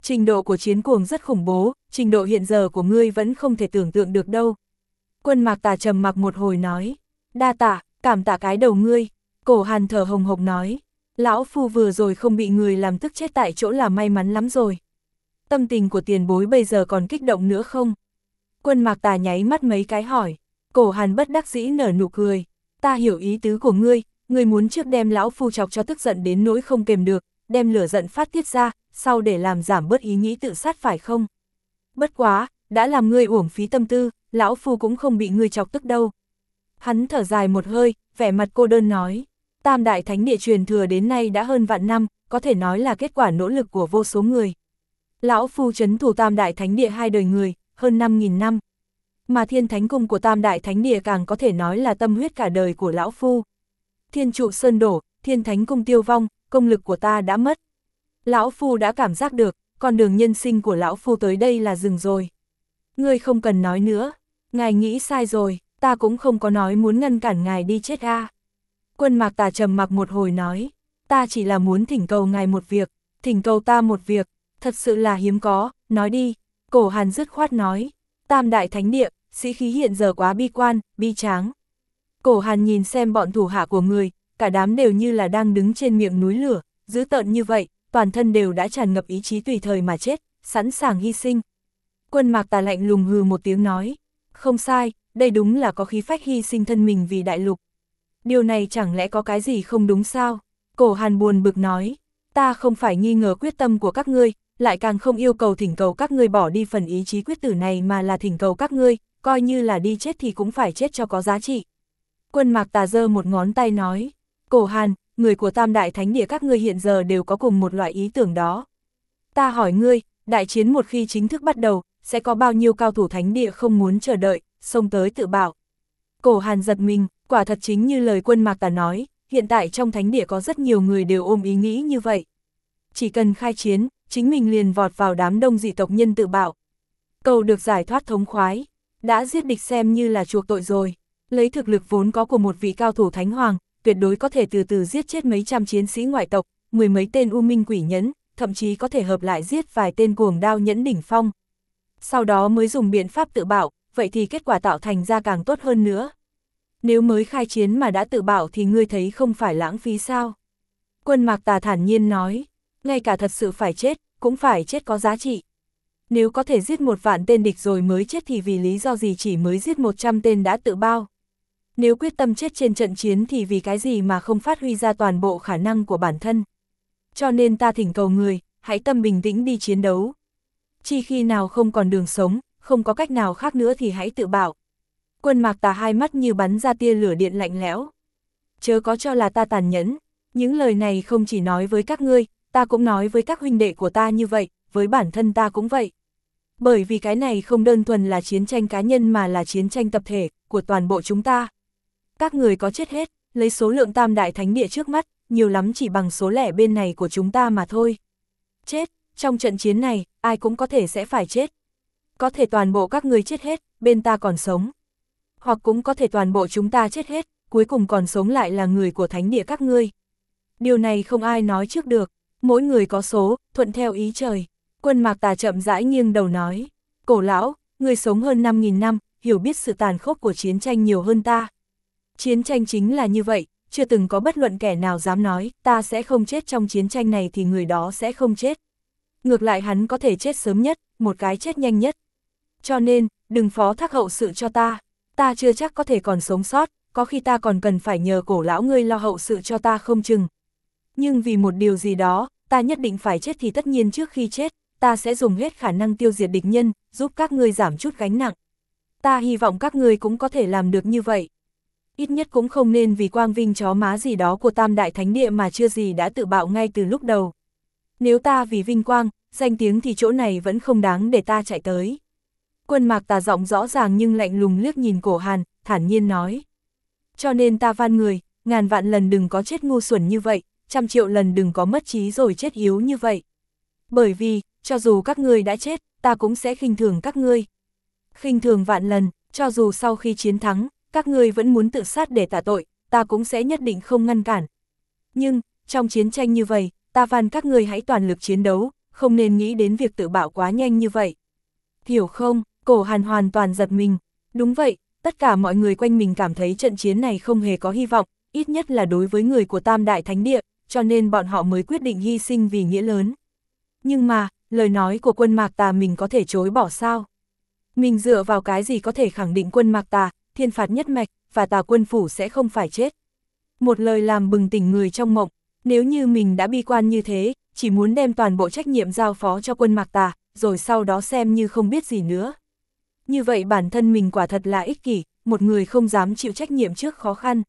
Trình độ của chiến cuồng rất khủng bố, trình độ hiện giờ của ngươi vẫn không thể tưởng tượng được đâu. Quân Mạc Tà trầm mặc một hồi nói, đa tạ, cảm tạ cái đầu ngươi. Cổ Hàn thở hồng hộc nói, lão phu vừa rồi không bị người làm tức chết tại chỗ là may mắn lắm rồi. Tâm tình của tiền bối bây giờ còn kích động nữa không? Quân Mạc Tà nháy mắt mấy cái hỏi. Cổ Hàn bất đắc dĩ nở nụ cười, ta hiểu ý tứ của ngươi muốn trước đem lão phu chọc cho tức giận đến nỗi không kềm được, đem lửa giận phát tiết ra, sau để làm giảm bớt ý nghĩ tự sát phải không? Bất quá, đã làm ngươi uổng phí tâm tư, lão phu cũng không bị ngươi chọc tức đâu. Hắn thở dài một hơi, vẻ mặt cô đơn nói, Tam Đại Thánh Địa truyền thừa đến nay đã hơn vạn năm, có thể nói là kết quả nỗ lực của vô số người. Lão phu trấn thủ Tam Đại Thánh Địa 2 đời người, hơn 5.000 năm. Mà Thiên Thánh Cung của Tam Đại Thánh Địa càng có thể nói là tâm huyết cả đời của lão phu. Thiên trụ sơn đổ, Thiên Thánh Cung tiêu vong, công lực của ta đã mất. Lão phu đã cảm giác được, con đường nhân sinh của lão phu tới đây là dừng rồi. Ngươi không cần nói nữa, ngài nghĩ sai rồi, ta cũng không có nói muốn ngăn cản ngài đi chết a. Quân Mạc Tà trầm mặc một hồi nói, ta chỉ là muốn thỉnh cầu ngài một việc, thỉnh cầu ta một việc, thật sự là hiếm có, nói đi. Cổ Hàn dứt khoát nói, Tam Đại Thánh Địa, sĩ khí hiện giờ quá bi quan, bi tráng. Cổ Hàn nhìn xem bọn thủ hạ của người, cả đám đều như là đang đứng trên miệng núi lửa, dữ tợn như vậy, toàn thân đều đã tràn ngập ý chí tùy thời mà chết, sẵn sàng hy sinh. Quân Mạc Tà lạnh lùng hừ một tiếng nói, không sai, đây đúng là có khí phách hy sinh thân mình vì đại lục. Điều này chẳng lẽ có cái gì không đúng sao? Cổ Hàn buồn bực nói, ta không phải nghi ngờ quyết tâm của các ngươi, lại càng không yêu cầu thỉnh cầu các ngươi bỏ đi phần ý chí quyết tử này mà là thỉnh cầu các ngươi, coi như là đi chết thì cũng phải chết cho có giá trị. Quân Mạc Tà giơ một ngón tay nói, Cổ Hàn, người của Tam Đại Thánh Địa các ngươi hiện giờ đều có cùng một loại ý tưởng đó. Ta hỏi ngươi, đại chiến một khi chính thức bắt đầu, sẽ có bao nhiêu cao thủ Thánh Địa không muốn chờ đợi, xông tới tự bảo. Cổ Hàn giật mình, quả thật chính như lời Quân Mạc Tà nói, hiện tại trong Thánh Địa có rất nhiều người đều ôm ý nghĩ như vậy. Chỉ cần khai chiến, chính mình liền vọt vào đám đông dị tộc nhân tự bảo. Cầu được giải thoát thống khoái, đã giết địch xem như là chuộc tội rồi. Lấy thực lực vốn có của một vị cao thủ Thánh Hoàng, tuyệt đối có thể từ từ giết chết mấy trăm chiến sĩ ngoại tộc, 10 mấy tên U Minh Quỷ Nhẫn, thậm chí có thể hợp lại giết vài tên cuồng đao nhẫn đỉnh phong. Sau đó mới dùng biện pháp tự bảo, vậy thì kết quả tạo thành ra càng tốt hơn nữa. Nếu mới khai chiến mà đã tự bảo thì ngươi thấy không phải lãng phí sao? Quân Mạc Tà thản nhiên nói, ngay cả thật sự phải chết, cũng phải chết có giá trị. Nếu có thể giết 1 vạn tên địch rồi mới chết thì vì lý do gì chỉ mới giết 100 tên đã tự bao? Nếu quyết tâm chết trên trận chiến thì vì cái gì mà không phát huy ra toàn bộ khả năng của bản thân? Cho nên ta thỉnh cầu người, hãy tâm bình tĩnh đi chiến đấu. Chỉ khi nào không còn đường sống, không có cách nào khác nữa thì hãy tự bảo. Quân Mạc Tà hai mắt như bắn ra tia lửa điện lạnh lẽo. Chớ có cho là ta tàn nhẫn, những lời này không chỉ nói với các ngươi, ta cũng nói với các huynh đệ của ta như vậy, với bản thân ta cũng vậy. Bởi vì cái này không đơn thuần là chiến tranh cá nhân mà là chiến tranh tập thể, của toàn bộ chúng ta. Các người có chết hết, lấy số lượng Tam Đại Thánh Địa trước mắt, nhiều lắm chỉ bằng số lẻ bên này của chúng ta mà thôi. Chết, trong trận chiến này, ai cũng có thể sẽ phải chết. Có thể toàn bộ các người chết hết, bên ta còn sống. Hoặc cũng có thể toàn bộ chúng ta chết hết, cuối cùng còn sống lại là người của Thánh Địa các ngươi. Điều này không ai nói trước được, mỗi người có số, thuận theo ý trời. Quân Mạc Tà chậm rãi nghiêng đầu nói, Cổ lão, người sống hơn 5.000 năm, hiểu biết sự tàn khốc của chiến tranh nhiều hơn ta. Chiến tranh chính là như vậy, chưa từng có bất luận kẻ nào dám nói, ta sẽ không chết trong chiến tranh này thì người đó sẽ không chết. Ngược lại hắn có thể chết sớm nhất, một cái chết nhanh nhất. Cho nên, đừng phó thác hậu sự cho ta chưa chắc có thể còn sống sót, có khi ta còn cần phải nhờ Cổ lão ngươi lo hậu sự cho ta không chừng. Nhưng vì một điều gì đó, ta nhất định phải chết thì tất nhiên trước khi chết, ta sẽ dùng hết khả năng tiêu diệt địch nhân, giúp các ngươi giảm chút gánh nặng. Ta hy vọng các ngươi cũng có thể làm được như vậy. Ít nhất cũng không nên vì quang vinh chó má gì đó của Tam Đại Thánh Địa mà chưa gì đã tự bạo ngay từ lúc đầu. Nếu ta vì vinh quang, danh tiếng thì chỗ này vẫn không đáng để ta chạy tới. Quân Mạc Tà giọng rõ ràng nhưng lạnh lùng liếc nhìn Cổ Hàn, thản nhiên nói. Cho nên ta van người, ngàn vạn lần đừng có chết ngu xuẩn như vậy, 100 triệu lần đừng có mất trí rồi chết yếu như vậy. Bởi vì, cho dù các ngươi đã chết, ta cũng sẽ khinh thường các ngươi. Khinh thường vạn lần, cho dù sau khi chiến thắng, các ngươi vẫn muốn tự sát để tạ tội, ta cũng sẽ nhất định không ngăn cản. Nhưng, trong chiến tranh như vậy, ta van các ngươi hãy toàn lực chiến đấu, không nên nghĩ đến việc tự bạo quá nhanh như vậy. Hiểu không? Cổ Hàn hoàn toàn giật mình. Đúng vậy, tất cả mọi người quanh mình cảm thấy trận chiến này không hề có hy vọng, ít nhất là đối với người của Tam Đại Thánh Địa, cho nên bọn họ mới quyết định hy sinh vì nghĩa lớn. Nhưng mà, lời nói của Quân Mạc Tà mình có thể chối bỏ sao? Mình dựa vào cái gì có thể khẳng định Quân Mạc Tà, Thiên Phạt nhất mạch, và Tà Quân Phủ sẽ không phải chết? Một lời làm bừng tỉnh người trong mộng, nếu như mình đã bi quan như thế, chỉ muốn đem toàn bộ trách nhiệm giao phó cho Quân Mạc Tà, rồi sau đó xem như không biết gì nữa. Như vậy bản thân mình quả thật là ích kỷ, một người không dám chịu trách nhiệm trước khó khăn.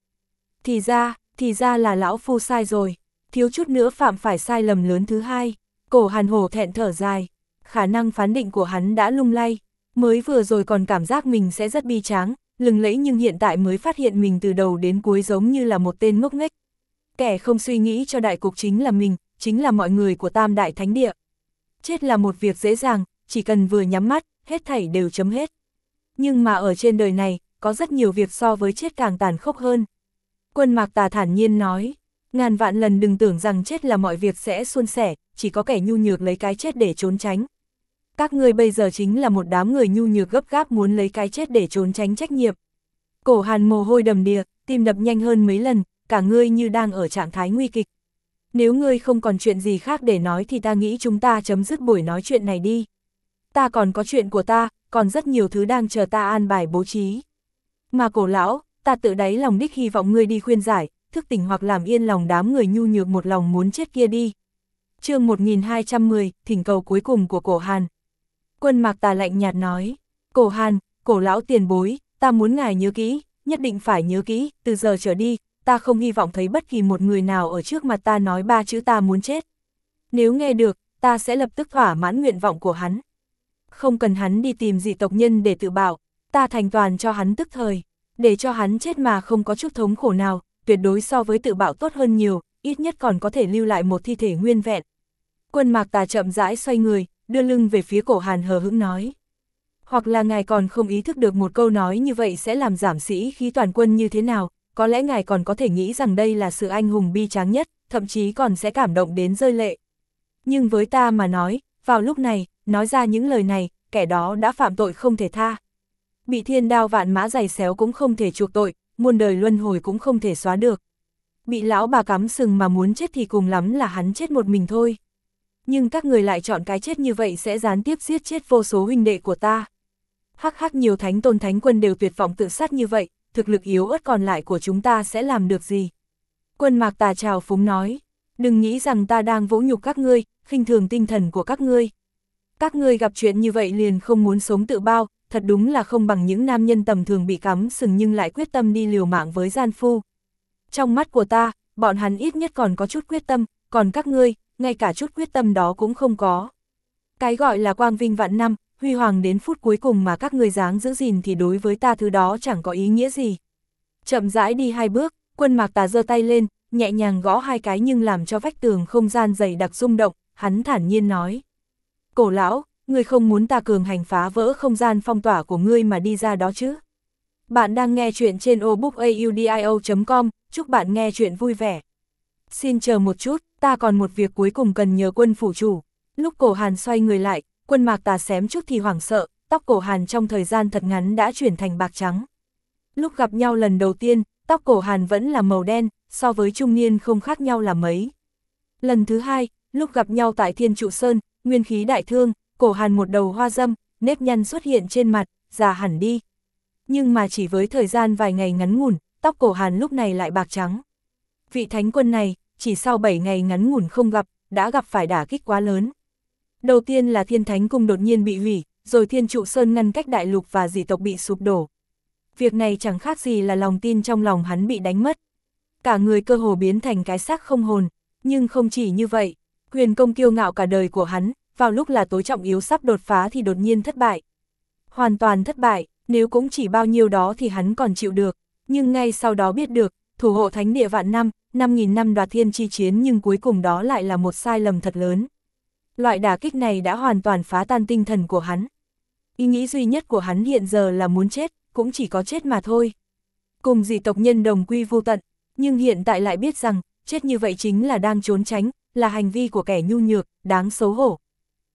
Thì ra là lão phu sai rồi, thiếu chút nữa phạm phải sai lầm lớn thứ hai. Cổ Hàn hổ thẹn thở dài, khả năng phán định của hắn đã lung lay, mới vừa rồi còn cảm giác mình sẽ rất bi tráng, lừng lẫy, nhưng hiện tại mới phát hiện mình từ đầu đến cuối giống như là một tên ngốc nghếch. Kẻ không suy nghĩ cho đại cục chính là mình, chính là mọi người của Tam Đại Thánh Địa. Chết là một việc dễ dàng, chỉ cần vừa nhắm mắt, hết thảy đều chấm hết. Nhưng mà ở trên đời này, có rất nhiều việc so với chết càng tàn khốc hơn. Quân Mạc Tà thản nhiên nói, ngàn vạn lần đừng tưởng rằng chết là mọi việc sẽ suôn sẻ, chỉ có kẻ nhu nhược lấy cái chết để trốn tránh. Các ngươi bây giờ chính là một đám người nhu nhược gấp gáp muốn lấy cái chết để trốn tránh trách nhiệm. Cổ Hàn mồ hôi đầm đìa, tim đập nhanh hơn mấy lần, cả ngươi như đang ở trạng thái nguy kịch. Nếu ngươi không còn chuyện gì khác để nói thì ta nghĩ chúng ta chấm dứt buổi nói chuyện này đi. Ta còn có chuyện của ta, còn rất nhiều thứ đang chờ ta an bài bố trí. Mà Cổ lão, ta tự đáy lòng đích hy vọng ngươi đi khuyên giải, thức tỉnh hoặc làm yên lòng đám người nhu nhược một lòng muốn chết kia đi. Chương 1210, thỉnh cầu cuối cùng của Cổ Hàn. Quân Mạc Tà lạnh nhạt nói, Cổ Hàn, Cổ lão tiền bối, ta muốn ngài nhớ kỹ, nhất định phải nhớ kỹ, từ giờ trở đi, ta không hy vọng thấy bất kỳ một người nào ở trước mặt ta nói 3 chữ ta muốn chết. Nếu nghe được, ta sẽ lập tức thỏa mãn nguyện vọng của hắn. Không cần hắn đi tìm dị tộc nhân để tự bạo, ta thành toàn cho hắn tức thời, để cho hắn chết mà không có chút thống khổ nào, tuyệt đối so với tự bạo tốt hơn nhiều, ít nhất còn có thể lưu lại một thi thể nguyên vẹn. Quân Mạc Tà chậm rãi xoay người, đưa lưng về phía Cổ Hàn hờ hững nói. Hoặc là ngài còn không ý thức được một câu nói như vậy sẽ làm giảm sĩ khí toàn quân như thế nào, có lẽ ngài còn có thể nghĩ rằng đây là sự anh hùng bi tráng nhất, thậm chí còn sẽ cảm động đến rơi lệ. Nhưng với ta mà nói, vào lúc này, nói ra những lời này, kẻ đó đã phạm tội không thể tha. Bị thiên đao vạn mã giày xéo cũng không thể chuộc tội, muôn đời luân hồi cũng không thể xóa được. Bị lão bà cắm sừng mà muốn chết thì cùng lắm là hắn chết một mình thôi. Nhưng các người lại chọn cái chết như vậy sẽ gián tiếp giết chết vô số huynh đệ của ta. Hắc hắc, nhiều thánh tôn thánh quân đều tuyệt vọng tự sát như vậy, thực lực yếu ớt còn lại của chúng ta sẽ làm được gì? Quân Mạc Tà trào phúng nói, đừng nghĩ rằng ta đang vỗ nhục các ngươi, khinh thường tinh thần của các ngươi. Các ngươi gặp chuyện như vậy liền không muốn sống tự bao, thật đúng là không bằng những nam nhân tầm thường bị cắm sừng nhưng lại quyết tâm đi liều mạng với gian phu. Trong mắt của ta, bọn hắn ít nhất còn có chút quyết tâm, còn các ngươi, ngay cả chút quyết tâm đó cũng không có. Cái gọi là quang vinh vạn năm, huy hoàng đến phút cuối cùng mà các ngươi dáng giữ gìn thì đối với ta thứ đó chẳng có ý nghĩa gì. Chậm rãi đi 2 bước, Quân Mạc Tà giơ tay lên, nhẹ nhàng gõ 2 cái nhưng làm cho vách tường không gian dày đặc rung động, hắn thản nhiên nói. Cổ lão, ngươi không muốn ta cường hành phá vỡ không gian phong tỏa của ngươi mà đi ra đó chứ? Bạn đang nghe chuyện trên obookaudio.com, chúc bạn nghe chuyện vui vẻ. Xin chờ một chút, ta còn một việc cuối cùng cần nhờ Quân phủ chủ. Lúc Cổ Hàn xoay người lại, Quân Mạc Tà xém chút thì hoảng sợ, tóc Cổ Hàn trong thời gian thật ngắn đã chuyển thành bạc trắng. Lúc gặp nhau lần đầu tiên, tóc Cổ Hàn vẫn là màu đen, so với trung niên không khác nhau là mấy. Lần thứ hai, lúc gặp nhau tại Thiên Trụ Sơn, nguyên khí đại thương, Cổ Hàn một đầu hoa dâm, nếp nhăn xuất hiện trên mặt, già hẳn đi. Nhưng mà chỉ với thời gian vài ngày ngắn ngủn, tóc Cổ Hàn lúc này lại bạc trắng. Vị thánh quân này, chỉ sau 7 ngày ngắn ngủn không gặp, đã gặp phải đả kích quá lớn. Đầu tiên là Thiên Thánh Cung đột nhiên bị hủy, rồi Thiên Trụ Sơn ngăn cách đại lục và dị tộc bị sụp đổ. Việc này chẳng khác gì là lòng tin trong lòng hắn bị đánh mất. Cả người cơ hồ biến thành cái xác không hồn, nhưng không chỉ như vậy, huyền công kiêu ngạo cả đời của hắn, vào lúc là tối trọng yếu sắp đột phá thì đột nhiên thất bại. Hoàn toàn thất bại, nếu cũng chỉ bao nhiêu đó thì hắn còn chịu được, nhưng ngay sau đó biết được, thủ hộ thánh địa vạn năm, 5.000 năm đoạt thiên chi chiến nhưng cuối cùng đó lại là một sai lầm thật lớn. Loại đả kích này đã hoàn toàn phá tan tinh thần của hắn. Ý nghĩ duy nhất của hắn hiện giờ là muốn chết, cũng chỉ có chết mà thôi. Cùng dị tộc nhân đồng quy vu tận, nhưng hiện tại lại biết rằng, chết như vậy chính là đang trốn tránh, là hành vi của kẻ nhu nhược, đáng xấu hổ.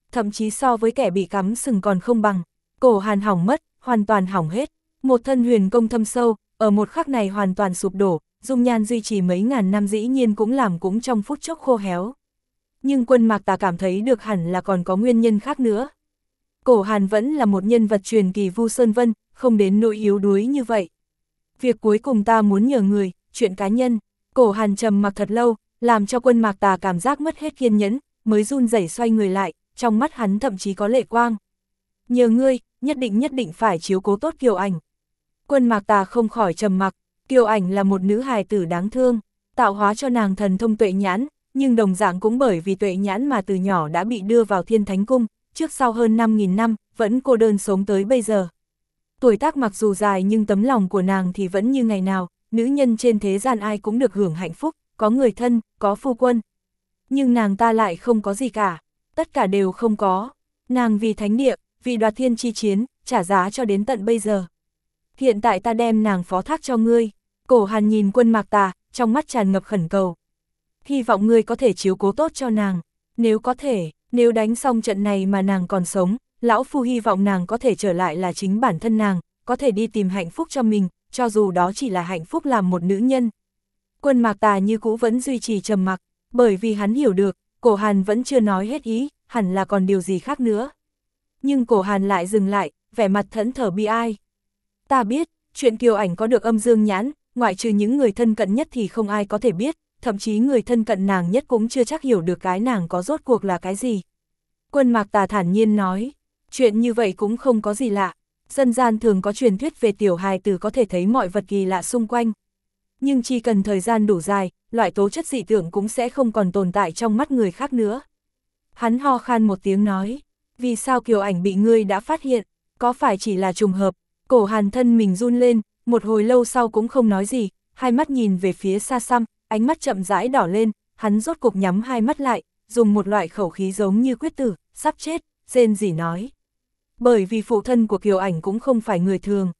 thậm chí so với kẻ bị cắm sừng còn không bằng. Cổ Hàn hỏng mất, hoàn toàn hỏng hết. Một thân huyền công thâm sâu, ở một khắc này hoàn toàn sụp đổ, dung nhan duy trì mấy ngàn năm dĩ nhiên cũng trong phút chốc khô héo. Nhưng Quân Mạc Tà cảm thấy được hẳn là còn có nguyên nhân khác nữa. Cổ Hàn vẫn là một nhân vật truyền kỳ Vu Sơn Vân, không đến nỗi yếu đuối như vậy. Việc cuối cùng ta muốn nhờ người, chuyện cá nhân. Cổ Hàn trầm mặc thật lâu, làm cho Quân Mạc Tà cảm giác mất hết kiên nhẫn, mới run rẩy xoay người lại, trong mắt hắn thậm chí có lệ quang. Nhờ ngươi, nhất định phải chiếu cố tốt Kiều Ảnh. Quân Mạc Tà không khỏi trầm mặc, Kiều Ảnh là một nữ hài tử đáng thương, tạo hóa cho nàng thần thông tuệ nhãn, nhưng đồng dạng cũng bởi vì tuệ nhãn mà từ nhỏ đã bị đưa vào Thiên Thánh Cung, trước sau hơn 5.000 năm, vẫn cô đơn sống tới bây giờ. Tuổi tác mặc dù dài nhưng tấm lòng của nàng thì vẫn như ngày nào, nữ nhân trên thế gian ai cũng được hưởng hạnh phúc, có người thân, có phu quân. Nhưng nàng ta lại không có gì cả, tất cả đều không có. Nàng vì thánh địa, vì đoạt thiên chi chiến, trả giá cho đến tận bây giờ. Hiện tại ta đem nàng phó thác cho ngươi. Cổ Hàn nhìn Quân Mạc Tà, trong mắt tràn ngập khẩn cầu. Hy vọng ngươi có thể chiếu cố tốt cho nàng. Nếu có thể, nếu đánh xong trận này mà nàng còn sống, lão phu hy vọng nàng có thể trở lại là chính bản thân nàng, có thể đi tìm hạnh phúc cho mình, cho dù đó chỉ là hạnh phúc làm một nữ nhân. Quân Mạc Tà như cũ vẫn duy trì trầm mặc, bởi vì hắn hiểu được, Cổ Hàn vẫn chưa nói hết ý, hẳn là còn điều gì khác nữa. Nhưng Cổ Hàn lại dừng lại, vẻ mặt thẫn thờ bi ai. Ta biết, chuyện Kiều Ảnh có được âm dương nhãn, ngoại trừ những người thân cận nhất thì không ai có thể biết, thậm chí người thân cận nàng nhất cũng chưa chắc hiểu được cái nàng có rốt cuộc là cái gì. Quân Mạc Tà thản nhiên nói, chuyện như vậy cũng không có gì lạ, dân gian thường có truyền thuyết về tiểu hài tử có thể thấy mọi vật kỳ lạ xung quanh. Nhưng chỉ cần thời gian đủ dài, loại tố chất dị tưởng cũng sẽ không còn tồn tại trong mắt người khác nữa. Hắn ho khan một tiếng nói, vì sao Kiều Ảnh bị ngươi đã phát hiện, có phải chỉ là trùng hợp? Cổ Hàn thân mình run lên, một hồi lâu sau cũng không nói gì, hai mắt nhìn về phía xa xăm, ánh mắt chậm rãi đỏ lên, hắn rốt cục nhắm hai mắt lại, dùng một loại khẩu khí giống như quyết tử, sắp chết, rên rỉ nói. Bởi vì phụ thân của Kiều Ảnh cũng không phải người thường.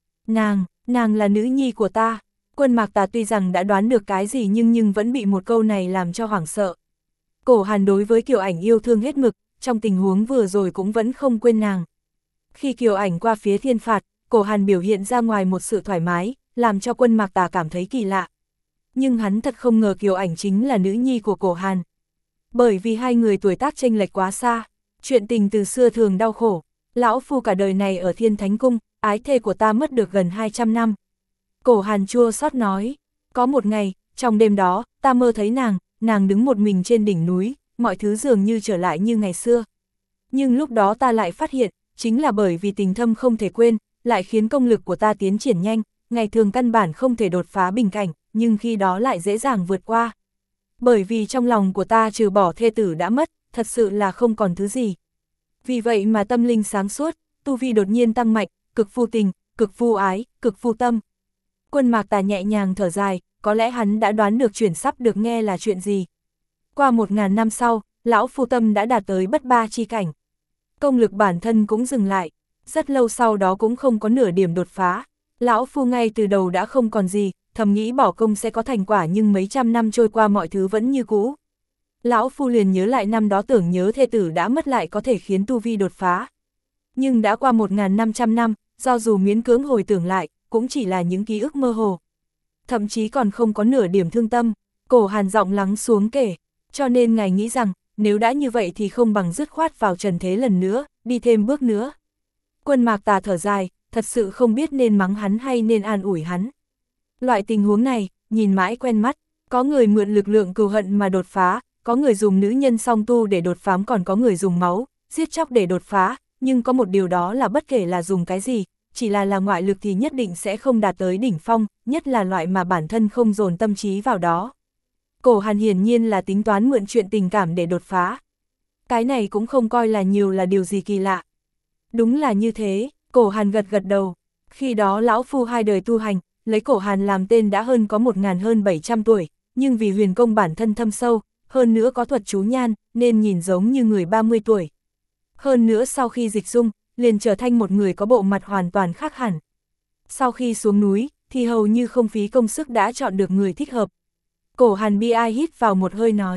Nàng là nữ nhi của ta. Quân Mạc Tà tuy rằng đã đoán được cái gì nhưng vẫn bị một câu này làm cho hoảng sợ. Cổ Hàn đối với Kiều Ảnh yêu thương hết mực, trong tình huống vừa rồi cũng vẫn không quên nàng. Khi Kiều Ảnh qua phía thiên phạt, Cổ Hàn biểu hiện ra ngoài một sự thoải mái, làm cho Quân Mạc Tà cảm thấy kỳ lạ. Nhưng hắn thật không ngờ Kiều Ảnh chính là nữ nhi của Cổ Hàn. Bởi vì hai người tuổi tác chênh lệch quá xa, chuyện tình từ xưa thường đau khổ. Lão phu cả đời này ở Thiên Thánh Cung, ái thê của ta mất được gần 200 năm. Cổ Hàn chua xót nói, có một ngày, trong đêm đó, ta mơ thấy nàng đứng một mình trên đỉnh núi, mọi thứ dường như trở lại như ngày xưa. Nhưng lúc đó ta lại phát hiện, chính là bởi vì tình thâm không thể quên, lại khiến công lực của ta tiến triển nhanh, ngày thường căn bản không thể đột phá bình cảnh, nhưng khi đó lại dễ dàng vượt qua. Bởi vì trong lòng của ta trừ bỏ thê tử đã mất, thật sự là không còn thứ gì. Vì vậy mà tâm linh sáng suốt, tu vi đột nhiên tăng mạnh, cực phu tình, cực phu ái, cực phu tâm. Quân Mạc Tà nhẹ nhàng thở dài, có lẽ hắn đã đoán được chuyện sắp được nghe là chuyện gì. Qua 1000 năm sau, lão phu tâm đã đạt tới bất ba chi cảnh. Công lực bản thân cũng dừng lại, rất lâu sau đó cũng không có nửa điểm đột phá. Lão phu ngay từ đầu đã không còn gì, thầm nghĩ bỏ công sẽ có thành quả nhưng mấy trăm năm trôi qua mọi thứ vẫn như cũ. Lão phu liền nhớ lại năm đó tưởng nhớ thê tử đã mất lại có thể khiến tu vi đột phá. Nhưng đã qua 1500 năm, do dù miễn cưỡng hồi tưởng lại, cũng chỉ là những ký ức mơ hồ. Thậm chí còn không có nửa điểm thương tâm. Cổ Hàn giọng lắng xuống kể, cho nên ngài nghĩ rằng, nếu đã như vậy thì không bằng dứt khoát vào trần thế lần nữa, đi thêm bước nữa. Quân Mạc Tà thở dài, thật sự không biết nên mắng hắn hay nên an ủi hắn. Loại tình huống này, nhìn mãi quen mắt, có người mượn lực lượng cừu hận mà đột phá, có người dùng nữ nhân song tu để đột phá, còn có người dùng máu, giết chóc để đột phá, nhưng có một điều đó là bất kể là dùng cái gì, chỉ là ngoại lực thì nhất định sẽ không đạt tới đỉnh phong, nhất là loại mà bản thân không dồn tâm trí vào đó. Cổ Hàn hiển nhiên là tính toán mượn chuyện tình cảm để đột phá. Cái này cũng không coi là nhiều là điều gì kỳ lạ. Đúng là như thế, Cổ Hàn gật gật đầu. Khi đó lão phu 2 đời tu hành, lấy Cổ Hàn làm tên đã hơn có 1700 tuổi, nhưng vì huyền công bản thân thâm sâu, hơn nữa có thuật chú nhan, nên nhìn giống như người 30 tuổi. Hơn nữa sau khi dịch dung, liền trở thành một người có bộ mặt hoàn toàn khác hẳn. Sau khi xuống núi, thì hầu như không phí công sức đã chọn được người thích hợp. Cổ Hàn bi ai hít vào một hơi nói,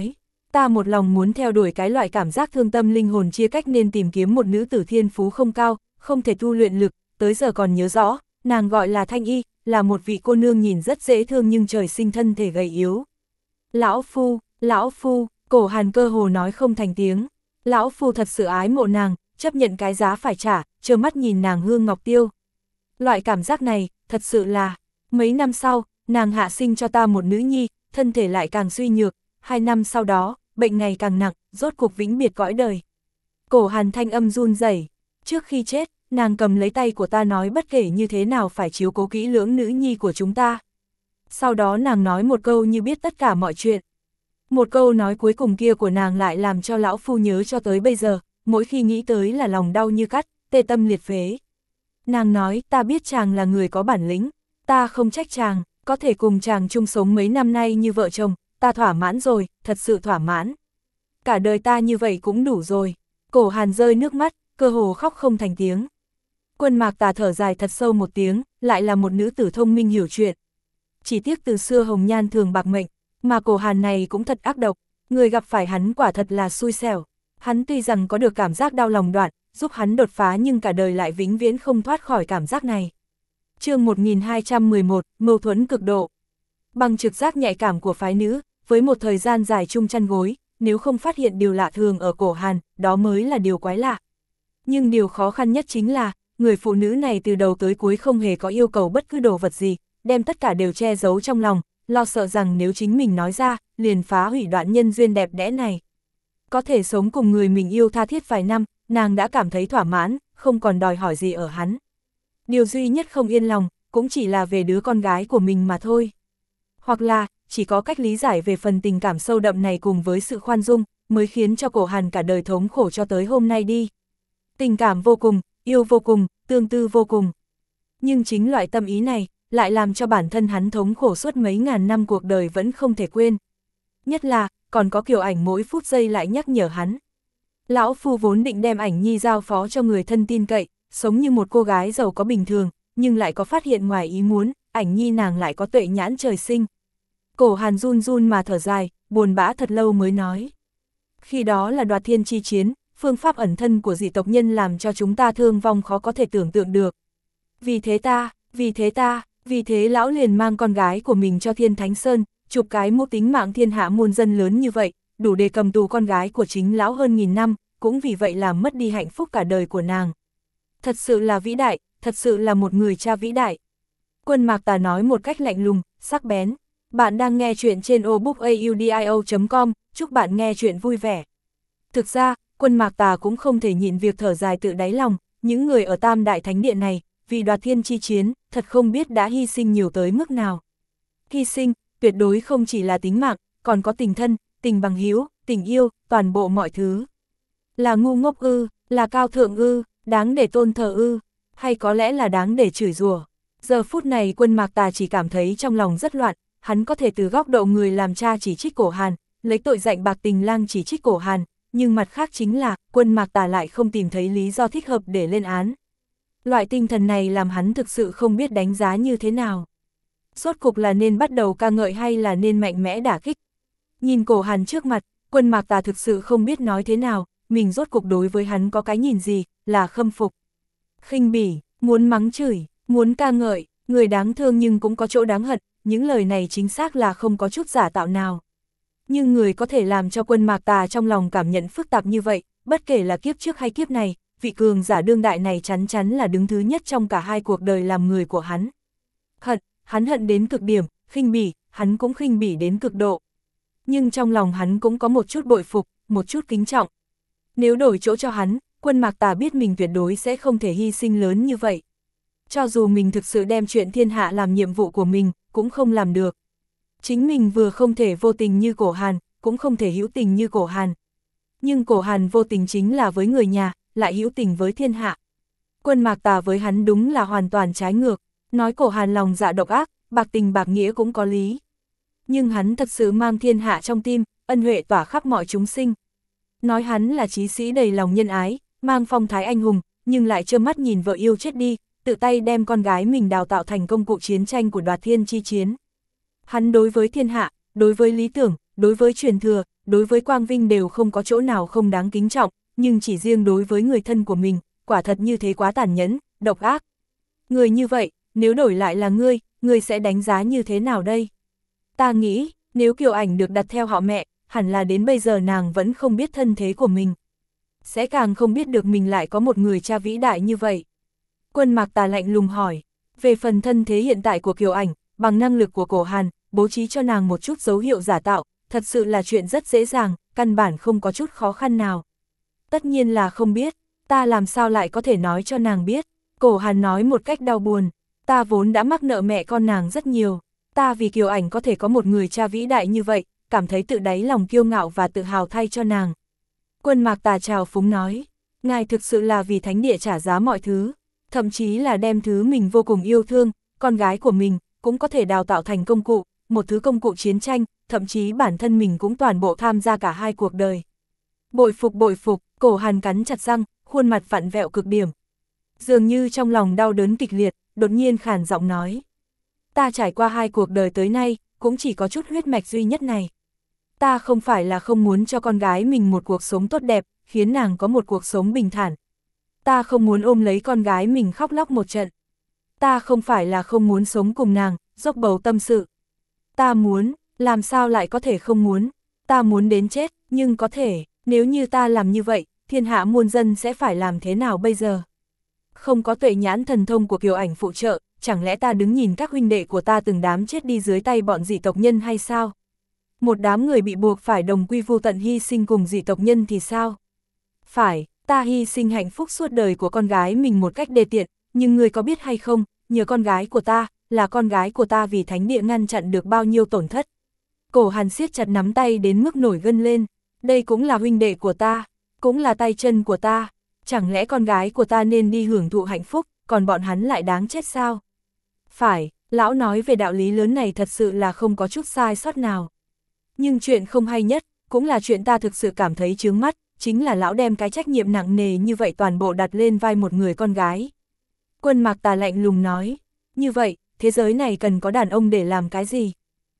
Ta một lòng muốn theo đuổi cái loại cảm giác thương tâm linh hồn chia cách nên tìm kiếm một nữ tử thiên phú không cao, không thể tu luyện lực, tới giờ còn nhớ rõ, nàng gọi là Thanh Y, là một vị cô nương nhìn rất dễ thương nhưng trời sinh thân thể gầy yếu. Lão Phu, Cổ Hàn cơ hồ nói không thành tiếng. Lão Phu thật sự ái mộ nàng, chấp nhận cái giá phải trả, trơ mắt nhìn nàng hương ngọc tiêu. Loại cảm giác này, thật sự là, mấy năm sau, nàng hạ sinh cho ta một nữ nhi, thân thể lại càng suy nhược, 2 năm sau đó, bệnh ngày càng nặng, rốt cuộc vĩnh biệt cõi đời. Cổ Hàn thanh âm run rẩy. Trước khi chết, nàng cầm lấy tay của ta nói bất kể như thế nào phải chiếu cố kỹ lưỡng nữ nhi của chúng ta. Sau đó nàng nói một câu như biết tất cả mọi chuyện. Một câu nói cuối cùng kia của nàng lại làm cho lão phu nhớ cho tới bây giờ, mỗi khi nghĩ tới là lòng đau như cắt, tê tâm liệt phế. Nàng nói, ta biết chàng là người có bản lĩnh, ta không trách chàng, có thể cùng chàng chung sống mấy năm nay như vợ chồng, ta thỏa mãn rồi, thật sự thỏa mãn. Cả đời ta như vậy cũng đủ rồi. Cổ Hàn rơi nước mắt, cơ hồ khóc không thành tiếng. Quân Mạc Tà thở dài thật sâu một tiếng, lại là một nữ tử thông minh hiểu chuyện. Chỉ tiếc từ xưa hồng nhan thường bạc mệnh, mà Cổ Hàn này cũng thật ác độc, người gặp phải hắn quả thật là xui xẻo. Hắn tuy rằng có được cảm giác đau lòng đoạn, giúp hắn đột phá nhưng cả đời lại vĩnh viễn không thoát khỏi cảm giác này. Chương 1211, mâu thuẫn cực độ. Bằng trực giác nhạy cảm của phái nữ, với một thời gian dài chung chăn gối, nếu không phát hiện điều lạ thường ở Cổ Hàn, đó mới là điều quái lạ. Nhưng điều khó khăn nhất chính là, người phụ nữ này từ đầu tới cuối không hề có yêu cầu bất cứ đồ vật gì, đem tất cả đều che giấu trong lòng, lo sợ rằng nếu chính mình nói ra, liền phá hủy đoạn nhân duyên đẹp đẽ này. Có thể sống cùng người mình yêu tha thiết vài năm, nàng đã cảm thấy thỏa mãn, không còn đòi hỏi gì ở hắn. Điều duy nhất không yên lòng, cũng chỉ là về đứa con gái của mình mà thôi. Hoặc là, chỉ có cách lý giải về phần tình cảm sâu đậm này cùng với sự khoan dung, mới khiến cho Cổ Hàn cả đời thống khổ cho tới hôm nay đi. Tình cảm vô cùng, yêu vô cùng, tương tư vô cùng. Nhưng chính loại tâm ý này, lại làm cho bản thân hắn thống khổ suốt mấy ngàn năm cuộc đời vẫn không thể quên. Nhất là, còn có Kiều Ảnh mỗi phút giây lại nhắc nhở hắn. Lão Phu vốn định đem Ảnh Nhi giao phó cho người thân tin cậy, sống như một cô gái giàu có bình thường, nhưng lại có phát hiện ngoài ý muốn, Ảnh Nhi nàng lại có tuệ nhãn trời sinh. Cổ Hàn run run mà thở dài, buồn bã thật lâu mới nói. Khi đó là Đoạt Thiên chi chiến, phương pháp ẩn thân của dị tộc nhân làm cho chúng ta thương vong khó có thể tưởng tượng được. Vì thế lão liền mang con gái của mình cho Thiên Thánh Sơn, chụp cái mũ tính mạng thiên hạ muôn dân lớn như vậy, đủ để cầm tù con gái của chính lão hơn 1000 năm, cũng vì vậy làm mất đi hạnh phúc cả đời của nàng. Thật sự là vĩ đại, thật sự là một người cha vĩ đại. Quân Mạc Tà nói một cách lạnh lùng, sắc bén. Bạn đang nghe chuyện trên obookaudio.com, chúc bạn nghe chuyện vui vẻ. Thực ra, Quân Mạc Tà cũng không thể nhịn việc thở dài tự đáy lòng, những người ở Tam Đại Thánh Điện này, vì Đoạt Thiên chi chiến, thật không biết đã hy sinh nhiều tới mức nào. Hy sinh, tuyệt đối không chỉ là tính mạng, còn có tình thân, tình bằng hữu, tình yêu, toàn bộ mọi thứ. Là ngu ngốc ư, là cao thượng ư, đáng để tôn thờ ư, hay có lẽ là đáng để chửi rủa. Giờ phút này Quân Mạc Tà chỉ cảm thấy trong lòng rất loạn, hắn có thể từ góc độ người làm cha chỉ trích Cổ Hàn, lấy tội dạnh bạc tình lang chỉ trích Cổ Hàn, nhưng mặt khác chính là, Quân Mạc Tà lại không tìm thấy lý do thích hợp để lên án. Loại tinh thần này làm hắn thực sự không biết đánh giá như thế nào. Rốt cuộc là nên bắt đầu ca ngợi hay là nên mạnh mẽ đả kích. Nhìn Cổ Hàn trước mặt, Quân Mạc Tà thực sự không biết nói thế nào, mình rốt cuộc đối với hắn có cái nhìn gì, là khâm phục, khinh bỉ, muốn mắng chửi, muốn ca ngợi, người đáng thương nhưng cũng có chỗ đáng hận, những lời này chính xác là không có chút giả tạo nào. Nhưng người có thể làm cho Quân Mạc Tà trong lòng cảm nhận phức tạp như vậy, bất kể là kiếp trước hay kiếp này, vị cường giả đương đại này chắn chắn là đứng thứ nhất trong cả hai cuộc đời làm người của hắn. Hắn hận đến cực điểm, khinh bỉ, hắn cũng khinh bỉ đến cực độ. Nhưng trong lòng hắn cũng có một chút bội phục, một chút kính trọng. Nếu đổi chỗ cho hắn, Quân Mạc Tà biết mình tuyệt đối sẽ không thể hy sinh lớn như vậy. Cho dù mình thực sự đem chuyện thiên hạ làm nhiệm vụ của mình, cũng không làm được. Chính mình vừa không thể vô tình như Cổ Hàn, cũng không thể hữu tình như Cổ Hàn. Nhưng Cổ Hàn vô tình chính là với người nhà, lại hữu tình với thiên hạ. Quân Mạc Tà với hắn đúng là hoàn toàn trái ngược, nói Cổ Hàn lòng dạ độc ác, bạc tình bạc nghĩa cũng có lý. Nhưng hắn thật sự mang thiên hạ trong tim, ân huệ tỏa khắp mọi chúng sinh. Nói hắn là chí sĩ đầy lòng nhân ái, mang phong thái anh hùng, nhưng lại trơ mắt nhìn vợ yêu chết đi, tự tay đem con gái mình đào tạo thành công cụ chiến tranh của Đoạt Thiên chi chiến. Hắn đối với thiên hạ, đối với lý tưởng, đối với truyền thừa, đối với quang vinh đều không có chỗ nào không đáng kính trọng, nhưng chỉ riêng đối với người thân của mình, quả thật như thế quá tàn nhẫn, độc ác. Người như vậy, nếu đổi lại là ngươi sẽ đánh giá như thế nào đây? Ta nghĩ, nếu Kiều Ảnh được đặt theo họ mẹ, hẳn là đến bây giờ nàng vẫn không biết thân thế của mình. Sẽ càng không biết được mình lại có một người cha vĩ đại như vậy. Quân Mạc Tà lạnh lùng hỏi, về phần thân thế hiện tại của Kiều Ảnh, bằng năng lực của Cổ Hàn, bố trí cho nàng một chút dấu hiệu giả tạo, thật sự là chuyện rất dễ dàng, căn bản không có chút khó khăn nào. Tất nhiên là không biết, ta làm sao lại có thể nói cho nàng biết. Cổ Hàn nói một cách đau buồn, ta vốn đã mắc nợ mẹ con nàng rất nhiều, ta vì Kiều Ảnh có thể có một người cha vĩ đại như vậy, cảm thấy tự đáy lòng kiêu ngạo và tự hào thay cho nàng. Quân Mạc Tà trào phúng nói, ngài thực sự là vì thánh địa trả giá mọi thứ, thậm chí là đem thứ mình vô cùng yêu thương, con gái của mình, cũng có thể đào tạo thành công cụ, một thứ công cụ chiến tranh, thậm chí bản thân mình cũng toàn bộ tham gia cả hai cuộc đời. Bội phục, Cổ Hàn cắn chặt răng, khuôn mặt vặn vẹo cực điểm. Dường như trong lòng đau đớn kịch liệt, đột nhiên khàn giọng nói. Ta trải qua hai cuộc đời tới nay, cũng chỉ có chút huyết mạch duy nhất này. Ta không phải là không muốn cho con gái mình một cuộc sống tốt đẹp, khiến nàng có một cuộc sống bình thản. Ta không muốn ôm lấy con gái mình khóc lóc một trận. Ta không phải là không muốn sống cùng nàng, dốc bầu tâm sự. Ta muốn, làm sao lại có thể không muốn. Ta muốn đến chết, nhưng có thể, nếu như ta làm như vậy, thiên hạ muôn dân sẽ phải làm thế nào bây giờ? Không có tuệ nhãn thần thông của Kiều Ảnh phụ trợ, chẳng lẽ ta đứng nhìn các huynh đệ của ta từng đám chết đi dưới tay bọn dị tộc nhân hay sao? Một đám người bị buộc phải đồng quy vu tận hy sinh cùng dị tộc nhân thì sao? Phải, ta hy sinh hạnh phúc suốt đời của con gái mình một cách đê tiện, nhưng người có biết hay không, nhờ con gái của ta, là con gái của ta vì thánh địa ngăn chặn được bao nhiêu tổn thất. Cổ Hàn siết chặt nắm tay đến mức nổi gân lên, đây cũng là huynh đệ của ta, cũng là tay chân của ta, chẳng lẽ con gái của ta nên đi hưởng thụ hạnh phúc, còn bọn hắn lại đáng chết sao? Phải, lão nói về đạo lý lớn này thật sự là không có chút sai sót nào. Nhưng chuyện không hay nhất, cũng là chuyện ta thực sự cảm thấy chướng mắt, chính là lão đem cái trách nhiệm nặng nề như vậy toàn bộ đặt lên vai một người con gái. Quân Mạc Tà lạnh lùng nói, như vậy, thế giới này cần có đàn ông để làm cái gì?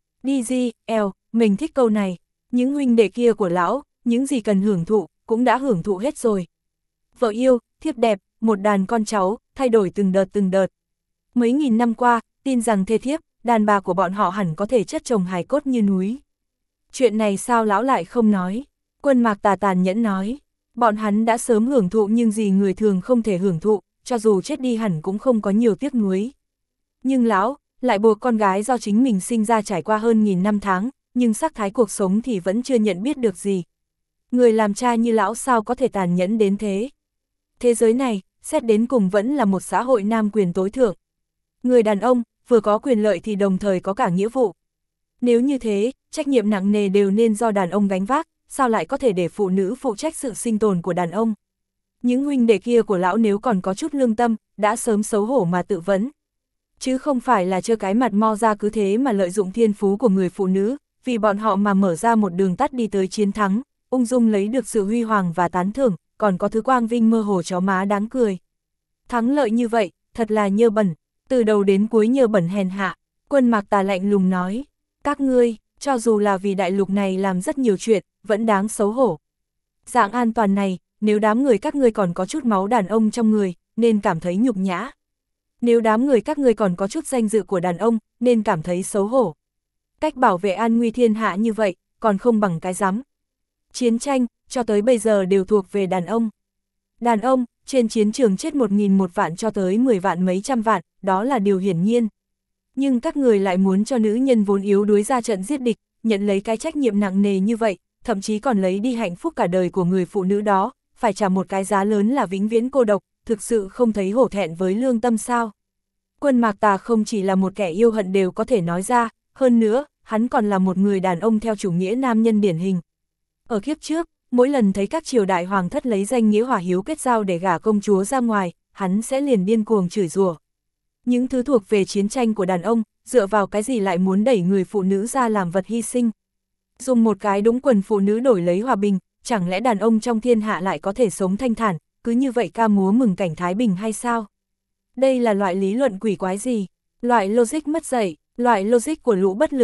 Mình thích câu này, những huynh đệ kia của lão, những gì cần hưởng thụ, cũng đã hưởng thụ hết rồi. Vợ yêu, thiếp đẹp, một đàn con cháu, thay đổi từng đợt. Mấy nghìn năm qua, tin rằng thê thiếp, đàn bà của bọn họ hẳn có thể chất chồng hài cốt như núi. Chuyện này sao lão lại không nói? Quân Mạc Tà tàn nhẫn nói, bọn hắn đã sớm hưởng thụ nhưng gì người thường không thể hưởng thụ, cho dù chết đi hẳn cũng không có nhiều tiếc nuối. Nhưng lão, lại buộc con gái do chính mình sinh ra trải qua hơn 1000 năm tháng, nhưng sắc thái cuộc sống thì vẫn chưa nhận biết được gì. Người làm cha như lão sao có thể tàn nhẫn đến thế? Thế giới này, xét đến cùng vẫn là một xã hội nam quyền tối thượng. Người đàn ông, vừa có quyền lợi thì đồng thời có cả nghĩa vụ. Nếu như thế, trách nhiệm nặng nề đều nên do đàn ông gánh vác, sao lại có thể để phụ nữ phụ trách sự sinh tồn của đàn ông? Những huynh đệ kia của lão nếu còn có chút lương tâm, đã sớm xấu hổ mà tự vấn. Chứ không phải là trơ cái mặt mo ra cứ thế mà lợi dụng thiên phú của người phụ nữ, vì bọn họ mà mở ra một đường tắt đi tới chiến thắng, ung dung lấy được sự huy hoàng và tán thưởng, còn có thứ quang vinh mơ hồ chó má đáng cười. Thắng lợi như vậy, thật là nhơ bẩn, từ đầu đến cuối nhơ bẩn hèn hạ. Quân Mạc Tà lạnh lùng nói, các ngươi, cho dù là vì đại lục này làm rất nhiều chuyện, vẫn đáng xấu hổ. Dạng an toàn này, nếu đám người các ngươi còn có chút máu đàn ông trong người, nên cảm thấy nhục nhã. Nếu đám người các ngươi còn có chút danh dự của đàn ông, nên cảm thấy xấu hổ. Cách bảo vệ an nguy thiên hạ như vậy, còn không bằng cái rắm. Chiến tranh, cho tới bây giờ đều thuộc về đàn ông. Đàn ông, trên chiến trường chết 1000 một vạn cho tới 10 vạn mấy trăm vạn, đó là điều hiển nhiên. Nhưng các người lại muốn cho nữ nhân vốn yếu đuối ra trận giết địch, nhận lấy cái trách nhiệm nặng nề như vậy, thậm chí còn lấy đi hạnh phúc cả đời của người phụ nữ đó, phải trả một cái giá lớn là vĩnh viễn cô độc, thực sự không thấy hổ thẹn với lương tâm sao. Quân Mạc Tà không chỉ là một kẻ yêu hận đều có thể nói ra, hơn nữa, hắn còn là một người đàn ông theo chủ nghĩa nam nhân điển hình. Ở kiếp trước, mỗi lần thấy các triều đại hoàng thất lấy danh nghĩa hòa hiếu kết giao để gả công chúa ra ngoài, hắn sẽ liền điên cuồng chửi rủa. Những thứ thuộc về chiến tranh của đàn ông, dựa vào cái gì lại muốn đẩy người phụ nữ ra làm vật hy sinh. Dùng một cái đúng quần phụ nữ đổi lấy hòa bình, chẳng lẽ đàn ông trong thiên hạ lại có thể sống thanh thản, cứ như vậy ca múa mừng cảnh thái bình hay sao? Đây là loại lý luận quỷ quái gì? Loại logic mất dạy, loại logic của lũ bất lực.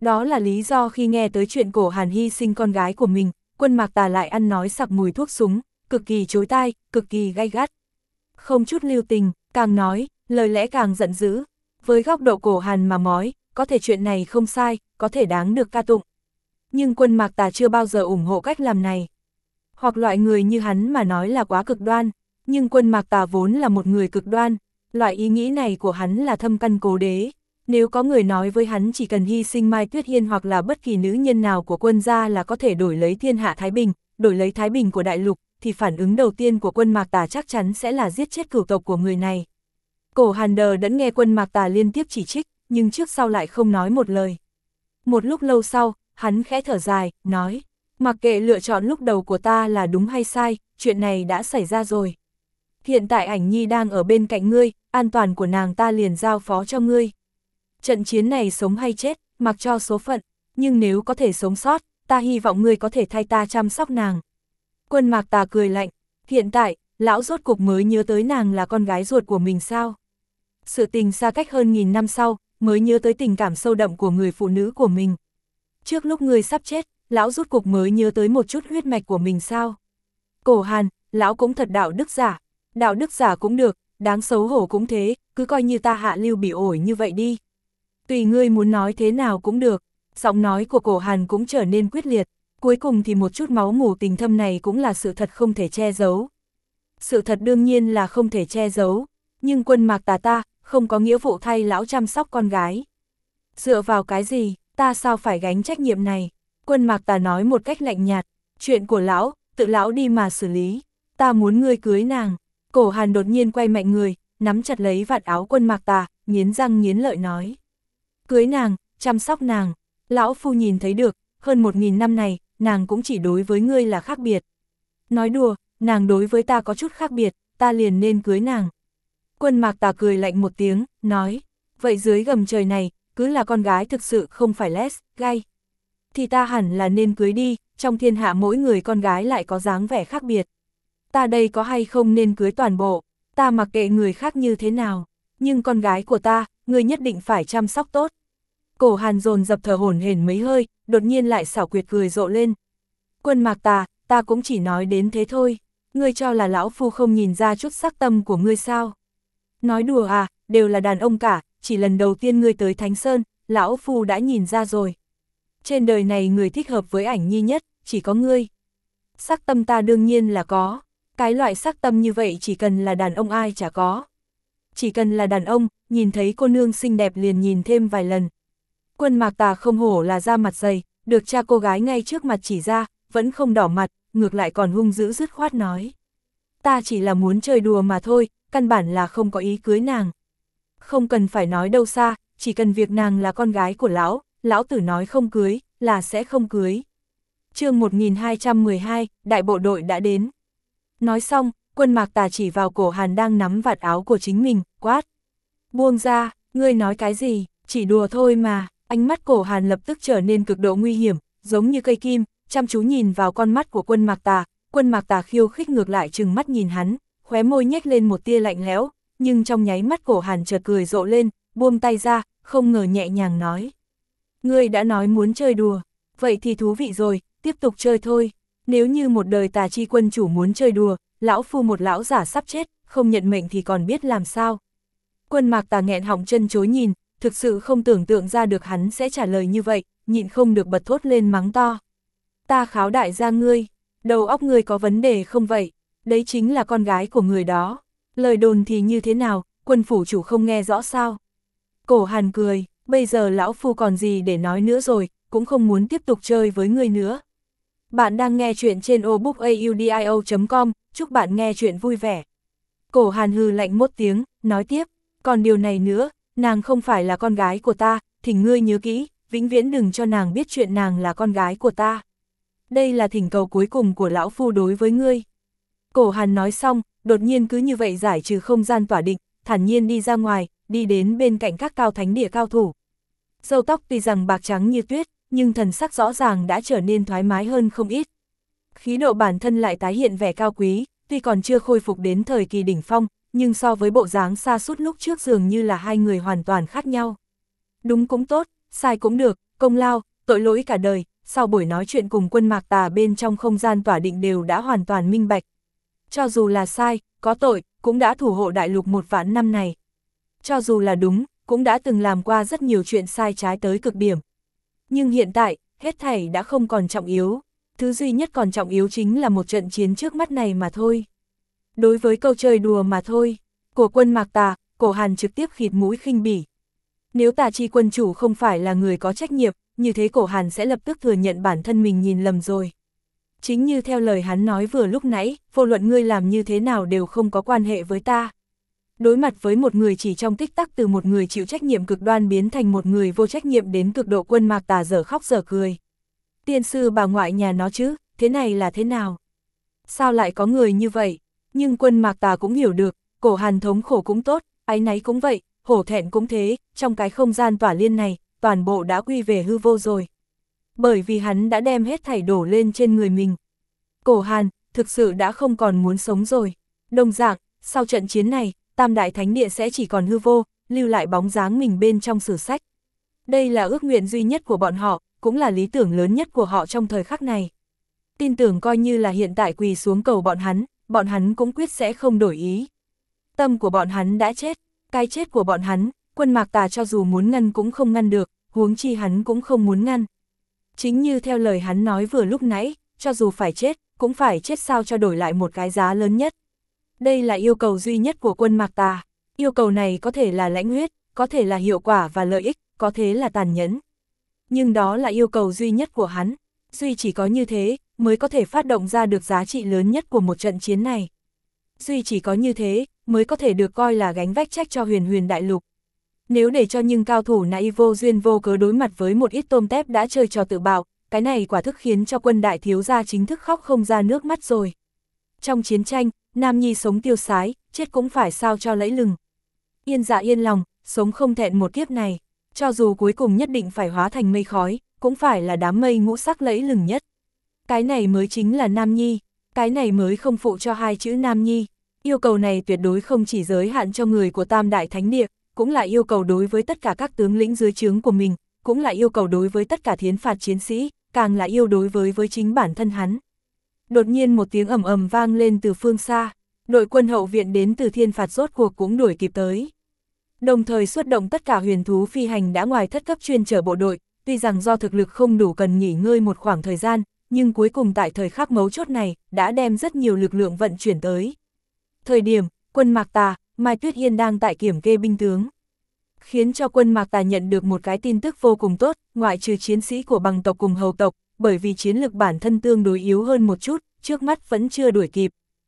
Đó là lý do khi nghe tới chuyện Cổ Hàn hy sinh con gái của mình, Quân Mạc Tà lại ăn nói sặc mùi thuốc súng, cực kỳ chối tai, cực kỳ gay gắt. Không chút lưu tình, càng nói, lời lẽ càng giận dữ. Với góc độ Cổ Hàn mà nói, có thể chuyện này không sai, có thể đáng được ca tụng. Nhưng Quân Mạc Tà chưa bao giờ ủng hộ cách làm này. Hoặc loại người như hắn mà nói là quá cực đoan, nhưng Quân Mạc Tà vốn là một người cực đoan, loại ý nghĩ này của hắn là thâm căn cố đế. Nếu có người nói với hắn chỉ cần hy sinh Mai Tuyết Hiên hoặc là bất kỳ nữ nhân nào của Quân gia là có thể đổi lấy thiên hạ Thái Bình, đổi lấy Thái Bình của đại lục, thì phản ứng đầu tiên của Quân Mạc Tà chắc chắn sẽ là giết chết cửu tộc của người này. Cổ Hàn đờ đẫn nghe Quân Mạc Tà liên tiếp chỉ trích, nhưng trước sau lại không nói một lời. Một lúc lâu sau, hắn khẽ thở dài, nói, mặc kệ lựa chọn lúc đầu của ta là đúng hay sai, chuyện này đã xảy ra rồi. Hiện tại Ảnh Nhi đang ở bên cạnh ngươi, an toàn của nàng ta liền giao phó cho ngươi. Trận chiến này sống hay chết, mặc cho số phận, nhưng nếu có thể sống sót, ta hy vọng ngươi có thể thay ta chăm sóc nàng. Quân Mạc Tà cười lạnh, hiện tại, lão rốt cục mới nhớ tới nàng là con gái ruột của mình sao? Sự tình xa cách hơn 1000 năm sau, mới nhớ tới tình cảm sâu đậm của người phụ nữ của mình. Trước lúc ngươi sắp chết, lão rốt cục mới nhớ tới một chút huyết mạch của mình sao? Cổ Hàn, lão cũng thật đạo đức giả cũng được, đáng xấu hổ cũng thế, cứ coi như ta hạ lưu bị ổi như vậy đi. Tùy ngươi muốn nói thế nào cũng được, giọng nói của Cổ Hàn cũng trở nên quyết liệt, cuối cùng thì một chút máu mủ tình thâm này cũng là sự thật không thể che giấu. Sự thật đương nhiên là không thể che giấu, nhưng Quân Mạc Tà ta không có nghĩa vụ thay lão chăm sóc con gái. Dựa vào cái gì, ta sao phải gánh trách nhiệm này? Quân Mạc Tà nói một cách lạnh nhạt, chuyện của lão, tự lão đi mà xử lý, ta muốn ngươi cưới nàng. Cổ Hàn đột nhiên quay mạnh người, nắm chặt lấy vạt áo Quân Mạc Tà, nghiến răng nghiến lợi nói. Cưới nàng, chăm sóc nàng, lão phu nhìn thấy được, hơn 1000 năm này, nàng cũng chỉ đối với ngươi là khác biệt. Nói đùa, nàng đối với ta có chút khác biệt, ta liền nên cưới nàng. Quân Mạc Tà cười lạnh một tiếng, nói, vậy dưới gầm trời này, cứ là con gái thực sự không phải les, gay. Thì ta hẳn là nên cưới đi, trong thiên hạ mỗi người con gái lại có dáng vẻ khác biệt. Ta đây có hay không nên cưới toàn bộ, ta mặc kệ người khác như thế nào, nhưng con gái của ta, ngươi nhất định phải chăm sóc tốt. Cổ Hàn dồn dập thở hổn hển mấy hơi, đột nhiên lại xảo quyệt cười rộ lên. Quân Mạc Tà, ta cũng chỉ nói đến thế thôi, ngươi cho là lão phu không nhìn ra chút sắc tâm của ngươi sao? Nói đùa à, đều là đàn ông cả, chỉ lần đầu tiên ngươi tới Thánh Sơn, lão phu đã nhìn ra rồi. Trên đời này người thích hợp với Ảnh Nhi nhất, chỉ có ngươi. Sắc tâm ta đương nhiên là có, cái loại sắc tâm như vậy chỉ cần là đàn ông ai chả có. Chỉ cần là đàn ông, nhìn thấy cô nương xinh đẹp liền nhìn thêm vài lần. Quân Mạc Tà không hổ là da mặt dày, được cha cô gái ngay trước mặt chỉ ra, vẫn không đỏ mặt, ngược lại còn hung dữ dứt khoát nói. Ta chỉ là muốn chơi đùa mà thôi, căn bản là không có ý cưới nàng. Không cần phải nói đâu xa, chỉ cần việc nàng là con gái của lão tử nói không cưới, là sẽ không cưới. Chương 1212, đại bộ đội đã đến. Nói xong, Quân Mạc Tà chỉ vào Cổ Hàn đang nắm vạt áo của chính mình, quát. Buông ra, ngươi nói cái gì, chỉ đùa thôi mà. Ánh mắt Cổ Hàn lập tức trở nên cực độ nguy hiểm, giống như cây kim, chăm chú nhìn vào con mắt của Quân Mạc Tà. Quân Mạc Tà khiêu khích ngược lại trừng mắt nhìn hắn, khóe môi nhếch lên một tia lạnh lẽo, nhưng trong nháy mắt Cổ Hàn chợt cười rộ lên, buông tay ra, không ngờ nhẹ nhàng nói. Ngươi đã nói muốn chơi đùa, vậy thì thú vị rồi, tiếp tục chơi thôi. Nếu như một đời Tà Chi quân chủ muốn chơi đùa, lão phu một lão giả sắp chết, không nhận mệnh thì còn biết làm sao. Quân Mạc Tà nghẹn họng chân chối nhìn, thực sự không tưởng tượng ra được hắn sẽ trả lời như vậy, nhịn không được bật thốt lên mắng to. Ta kháo đại gia ngươi, đầu óc ngươi có vấn đề không vậy? Đấy chính là con gái của người đó. Lời đồn thì như thế nào, Quân phủ chủ không nghe rõ sao? Cổ Hàn cười, bây giờ lão phu còn gì để nói nữa rồi, cũng không muốn tiếp tục chơi với ngươi nữa. Bạn đang nghe chuyện trên obookaudio.com, chúc bạn nghe chuyện vui vẻ. Cổ Hàn hừ lạnh một tiếng, nói tiếp, còn điều này nữa, nàng không phải là con gái của ta, thỉnh ngươi nhớ kỹ, vĩnh viễn đừng cho nàng biết chuyện nàng là con gái của ta. Đây là thỉnh cầu cuối cùng của lão phu đối với ngươi. Cổ Hàn nói xong, đột nhiên cứ như vậy giải trừ không gian tỏa định, thản nhiên đi ra ngoài, đi đến bên cạnh các cao thánh địa cao thủ. Râu tóc tuy rằng bạc trắng như tuyết, nhưng thần sắc rõ ràng đã trở nên thoải mái hơn không ít. Khí độ bản thân lại tái hiện vẻ cao quý, tuy còn chưa khôi phục đến thời kỳ đỉnh phong, nhưng so với bộ dáng xa sút lúc trước dường như là hai người hoàn toàn khác nhau. Đúng cũng tốt, sai cũng được, công lao, tội lỗi cả đời, sau buổi nói chuyện cùng Quân Mạc Tà bên trong không gian tỏa định đều đã hoàn toàn minh bạch. Cho dù là sai, có tội, cũng đã thủ hộ đại lục 1 vạn năm này. Cho dù là đúng, cũng đã từng làm qua rất nhiều chuyện sai trái tới cực điểm. Nhưng hiện tại, hết thảy đã không còn trọng yếu. Thứ duy nhất còn trọng yếu chính là một trận chiến trước mắt này mà thôi. Đối với câu chơi đùa mà thôi, của Quân Mạc Tà, Cổ Hàn trực tiếp khịt mũi khinh bỉ. Nếu Tà Chi quân chủ không phải là người có trách nhiệm, như thế Cổ Hàn sẽ lập tức thừa nhận bản thân mình nhìn lầm rồi. Chính như theo lời hắn nói vừa lúc nãy, vô luận ngươi làm như thế nào đều không có quan hệ với ta. Đối mặt với một người chỉ trong tích tắc từ một người chịu trách nhiệm cực đoan biến thành một người vô trách nhiệm đến cực độ, Quân Mạc Tà dở khóc dở cười. Tiên sư bà ngoại nhà nó chứ, thế này là thế nào? Sao lại có người như vậy? Nhưng Quân Mạc Tà cũng hiểu được, Cổ Hàn thống khổ cũng tốt, áy náy cũng vậy, hổ thẹn cũng thế, trong cái không gian tỏa liên này, toàn bộ đã quy về hư vô rồi. Bởi vì hắn đã đem hết thảy đổ lên trên người mình. Cổ Hàn, thực sự đã không còn muốn sống rồi. Đồng dạng, sau trận chiến này, Tam Đại Thánh Địa sẽ chỉ còn hư vô, lưu lại bóng dáng mình bên trong sử sách. Đây là ước nguyện duy nhất của bọn họ, cũng là lý tưởng lớn nhất của họ trong thời khắc này. Tin tưởng coi như là hiện tại quỳ xuống cầu bọn hắn cũng quyết sẽ không đổi ý. Tâm của bọn hắn đã chết, cái chết của bọn hắn, Quân Mạc Tà cho dù muốn ngăn cũng không ngăn được, huống chi hắn cũng không muốn ngăn. Chính như theo lời hắn nói vừa lúc nãy, cho dù phải chết, cũng phải chết sao cho đổi lại một cái giá lớn nhất. Đây là yêu cầu duy nhất của Quân Mạc Tà. Yêu cầu này có thể là lãnh huyết, có thể là hiệu quả và lợi ích, có thể là tàn nhẫn. Nhưng đó là yêu cầu duy nhất của hắn. Duy chỉ có như thế, mới có thể phát động ra được giá trị lớn nhất của một trận chiến này. Duy chỉ có như thế, mới có thể được coi là gánh vác trách cho huyền đại lục. Nếu để cho những cao thủ nãy vô duyên vô cớ đối mặt với một ít tôm tép đã chơi trò tự bạo, cái này quả thức khiến cho Quân đại thiếu gia chính thức khóc không ra nước mắt rồi. Trong chiến tranh, nam nhi sống tiêu sái, chết cũng phải sao cho lẫy lừng. Yên dạ yên lòng, sống không thẹn một kiếp này, cho dù cuối cùng nhất định phải hóa thành mây khói, cũng phải là đám mây ngũ sắc lẫy lừng nhất. Cái này mới chính là nam nhi, cái này mới không phụ cho hai chữ nam nhi. Yêu cầu này tuyệt đối không chỉ giới hạn cho người của Tam Đại Thánh Địa, cũng là yêu cầu đối với tất cả các tướng lĩnh dưới trướng của mình, cũng là yêu cầu đối với tất cả thiến phạt chiến sĩ, càng là yêu đối với chính bản thân hắn. Đột nhiên một tiếng ầm ầm vang lên từ phương xa, đội quân hậu viện đến từ thiên phạt rốt cuộc cũng đuổi kịp tới. Đồng thời xuất động tất cả huyền thú phi hành đã ngoài thất cấp chuyên chở bộ đội, tuy rằng do thực lực không đủ cần nghỉ ngơi một khoảng thời gian, nhưng cuối cùng tại thời khắc mấu chốt này, đã đem rất nhiều lực lượng vận chuyển tới. Thời điểm, Quân Mạc Tà, Mai Tuyết Yên đang tại kiểm kê binh tướng. Khiến cho Quân Mạc Tà nhận được một cái tin tức vô cùng tốt, ngoại trừ chiến sĩ của bằng tộc cùng hầu tộc, bởi vì chiến lực bản thân tương đối yếu hơn một chút, trước mắt vẫn chưa đuổi kịp.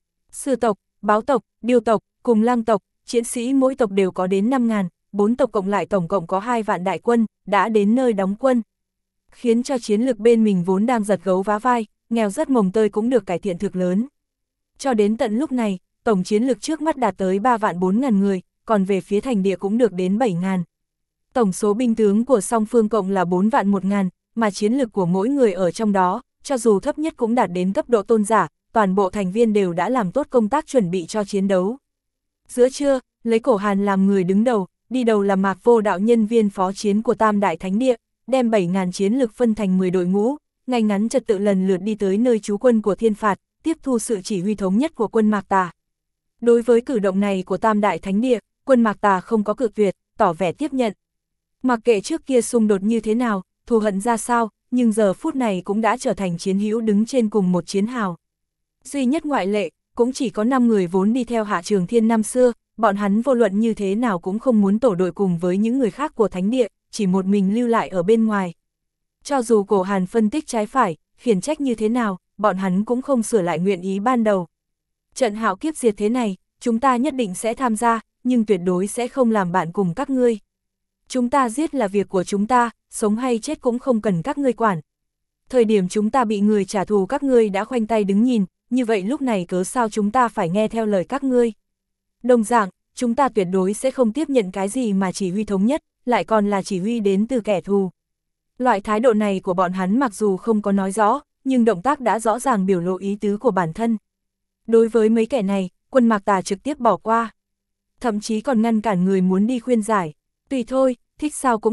Sư tộc, báo tộc, điêu tộc, cùng lang tộc, chiến sĩ mỗi tộc đều có đến 5.000, 4 tộc cộng lại tổng cộng có 2 vạn đại quân, đã đến nơi đóng quân. Khiến cho chiến lực bên mình vốn đang giật gấu vá vai, nghèo rất mồng tơi cũng được cải thiện thực lớn. Cho đến tận lúc này, tổng chiến lực trước mắt đạt tới 3 vạn 4.000 người, còn về phía thành địa cũng được đến 7.000. Tổng số binh tướng của song phương cộng là 4 vạn 1.000, mà chiến lực của mỗi người ở trong đó, cho dù thấp nhất cũng đạt đến cấp độ tôn giả, toàn bộ thành viên đều đã làm tốt công tác chuẩn bị cho chiến đấu. Giữa trưa, lấy Cổ Hàn làm người đứng đầu, đi đầu là Mạc Vô Đạo nhân viên phó chiến của Tam Đại Thánh Địa, đem 7.000 chiến lực phân thành 10 đội ngũ, ngay ngắn trật tự lần lượt đi tới nơi trú quân của thiên phạt, tiếp thu sự chỉ huy thống nhất của Quân Mạc Tà. Đối với cử động này của Tam Đại Thánh Địa, Quân Mạc Tà không có cự tuyệt, tỏ vẻ tiếp nhận. Mặc kệ trước kia xung đột như thế nào, thù hận ra sao, nhưng giờ phút này cũng đã trở thành chiến hữu đứng trên cùng một chiến hào. Duy nhất ngoại lệ, cũng chỉ có 5 người vốn đi theo Hạ Trường Thiên năm xưa, bọn hắn vô luận như thế nào cũng không muốn tổ đội cùng với những người khác của Thánh Địa, chỉ một mình lưu lại ở bên ngoài. Cho dù Cổ Hàn phân tích trái phải, khiển trách như thế nào, bọn hắn cũng không sửa lại nguyện ý ban đầu. Trận hạo kiếp diệt thế này, chúng ta nhất định sẽ tham gia, nhưng tuyệt đối sẽ không làm bạn cùng các ngươi. Chúng ta giết là việc của chúng ta, sống hay chết cũng không cần các ngươi quản. Thời điểm chúng ta bị người trả thù các ngươi đã khoanh tay đứng nhìn, như vậy lúc này cớ sao chúng ta phải nghe theo lời các ngươi. Đồng dạng, chúng ta tuyệt đối sẽ không tiếp nhận cái gì mà chỉ huy thống nhất, lại còn là chỉ huy đến từ kẻ thù. Loại thái độ này của bọn hắn mặc dù không có nói rõ, nhưng động tác đã rõ ràng biểu lộ ý tứ của bản thân. Đối với mấy kẻ này, Quân Mạc Tà trực tiếp bỏ qua. Thậm chí còn ngăn cản người muốn đi khuyên giải. Tùy thôi, thích sao cũng chiều,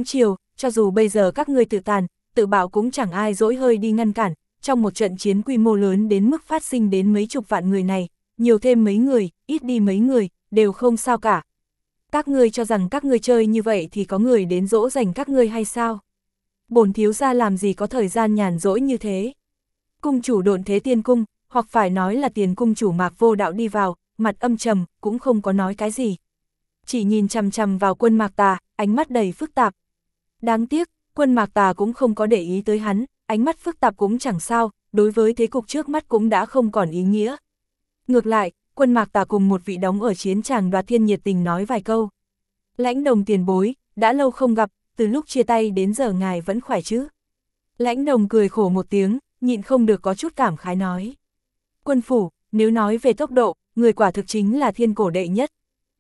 cho dù bây giờ các ngươi tự tàn, tự bạo cũng chẳng ai dỗi hơi đi ngăn cản, trong một trận chiến quy mô lớn đến mức phát sinh đến mấy chục vạn người này, nhiều thêm mấy người, ít đi mấy người, đều không sao cả. Các ngươi cho rằng các ngươi chơi như vậy thì có người đến dỗ dành các ngươi hay sao? Bổn thiếu gia làm gì có thời gian nhàn rỗi như thế? Cung chủ Độn Thế Tiên Cung, hoặc phải nói là Tiền cung chủ Mạc Vô Đạo đi vào, mặt âm trầm, cũng không có nói cái gì. Chỉ nhìn chằm chằm vào Quân Mạc Tà, ánh mắt đầy phức tạp. Đáng tiếc, Quân Mạc Tà cũng không có để ý tới hắn, ánh mắt phức tạp cũng chẳng sao, đối với thế cục trước mắt cũng đã không còn ý nghĩa. Ngược lại, Quân Mạc Tà cùng một vị đóng ở chiến tràng Đoạt Thiên nhiệt tình nói vài câu. Lãnh Đồng tiền bối, đã lâu không gặp, từ lúc chia tay đến giờ ngài vẫn khỏe chứ? Lãnh Đồng cười khổ một tiếng, nhịn không được có chút cảm khái nói. Quân phủ, nếu nói về tốc độ, người quả thực chính là thiên cổ đệ nhất.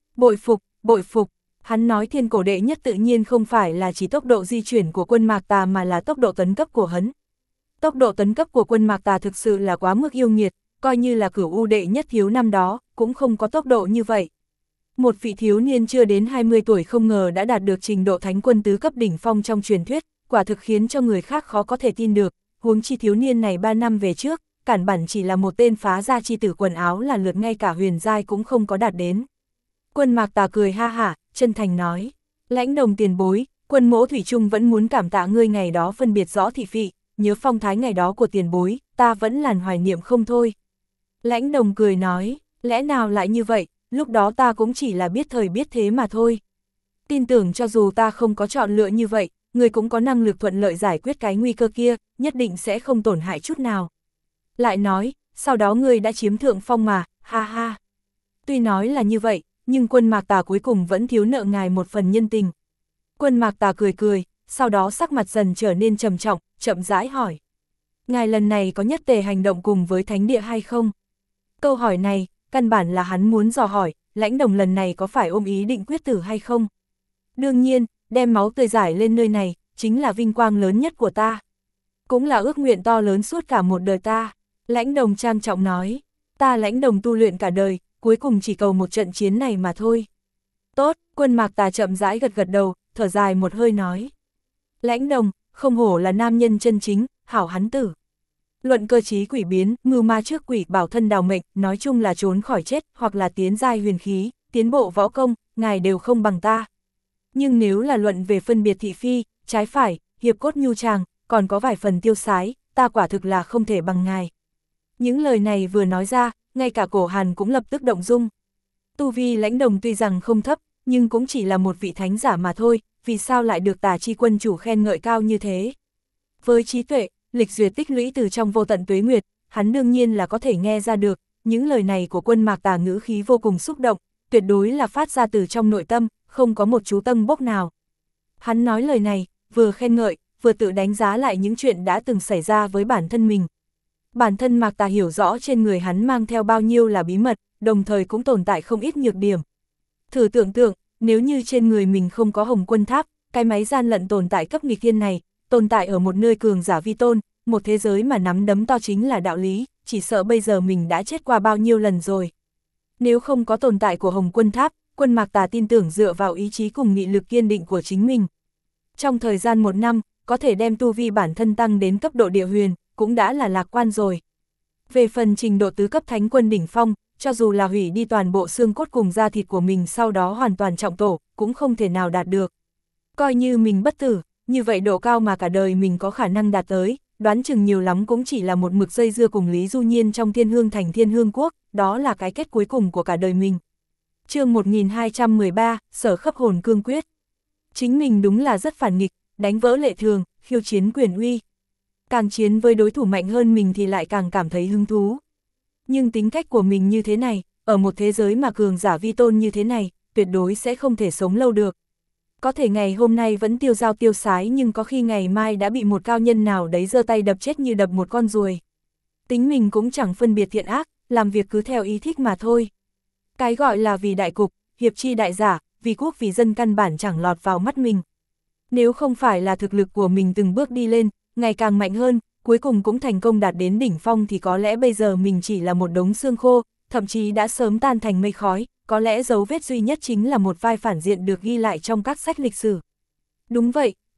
Bội phục, hắn nói thiên cổ đệ nhất tự nhiên không phải là chỉ tốc độ di chuyển của Quân Mạc Tà mà là tốc độ tấn cấp của hắn. Tốc độ tấn cấp của Quân Mạc Tà thực sự là quá mức yêu nghiệt, coi như là Cửu U đệ nhất thiếu năm đó, cũng không có tốc độ như vậy. Một vị thiếu niên chưa đến 20 tuổi không ngờ đã đạt được trình độ thánh quân tứ cấp đỉnh phong trong truyền thuyết, quả thực khiến cho người khác khó có thể tin được, huống chi thiếu niên này 3 năm về trước, cản bản chỉ là một tên phá gia chi tử quần áo là lượt ngay cả huyền giai cũng không có đạt đến. Quân Mạc Tà cười ha hả, chân thành nói, Lãnh Đồng tiền bối, Quân mỗ thủy chung vẫn muốn cảm tạ ngươi ngày đó phân biệt rõ thị phi, nhớ phong thái ngày đó của tiền bối, ta vẫn làn hoài niệm không thôi. Lãnh Đồng cười nói, lẽ nào lại như vậy, lúc đó ta cũng chỉ là biết thời biết thế mà thôi. Tin tưởng cho dù ta không có chọn lựa như vậy, ngươi cũng có năng lực thuận lợi giải quyết cái nguy cơ kia, nhất định sẽ không tổn hại chút nào. Lại nói, sau đó ngươi đã chiếm thượng phong mà, ha ha. Tuy nói là như vậy, nhưng Quân Mạc Tà cuối cùng vẫn thiếu nợ ngài một phần nhân tình. Quân Mạc Tà cười cười, sau đó sắc mặt dần trở nên trầm trọng, chậm rãi hỏi. Ngài lần này có nhất tề hành động cùng với thánh địa hay không? Câu hỏi này, căn bản là hắn muốn dò hỏi, Lãnh Đồng lần này có phải ôm ý định quyết tử hay không? Đương nhiên, đem máu tươi giải lên nơi này, chính là vinh quang lớn nhất của ta. Cũng là ước nguyện to lớn suốt cả một đời ta. Lãnh Đồng trang trọng nói, ta Lãnh Đồng tu luyện cả đời, cuối cùng chỉ cầu một trận chiến này mà thôi. Tốt, Quân Mạc Tà chậm rãi gật gật đầu, thở dài một hơi nói. Lãnh Đồng, không hổ là nam nhân chân chính, hảo hắn tử. Luận cơ trí quỷ biến, mưu ma trước quỷ bảo thân đào mệnh, nói chung là trốn khỏi chết, hoặc là tiến giai huyền khí, tiến bộ võ công, ngài đều không bằng ta. Nhưng nếu là luận về phân biệt thị phi, trái phải, hiệp cốt nhu tràng, còn có vài phần tiêu sái, ta quả thực là không thể bằng ngài. Những lời này vừa nói ra, ngay cả Cổ Hàn cũng lập tức động dung. Tu vi Lãnh Đồng tuy rằng không thấp, nhưng cũng chỉ là một vị thánh giả mà thôi, vì sao lại được Tà Chi quân chủ khen ngợi cao như thế? Với trí tuệ, lịch duyệt tích lũy từ trong vô tận tuế nguyệt, hắn đương nhiên là có thể nghe ra được, những lời này của Quân Mạc Tà ngữ khí vô cùng xúc động, tuyệt đối là phát ra từ trong nội tâm, không có một chú tâm bốc nào. Hắn nói lời này, vừa khen ngợi, vừa tự đánh giá lại những chuyện đã từng xảy ra với bản thân mình. Bản thân Mạc Tà hiểu rõ trên người hắn mang theo bao nhiêu là bí mật, đồng thời cũng tồn tại không ít nhược điểm. Thử tưởng tượng, nếu như trên người mình không có Hồng Quân Tháp, cái máy gian lận tồn tại cấp nghịch thiên này, tồn tại ở một nơi cường giả vi tôn, một thế giới mà nắm đấm to chính là đạo lý, chỉ sợ bây giờ mình đã chết qua bao nhiêu lần rồi. Nếu không có tồn tại của Hồng Quân Tháp, Quân Mạc Tà tin tưởng dựa vào ý chí cùng nghị lực kiên định của chính mình. Trong thời gian 1 năm, có thể đem tu vi bản thân tăng đến cấp độ địa huyền, cũng đã là lạc quan rồi. Về phần trình độ tứ cấp thánh quân đỉnh phong, cho dù là hủy đi toàn bộ xương cốt cùng da thịt của mình sau đó hoàn toàn trọng tổ, cũng không thể nào đạt được. Coi như mình bất tử, như vậy độ cao mà cả đời mình có khả năng đạt tới, đoán chừng nhiều lắm cũng chỉ là một mực dây dưa cùng Lý Du Nhiên trong Thiên Hương thành Thiên Hương Quốc, đó là cái kết cuối cùng của cả đời mình. Chương 1213, Sở Khấp Hồn Cương Quyết. Chính mình đúng là rất phản nghịch, đánh vỡ lệ thường, khiêu chiến quyền uy. Càng chiến với đối thủ mạnh hơn mình thì lại càng cảm thấy hứng thú. Nhưng tính cách của mình như thế này, ở một thế giới mà cường giả vi tôn như thế này, tuyệt đối sẽ không thể sống lâu được. Có thể ngày hôm nay vẫn tiêu dao tiêu sái nhưng có khi ngày mai đã bị một cao nhân nào đấy giơ tay đập chết như đập một con ruồi. Tính mình cũng chẳng phân biệt thiện ác, làm việc cứ theo ý thích mà thôi. Cái gọi là vì đại cục, hiệp chi đại giả, vì quốc vì dân căn bản chẳng lọt vào mắt mình. Nếu không phải là thực lực của mình từng bước đi lên, ngày càng mạnh hơn, cuối cùng cũng thành công đạt đến đỉnh phong thì có lẽ bây giờ mình chỉ là một đống xương khô, thậm chí đã sớm tan thành mây khói, có lẽ dấu vết duy nhất chính là một vai phản diện được ghi lại trong các sách lịch sử. Đúng vậy,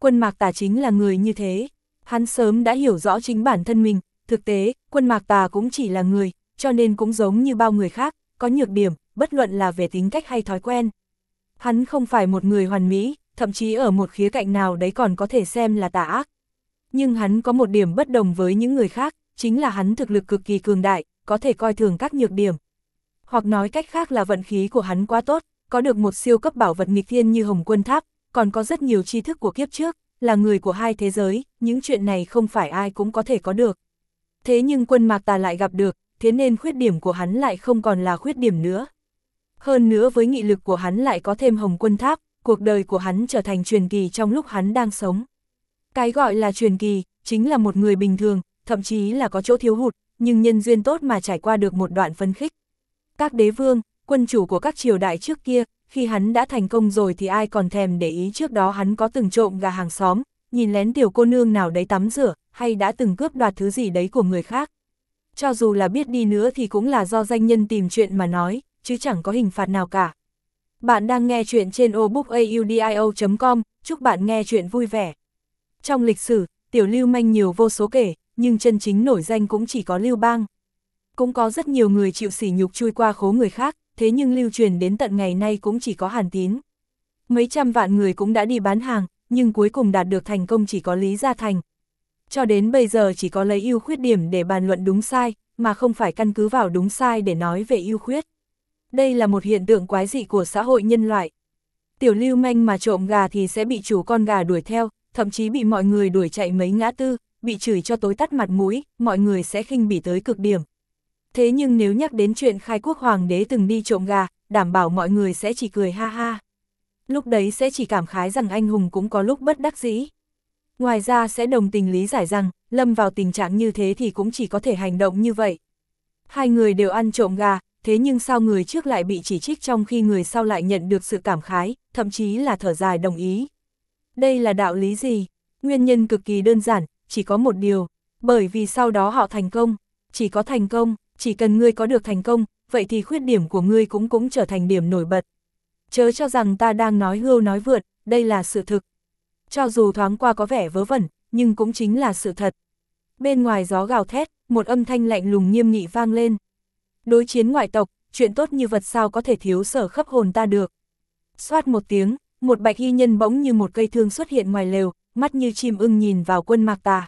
Quân Mạc Tà chính là người như thế. Hắn sớm đã hiểu rõ chính bản thân mình, thực tế, Quân Mạc Tà cũng chỉ là người, cho nên cũng giống như bao người khác, có nhược điểm, bất luận là về tính cách hay thói quen. Hắn không phải một người hoàn mỹ, thậm chí ở một khía cạnh nào đấy còn có thể xem là tà ác. Nhưng hắn có một điểm bất đồng với những người khác, chính là hắn thực lực cực kỳ cường đại, có thể coi thường các nhược điểm. Hoặc nói cách khác là vận khí của hắn quá tốt, có được một siêu cấp bảo vật nghịch thiên như Hồng Quân Tháp, còn có rất nhiều tri thức của kiếp trước, là người của hai thế giới, những chuyện này không phải ai cũng có thể có được. Thế nhưng Quân Mạc Tà lại gặp được, thế nên khuyết điểm của hắn lại không còn là khuyết điểm nữa. Hơn nữa với nghị lực của hắn lại có thêm Hồng Quân Tháp, cuộc đời của hắn trở thành truyền kỳ trong lúc hắn đang sống. Cái gọi là truyền kỳ, chính là một người bình thường, thậm chí là có chỗ thiếu hụt, nhưng nhân duyên tốt mà trải qua được một đoạn phấn khích. Các đế vương, quân chủ của các triều đại trước kia, khi hắn đã thành công rồi thì ai còn thèm để ý trước đó hắn có từng trộm gà hàng xóm, nhìn lén tiểu cô nương nào đấy tắm rửa, hay đã từng cướp đoạt thứ gì đấy của người khác. Cho dù là biết đi nữa thì cũng là do danh nhân tìm chuyện mà nói, chứ chẳng có hình phạt nào cả. Bạn đang nghe chuyện trên audiobook.com, chúc bạn nghe chuyện vui vẻ. Trong lịch sử, tiểu lưu manh nhiều vô số kể, nhưng chân chính nổi danh cũng chỉ có Lưu Bang. Cũng có rất nhiều người chịu sỉ nhục chui qua khố người khác, thế nhưng lưu truyền đến tận ngày nay cũng chỉ có Hàn Tín. Mấy trăm vạn người cũng đã đi bán hàng, nhưng cuối cùng đạt được thành công chỉ có Lý Gia Thành. Cho đến bây giờ chỉ có lấy ưu khuyết điểm để bàn luận đúng sai, mà không phải căn cứ vào đúng sai để nói về ưu khuyết. Đây là một hiện tượng quái dị của xã hội nhân loại. Tiểu lưu manh mà trộm gà thì sẽ bị chủ con gà đuổi theo, thậm chí bị mọi người đuổi chạy mấy ngã tư, bị chửi cho tối tắt mặt mũi, mọi người sẽ khinh bỉ tới cực điểm. Thế nhưng nếu nhắc đến chuyện khai quốc hoàng đế từng đi trộm gà, đảm bảo mọi người sẽ chỉ cười ha ha. Lúc đấy sẽ chỉ cảm khái rằng anh hùng cũng có lúc bất đắc dĩ. Ngoài ra sẽ đồng tình lý giải rằng, lâm vào tình trạng như thế thì cũng chỉ có thể hành động như vậy. Hai người đều ăn trộm gà, thế nhưng sao người trước lại bị chỉ trích trong khi người sau lại nhận được sự cảm khái, thậm chí là thở dài đồng ý. Đây là đạo lý gì? Nguyên nhân cực kỳ đơn giản, chỉ có một điều, bởi vì sau đó họ thành công, chỉ có thành công, chỉ cần ngươi có được thành công, vậy thì khuyết điểm của ngươi cũng trở thành điểm nổi bật. Chớ cho rằng ta đang nói hưu nói vượt, đây là sự thực. Cho dù thoáng qua có vẻ vớ vẩn, nhưng cũng chính là sự thật. Bên ngoài gió gào thét, một âm thanh lạnh lùng nghiêm nghị vang lên. Đối chiến ngoại tộc, chuyện tốt như vật sao có thể thiếu Sở Khấp Hồn ta được. Xoát một tiếng, một bạch y nhân bỗng như một cây thương xuất hiện ngoài lều, mắt như chim ưng nhìn vào Quân Mạc Tà.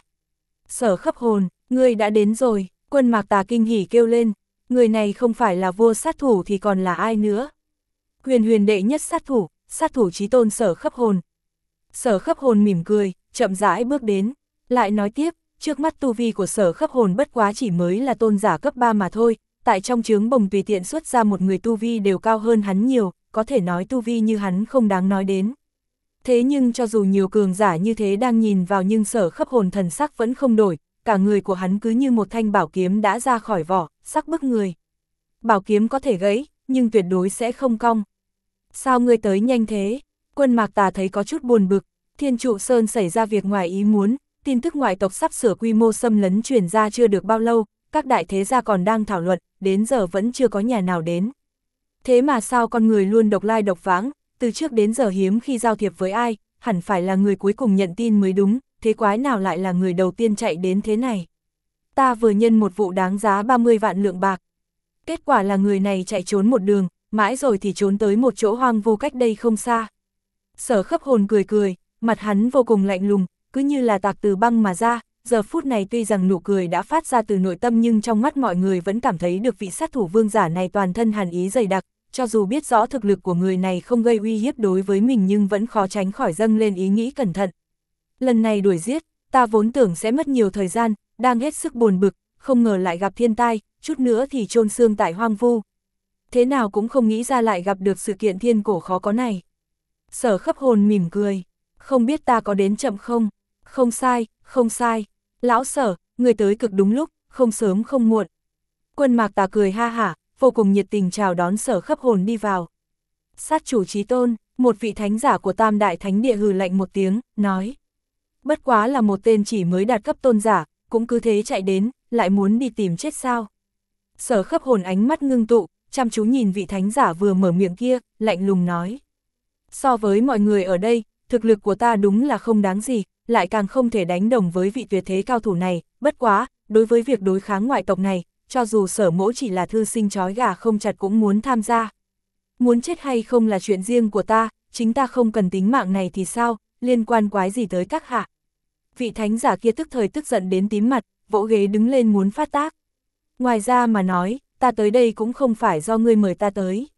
Sở Khấp Hồn, ngươi đã đến rồi. Quân Mạc Tà kinh hỉ kêu lên, người này không phải là vua sát thủ thì còn là ai nữa. Huyền đệ nhất sát thủ chí tôn Sở Khấp Hồn. Sở Khấp Hồn mỉm cười, chậm rãi bước đến, lại nói tiếp, trước mắt tu vi của Sở Khấp Hồn bất quá chỉ mới là tôn giả cấp 3 mà thôi, tại trong trướng bồng tùy tiện xuất ra một người tu vi đều cao hơn hắn nhiều, có thể nói tu vi như hắn không đáng nói đến. Thế nhưng cho dù nhiều cường giả như thế đang nhìn vào nhưng Sở Khấp Hồn thần sắc vẫn không đổi, cả người của hắn cứ như một thanh bảo kiếm đã ra khỏi vỏ, sắc bức người. Bảo kiếm có thể gãy, nhưng tuyệt đối sẽ không cong. Sao ngươi tới nhanh thế? Quân Mạc Tà thấy có chút buồn bực, Thiên Trụ Sơn xảy ra việc ngoài ý muốn, tin tức ngoại tộc sắp sửa quy mô xâm lấn truyền ra chưa được bao lâu, các đại thế gia còn đang thảo luận, đến giờ vẫn chưa có nhà nào đến. Thế mà sao con người luôn độc lai độc vãng, từ trước đến giờ hiếm khi giao thiệp với ai, hẳn phải là người cuối cùng nhận tin mới đúng, thế quái nào lại là người đầu tiên chạy đến thế này. Ta vừa nhân một vụ đáng giá 30 vạn lượng bạc. Kết quả là người này chạy trốn một đường, mãi rồi thì trốn tới một chỗ hoang vu cách đây không xa. Sở Khấp Hồn cười cười, mặt hắn vô cùng lạnh lùng, cứ như là tạc từ băng mà ra, giờ phút này tuy rằng nụ cười đã phát ra từ nội tâm nhưng trong mắt mọi người vẫn cảm thấy được vị sát thủ vương giả này toàn thân hàn ý dày đặc, cho dù biết rõ thực lực của người này không gây uy hiếp đối với mình nhưng vẫn khó tránh khỏi dâng lên ý nghĩ cẩn thận. Lần này đuổi giết, ta vốn tưởng sẽ mất nhiều thời gian, đang hết sức buồn bực, không ngờ lại gặp thiên tai, chút nữa thì chôn xương tại hoang vu. Thế nào cũng không nghĩ ra lại gặp được sự kiện thiên cổ khó có này. Sở Khấp Hồn mỉm cười, không biết ta có đến chậm không? Không sai, không sai. Lão Sở, người tới cực đúng lúc, không sớm không muộn. Quân Mạc Tà cười ha hả, vô cùng nhiệt tình chào đón Sở Khấp Hồn đi vào. Sát chủ chí tôn, một vị thánh giả của Tam Đại Thánh Địa hừ lạnh một tiếng, nói. Bất quá là một tên chỉ mới đạt cấp tôn giả, cũng cứ thế chạy đến, lại muốn đi tìm chết sao. Sở Khấp Hồn ánh mắt ngưng tụ, chăm chú nhìn vị thánh giả vừa mở miệng kia, lạnh lùng nói. So với mọi người ở đây, thực lực của ta đúng là không đáng gì, lại càng không thể đánh đồng với vị tuyệt thế cao thủ này, bất quá, đối với việc đối kháng ngoại tộc này, cho dù Sở Mỗ chỉ là thư sinh trói gà không chặt cũng muốn tham gia. Muốn chết hay không là chuyện riêng của ta, chính ta không cần tính mạng này thì sao, liên quan quái gì tới các hạ. Vị thánh giả kia tức thời tức giận đến tím mặt, vỗ ghế đứng lên muốn phát tác. Ngoài ra mà nói, ta tới đây cũng không phải do ngươi mời ta tới.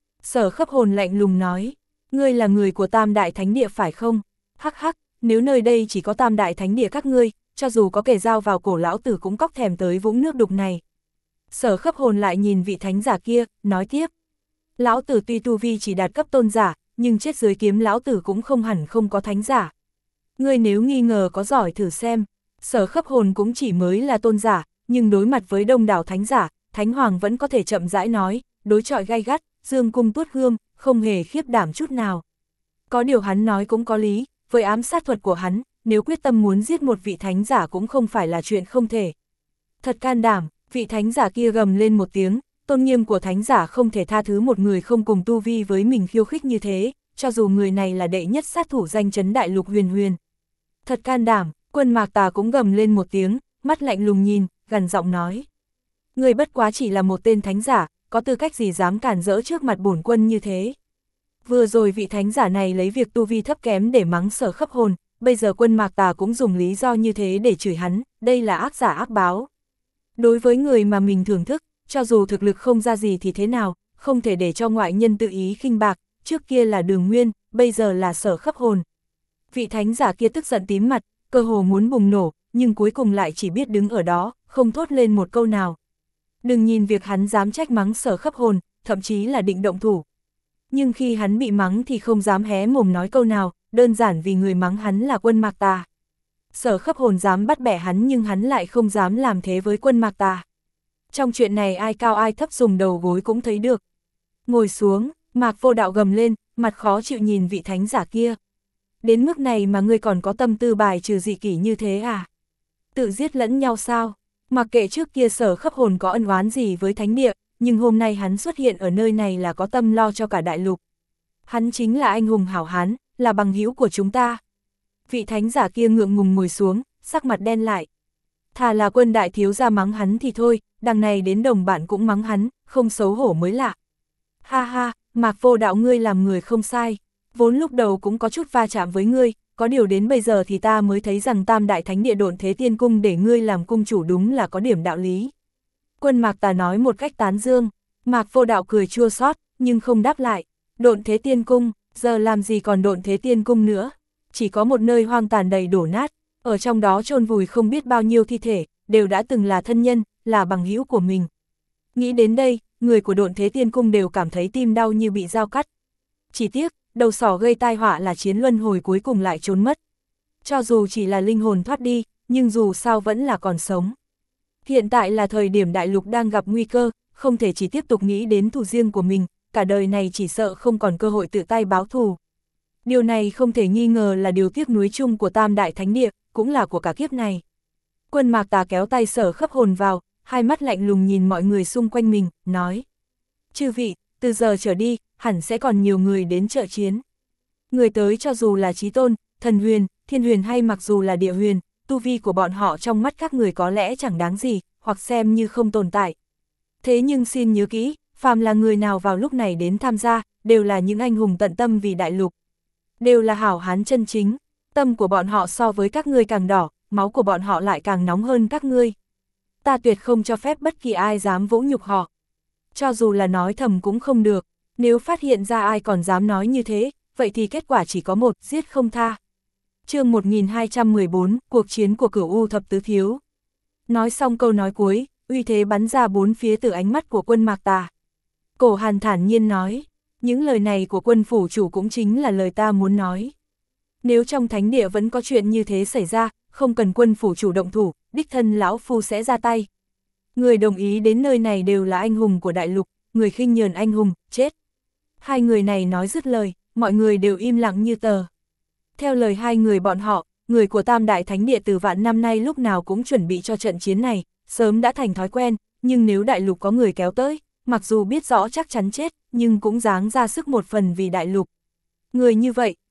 Sở Khấp Hồn lạnh lùng nói, ngươi là người của Tam Đại Thánh Địa phải không? Hắc hắc, nếu nơi đây chỉ có Tam Đại Thánh Địa các ngươi, cho dù có kẻ dao vào cổ lão tử cũng cóc thèm tới vũng nước đục này. Sở Khấp Hồn lại nhìn vị thánh giả kia, nói tiếp. Lão tử tuy tu vi chỉ đạt cấp tôn giả, nhưng chết dưới kiếm lão tử cũng không hẳn không có thánh giả. Ngươi nếu nghi ngờ có giỏi thử xem, Sở Khấp Hồn cũng chỉ mới là tôn giả, nhưng đối mặt với đông đảo thánh giả, Thánh Hoàng vẫn có thể chậm rãi nói, đối chọi gay gắt, dương cung tuốt gươm, không hề khiếp đảm chút nào. Có điều hắn nói cũng có lý, với ám sát thuật của hắn, nếu quyết tâm muốn giết một vị thánh giả cũng không phải là chuyện không thể. Thật can đảm, vị thánh giả kia gầm lên một tiếng, tôn nghiêm của thánh giả không thể tha thứ một người không cùng tu vi với mình khiêu khích như thế, cho dù người này là đệ nhất sát thủ danh chấn đại lục huyền huyền. Thật can đảm, Quân Mạc Tà cũng gầm lên một tiếng, mắt lạnh lùng nhìn, gằn giọng nói. Người bất quá chỉ là một tên thánh giả, có tư cách gì dám cản rỡ trước mặt bổn quân như thế. Vừa rồi vị thánh giả này lấy việc tu vi thấp kém để mắng Sở Khấp Hồn, bây giờ Quân Mạc Tà cũng dùng lý do như thế để chửi hắn, đây là ác giả ác báo. Đối với người mà mình thưởng thức, cho dù thực lực không ra gì thì thế nào, không thể để cho ngoại nhân tự ý khinh bạc, trước kia là Đường Nguyên, bây giờ là Sở Khấp Hồn. Vị thánh giả kia tức giận tím mặt, cơ hồ muốn bùng nổ, nhưng cuối cùng lại chỉ biết đứng ở đó, không thốt lên một câu nào. Đừng nhìn việc hắn dám trách mắng Sở Khấp Hồn, thậm chí là định động thủ. Nhưng khi hắn bị mắng thì không dám hé mồm nói câu nào, đơn giản vì người mắng hắn là Quân Mạc Tà. Sở Khấp Hồn dám bắt bẻ hắn nhưng hắn lại không dám làm thế với Quân Mạc Tà. Trong chuyện này ai cao ai thấp dùng đầu gối cũng thấy được. Ngồi xuống, Mạc Vô Đạo gầm lên, mặt khó chịu nhìn vị thánh giả kia. Đến mức này mà ngươi còn có tâm tư bài trừ dị kỷ như thế à? Tự giết lẫn nhau sao? Mặc kệ trước kia Sở Khấp Hồn có ân oán gì với thánh địa, nhưng hôm nay hắn xuất hiện ở nơi này là có tâm lo cho cả đại lục. Hắn chính là anh hùng hảo hán, là bằng hữu của chúng ta. Vị thánh giả kia ngượng ngùng ngồi xuống, sắc mặt đen lại. Thà là Quân đại thiếu gia mắng hắn thì thôi, đằng này đến đồng bạn cũng mắng hắn, không xấu hổ mới lạ. Ha ha, Mạc Vô Đạo ngươi làm người không sai, vốn lúc đầu cũng có chút va chạm với ngươi, có điều đến bây giờ thì ta mới thấy rằng Tam Đại Thánh Địa Độn Thế Tiên Cung để ngươi làm cung chủ đúng là có điểm đạo lý. Quân Mạc Tà nói một cách tán dương, Mạc Vô Đạo cười chua xót nhưng không đáp lại. Độn Thế Tiên Cung, giờ làm gì còn Độn Thế Tiên Cung nữa, chỉ có một nơi hoang tàn đầy đổ nát, ở trong đó chôn vùi không biết bao nhiêu thi thể, đều đã từng là thân nhân, là bằng hữu của mình. Nghĩ đến đây, người của Độn Thế Tiên Cung đều cảm thấy tim đau như bị dao cắt. Chỉ tiếc, đầu sỏ gây tai họa là Chiến Luân Hồi cuối cùng lại trốn mất. Cho dù chỉ là linh hồn thoát đi, nhưng dù sao vẫn là còn sống. Hiện tại là thời điểm đại lục đang gặp nguy cơ, không thể chỉ tiếp tục nghĩ đến thù riêng của mình, cả đời này chỉ sợ không còn cơ hội tự tay báo thù. Điều này không thể nghi ngờ là điều tiếc nuối chung của Tam Đại Thánh Địa, cũng là của cả kiếp này. Quân Mạc Tà kéo tay Sở Khấp Hồn vào, hai mắt lạnh lùng nhìn mọi người xung quanh mình, nói. Chư vị, từ giờ trở đi, hẳn sẽ còn nhiều người đến trợ chiến. Người tới cho dù là Chí Tôn, Thần Huyền, Thiên Huyền hay mặc dù là Địa Huyền, tu vi của bọn họ trong mắt các người có lẽ chẳng đáng gì, hoặc xem như không tồn tại. Thế nhưng xin nhớ kỹ, phàm là người nào vào lúc này đến tham gia, đều là những anh hùng tận tâm vì đại lục. Đều là hảo hán chân chính, tâm của bọn họ so với các ngươi càng đỏ, máu của bọn họ lại càng nóng hơn các ngươi. Ta tuyệt không cho phép bất kỳ ai dám vỗ nhục họ. Cho dù là nói thầm cũng không được, nếu phát hiện ra ai còn dám nói như thế, vậy thì kết quả chỉ có một, giết không tha. Chương 1214, cuộc chiến của Cửu U Thập Tứ Thiếu. Nói xong câu nói cuối, uy thế bắn ra bốn phía từ ánh mắt của Quân Mạc Tà. Cổ Hàn thản nhiên nói, những lời này của Quân phủ chủ cũng chính là lời ta muốn nói. Nếu trong thánh địa vẫn có chuyện như thế xảy ra, không cần Quân phủ chủ động thủ, đích thân lão phu sẽ ra tay. Người đồng ý đến nơi này đều là anh hùng của đại lục, người khinh nhờn anh hùng, chết. Hai người này nói dứt lời, mọi người đều im lặng như tờ. Theo lời hai người bọn họ, người của Tam Đại Thánh Địa từ vạn năm nay lúc nào cũng chuẩn bị cho trận chiến này, sớm đã thành thói quen, nhưng nếu đại lục có người kéo tới, mặc dù biết rõ chắc chắn chết, nhưng cũng dáng ra sức một phần vì đại lục. Người như vậy,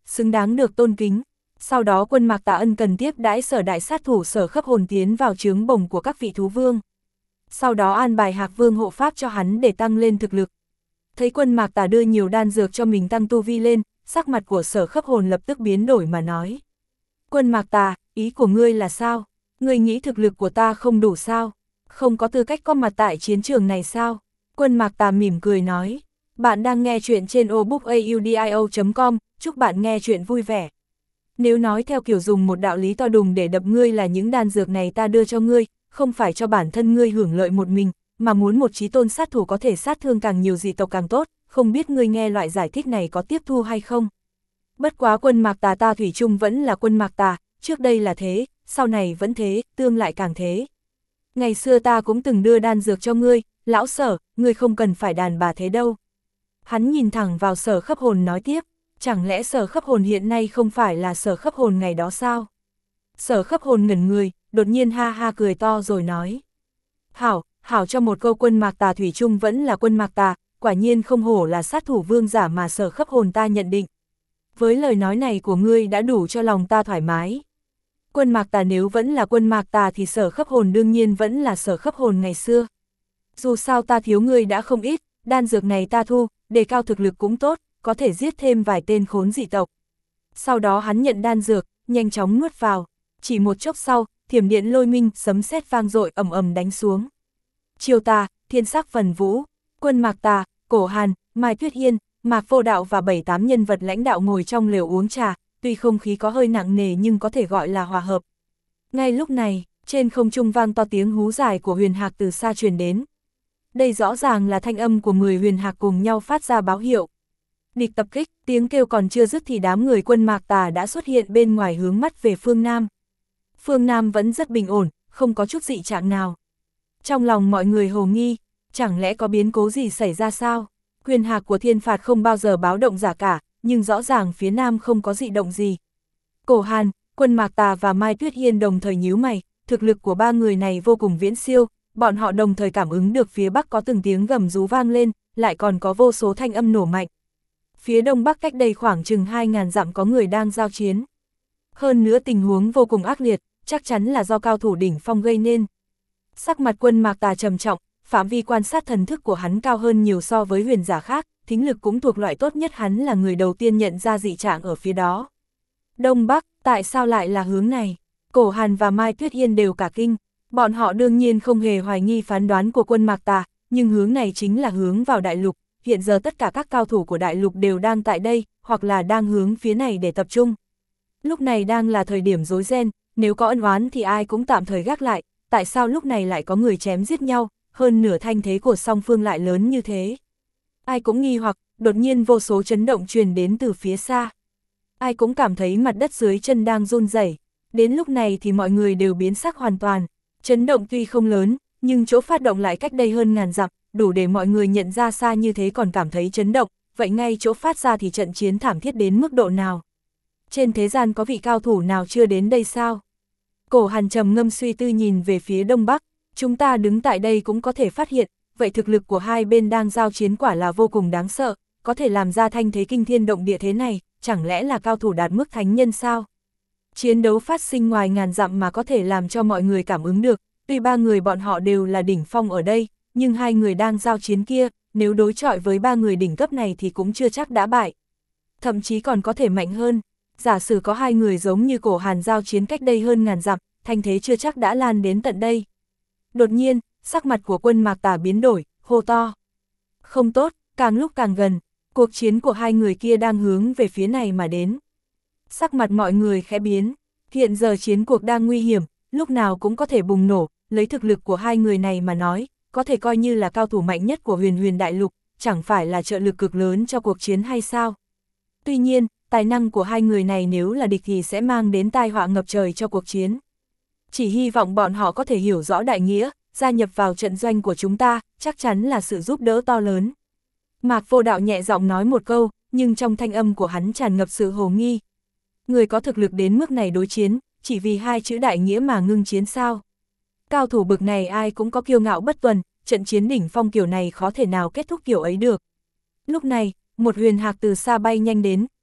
xứng đáng được tôn kính. Sau đó Quân Mạc Tà ân cần tiếp đãi Sở đại sát thủ Sở Khấp Hồn tiến vào trướng bồng của các vị thú vương. Sau đó an bài Hạc Vương hộ pháp cho hắn để tăng lên thực lực. Thấy Quân Mạc Tà đưa nhiều đan dược cho mình tăng tu vi lên, sắc mặt của Sở Khấp Hồn lập tức biến đổi mà nói. Quân Mạc Tà, ý của ngươi là sao? Ngươi nghĩ thực lực của ta không đủ sao? Không có tư cách có mặt tại chiến trường này sao? Quân Mạc Tà mỉm cười nói. Bạn đang nghe chuyện trên obookaudio.com, chúc bạn nghe chuyện vui vẻ. Nếu nói theo kiểu dùng một đạo lý to đùng để đập ngươi là những đan dược này ta đưa cho ngươi, không phải cho bản thân ngươi hưởng lợi một mình, mà muốn một chí tôn sát thủ có thể sát thương càng nhiều dị tộc càng tốt, không biết ngươi nghe loại giải thích này có tiếp thu hay không? Bất quá Quân Mạc Tà ta thủy chung vẫn là Quân Mạc Tà, trước đây là thế, sau này vẫn thế, tương lại càng thế. Ngày xưa ta cũng từng đưa đan dược cho ngươi, lão Sở, ngươi không cần phải đàn bà thế đâu. Hắn nhìn thẳng vào Sở Khấp Hồn nói tiếp, chẳng lẽ Sở Khấp Hồn hiện nay không phải là Sở Khấp Hồn ngày đó sao? Sở Khấp Hồn ngẩn người, đột nhiên ha ha cười to rồi nói. Hảo cho một câu Quân Mạc Tà thủy chung vẫn là Quân Mạc Tà, quả nhiên không hổ là sát thủ vương giả mà Sở Khấp Hồn ta nhận định. Với lời nói này của ngươi đã đủ cho lòng ta thoải mái. Quân Mạc Tà nếu vẫn là Quân Mạc Tà thì Sở Khấp Hồn đương nhiên vẫn là Sở Khấp Hồn ngày xưa. Dù sao ta thiếu ngươi đã không ít, đan dược này ta thu, đề cao thực lực cũng tốt, có thể giết thêm vài tên khốn dị tộc. Sau đó hắn nhận đan dược, nhanh chóng nuốt vào. Chỉ một chốc sau, thiểm điện lôi minh, sấm sét vang dội ầm ầm đánh xuống. Triều Tà, Thiên Sắc Phần Vũ, Quân Mạc Tà, Cổ Hàn, Mai Tuyết Hiên, Mạc Vô Đạo và 7-8 nhân vật lãnh đạo ngồi trong lều uống trà, tuy không khí có hơi nặng nề nhưng có thể gọi là hòa hợp. Ngay lúc này, trên không trung vang to tiếng hú dài của Huyền Hạc từ xa truyền đến. Đây rõ ràng là thanh âm của 10 huyền hạc cùng nhau phát ra báo hiệu. Địch tập kích, tiếng kêu còn chưa dứt thì đám người Quân Mạc Tà đã xuất hiện bên ngoài hướng mắt về phương Nam. Phương Nam vẫn rất bình ổn, không có chút dị trạng nào. Trong lòng mọi người hồ nghi, chẳng lẽ có biến cố gì xảy ra sao? Huyền hạc của Thiên Phạt không bao giờ báo động giả cả, nhưng rõ ràng phía Nam không có dị động gì. Cổ Hàn, Quân Mạc Tà và Mai Tuyết Hiên đồng thời nhíu mày, thực lực của ba người này vô cùng viễn siêu, bọn họ đồng thời cảm ứng được phía Bắc có từng tiếng gầm rú vang lên, lại còn có vô số thanh âm nổ mạnh. Phía Đông Bắc cách đây khoảng chừng 2.000 dặm có người đang giao chiến. Hơn nữa tình huống vô cùng ác liệt, chắc chắn là do cao thủ đỉnh phong gây nên. Sắc mặt Quân Mạc Tà trầm trọng, phạm vi quan sát thần thức của hắn cao hơn nhiều so với huyền giả khác, thính lực cũng thuộc loại tốt nhất, hắn là người đầu tiên nhận ra dị trạng ở phía đó. Đông Bắc, tại sao lại là hướng này? Cổ Hàn và Mai Tuyết Hiên đều cả kinh, bọn họ đương nhiên không hề hoài nghi phán đoán của Quân Mạc Tà, nhưng hướng này chính là hướng vào đại lục, hiện giờ tất cả các cao thủ của đại lục đều đang tại đây, hoặc là đang hướng phía này để tập trung. Lúc này đang là thời điểm rối ren, nếu có ân oán thì ai cũng tạm thời gác lại, tại sao lúc này lại có người chém giết nhau, hơn nửa thanh thế của song phương lại lớn như thế. Ai cũng nghi hoặc, đột nhiên vô số chấn động truyền đến từ phía xa. Ai cũng cảm thấy mặt đất dưới chân đang run rẩy. Đến lúc này thì mọi người đều biến sắc hoàn toàn. Chấn động tuy không lớn, nhưng chỗ phát động lại cách đây hơn ngàn dặm, đủ để mọi người nhận ra xa như thế còn cảm thấy chấn động, vậy ngay chỗ phát ra thì trận chiến thảm thiết đến mức độ nào. Trên thế gian có vị cao thủ nào chưa đến đây sao? Cổ Hàn trầm ngâm suy tư nhìn về phía Đông Bắc, chúng ta đứng tại đây cũng có thể phát hiện, vậy thực lực của hai bên đang giao chiến quả là vô cùng đáng sợ, có thể làm ra thanh thế kinh thiên động địa thế này, chẳng lẽ là cao thủ đạt mức thánh nhân sao? Chiến đấu phát sinh ngoài ngàn dặm mà có thể làm cho mọi người cảm ứng được, tuy ba người bọn họ đều là đỉnh phong ở đây, nhưng hai người đang giao chiến kia, nếu đối chọi với ba người đỉnh cấp này thì cũng chưa chắc đã bại. Thậm chí còn có thể mạnh hơn, giả sử có hai người giống như Cổ Hàn giao chiến cách đây hơn ngàn dặm, thanh thế chưa chắc đã lan đến tận đây. Đột nhiên, sắc mặt của Quân Mạc Tà biến đổi, hô to. Không tốt, càng lúc càng gần, cuộc chiến của hai người kia đang hướng về phía này mà đến. Sắc mặt mọi người khẽ biến, hiện giờ chiến cuộc đang nguy hiểm, lúc nào cũng có thể bùng nổ, lấy thực lực của hai người này mà nói, có thể coi như là cao thủ mạnh nhất của huyền đại lục, chẳng phải là trợ lực cực lớn cho cuộc chiến hay sao? Tuy nhiên, tài năng của hai người này nếu là địch thì sẽ mang đến tai họa ngập trời cho cuộc chiến. Chỉ hy vọng bọn họ có thể hiểu rõ đại nghĩa, gia nhập vào trận doanh của chúng ta, chắc chắn là sự giúp đỡ to lớn. Mạc Vô Đạo nhẹ giọng nói một câu, nhưng trong thanh âm của hắn tràn ngập sự hồ nghi. Người có thực lực đến mức này đối chiến, chỉ vì hai chữ đại nghĩa mà ngưng chiến sao? Cao thủ bực này ai cũng có kiêu ngạo bất tuần, trận chiến đỉnh phong kiểu này khó thể nào kết thúc kiểu ấy được. Lúc này, một huyền hạc từ xa bay nhanh đến,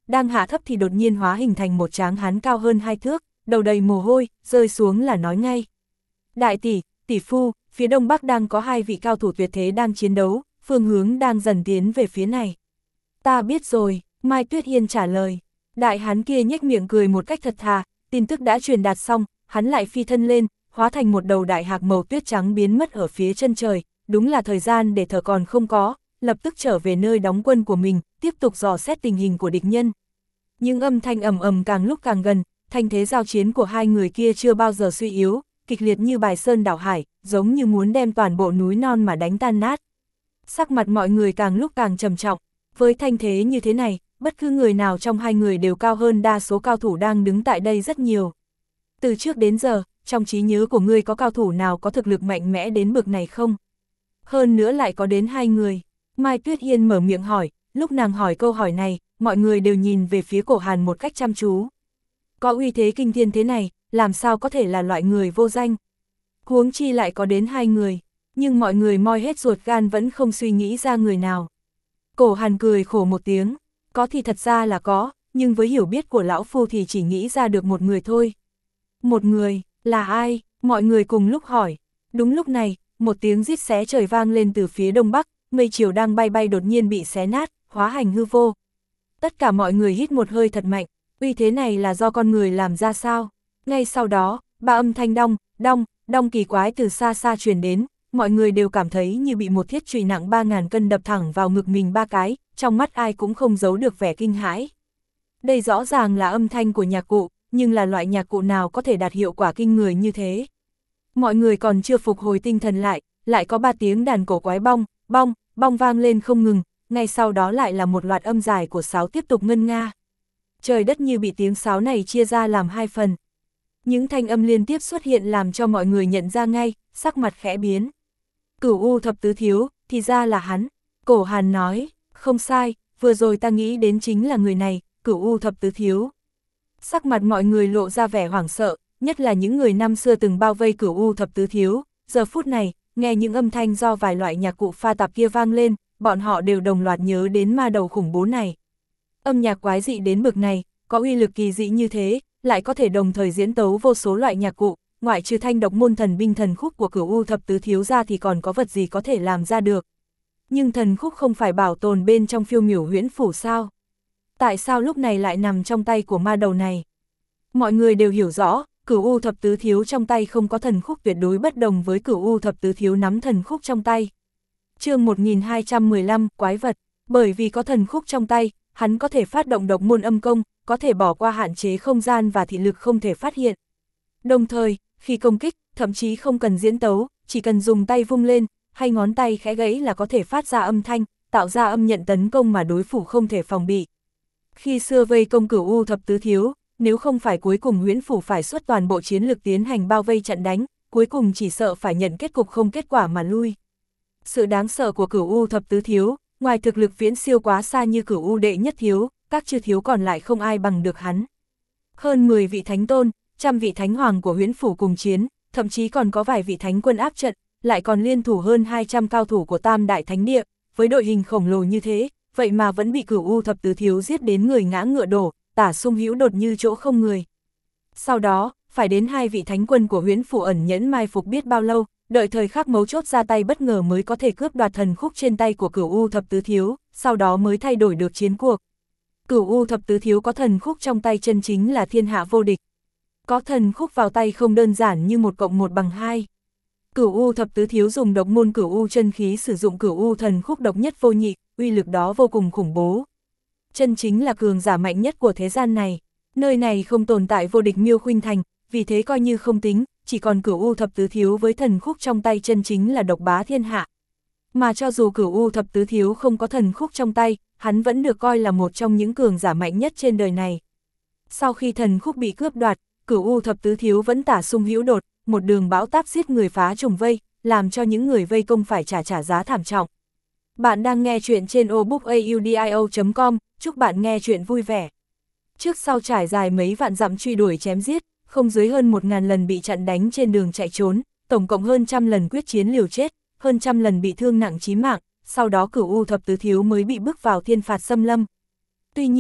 đang hạ thấp thì đột nhiên hóa hình thành một tráng hán cao hơn 2 thước, đầu đầy mồ hôi, rơi xuống là nói ngay. Đại tỷ, tỷ phu, phía đông bắc đang có 2 vị cao thủ tuyệt thế đang chiến đấu, phương hướng đang dần tiến về phía này. Ta biết rồi, Mai Tuyết Hiên trả lời. Đại hán kia nhếch miệng cười một cách thật thà, tin tức đã truyền đạt xong, hắn lại phi thân lên, hóa thành một đầu đại hạc màu tuyết trắng biến mất ở phía chân trời, đúng là thời gian để thở còn không có, lập tức trở về nơi đóng quân của mình, tiếp tục dò xét tình hình của địch nhân. Nhưng âm thanh ầm ầm càng lúc càng gần, thanh thế giao chiến của hai người kia chưa bao giờ suy yếu, kịch liệt như bài sơn đảo hải, giống như muốn đem toàn bộ núi non mà đánh tan nát. Sắc mặt mọi người càng lúc càng trầm trọng, với thanh thế như thế này, bất cứ người nào trong hai người đều cao hơn đa số cao thủ đang đứng tại đây rất nhiều. Từ trước đến giờ, trong trí nhớ của ngươi có cao thủ nào có thực lực mạnh mẽ đến bực này không? Hơn nữa lại có đến 2 người. Mai Tuyết Hiên mở miệng hỏi, lúc nàng hỏi câu hỏi này, mọi người đều nhìn về phía Cổ Hàn một cách chăm chú. Có uy thế kinh thiên thế này, làm sao có thể là loại người vô danh? Huống chi lại có đến 2 người, nhưng mọi người moi hết ruột gan vẫn không suy nghĩ ra người nào. Cổ Hàn cười khổ một tiếng, có thì thật ra là có, nhưng với hiểu biết của lão phu thì chỉ nghĩ ra được một người thôi. Một người, là ai? Mọi người cùng lúc hỏi. Đúng lúc này, một tiếng rít xé trời vang lên từ phía đông bắc, mây chiều đang bay bay đột nhiên bị xé nát, hóa hành hư vô. Tất cả mọi người hít một hơi thật mạnh, uy thế này là do con người làm ra sao? Ngay sau đó, ba âm thanh đong, đong, đong kỳ quái từ xa xa truyền đến, mọi người đều cảm thấy như bị một thiết chùy nặng 3.000 cân đập thẳng vào ngực mình 3 cái, trong mắt ai cũng không giấu được vẻ kinh hãi. Đây rõ ràng là âm thanh của nhạc cụ, nhưng là loại nhạc cụ nào có thể đạt hiệu quả kinh người như thế? Mọi người còn chưa phục hồi tinh thần lại có 3 tiếng đàn cổ quái bong, bong, bong vang lên không ngừng, ngay sau đó lại là một loạt âm dài của sáo tiếp tục ngân nga. Trời đất như bị tiếng sáo này chia ra làm 2 phần. Những thanh âm liên tiếp xuất hiện làm cho mọi người nhận ra ngay, sắc mặt khẽ biến. Cửu U thập tứ thiếu, thì ra là hắn. Cổ Hàn nói, không sai, vừa rồi ta nghĩ đến chính là người này, Cửu U thập tứ thiếu. Sắc mặt mọi người lộ ra vẻ hoảng sợ, nhất là những người năm xưa từng bao vây Cửu U thập tứ thiếu. Giờ phút này, nghe những âm thanh do vài loại nhạc cụ pha tạp kia vang lên, bọn họ đều đồng loạt nhớ đến ma đầu khủng bố này. Âm nhạc quái dị đến bực này, có uy lực kỳ dị như thế, lại có thể đồng thời diễn tấu vô số loại nhạc cụ, ngoại trừ thanh độc môn thần binh thần khúc của Cửu U thập tứ thiếu ra thì còn có vật gì có thể làm ra được. Nhưng thần khúc không phải bảo tồn bên trong phiêu miểu huyễn phủ sao? Tại sao lúc này lại nằm trong tay của ma đầu này? Mọi người đều hiểu rõ, Cửu U thập tứ thiếu trong tay không có thần khúc tuyệt đối bất đồng với Cửu U thập tứ thiếu nắm thần khúc trong tay. Chương 1215, quái vật, bởi vì có thần khúc trong tay, hắn có thể phát động độc môn âm công, có thể bỏ qua hạn chế không gian và thị lực không thể phát hiện. Đồng thời, khi công kích, thậm chí không cần diễn tấu, chỉ cần dùng tay vung lên, hay ngón tay khẽ gãy là có thể phát ra âm thanh, tạo ra âm nhận tấn công mà đối thủ không thể phòng bị. Khi xưa vây công Cửu U thập tứ thiếu, nếu không phải cuối cùng huyễn phủ phải xuất toàn bộ chiến lực tiến hành bao vây chặn đánh, cuối cùng chỉ sợ phải nhận kết cục không kết quả mà lui. Sự đáng sợ của Cửu U thập tứ thiếu, ngoài thực lực viễn siêu quá xa như Cửu U đệ nhất thiếu, các chư thiếu còn lại không ai bằng được hắn. Hơn 10 vị thánh tôn, trăm vị thánh hoàng của huyễn phủ cùng chiến, thậm chí còn có vài vị thánh quân áp trận, lại còn liên thủ hơn 200 cao thủ của Tam Đại Thánh Địa, với đội hình khổng lồ như thế, vậy mà vẫn bị Cửu U thập tứ thiếu giết đến người ngã ngựa đổ, tả sung hữu đột như chỗ không người. Sau đó, phải đến 2 vị thánh quân của huyễn phủ ẩn nhẫn mai phục biết bao lâu, đợi thời khắc mấu chốt ra tay bất ngờ mới có thể cướp đoạt thần khúc trên tay của Cửu U thập tứ thiếu, sau đó mới thay đổi được chiến cuộc. Cửu U thập tứ thiếu có thần khúc trong tay chân chính là thiên hạ vô địch. Có thần khúc vào tay không đơn giản như 1 + 1 = 2. Cửu U thập tứ thiếu dùng độc môn Cửu U chân khí sử dụng Cửu U thần khúc độc nhất vô nhị, uy lực đó vô cùng khủng bố. Chân chính là cường giả mạnh nhất của thế gian này. Nơi này không tồn tại vô địch Miêu Khuynh Thành, vì thế coi như không tính, chỉ còn Cửu U thập tứ thiếu với thần khúc trong tay chân chính là độc bá thiên hạ. Mà cho dù Cửu U thập tứ thiếu không có thần khúc trong tay, hắn vẫn được coi là một trong những cường giả mạnh nhất trên đời này. Sau khi thần khúc bị cướp đoạt, Cửu U thập tứ thiếu vẫn tả sung hữu đột, một đường bão táp giết người phá trùng vây, làm cho những người vây công phải trả giá thảm trọng. Bạn đang nghe chuyện trên obookaudio.com, chúc bạn nghe chuyện vui vẻ. Trước sau trải dài mấy vạn dặm truy đuổi chém giết, không dưới hơn 1000 lần bị chặn đánh trên đường chạy trốn, tổng cộng hơn 100 lần quyết chiến liều chết, hơn 100 lần bị thương nặng chí mạng, sau đó Cửu U thập tứ thiếu mới bị bước vào thiên phạt xâm lâm. Tuy nhiên,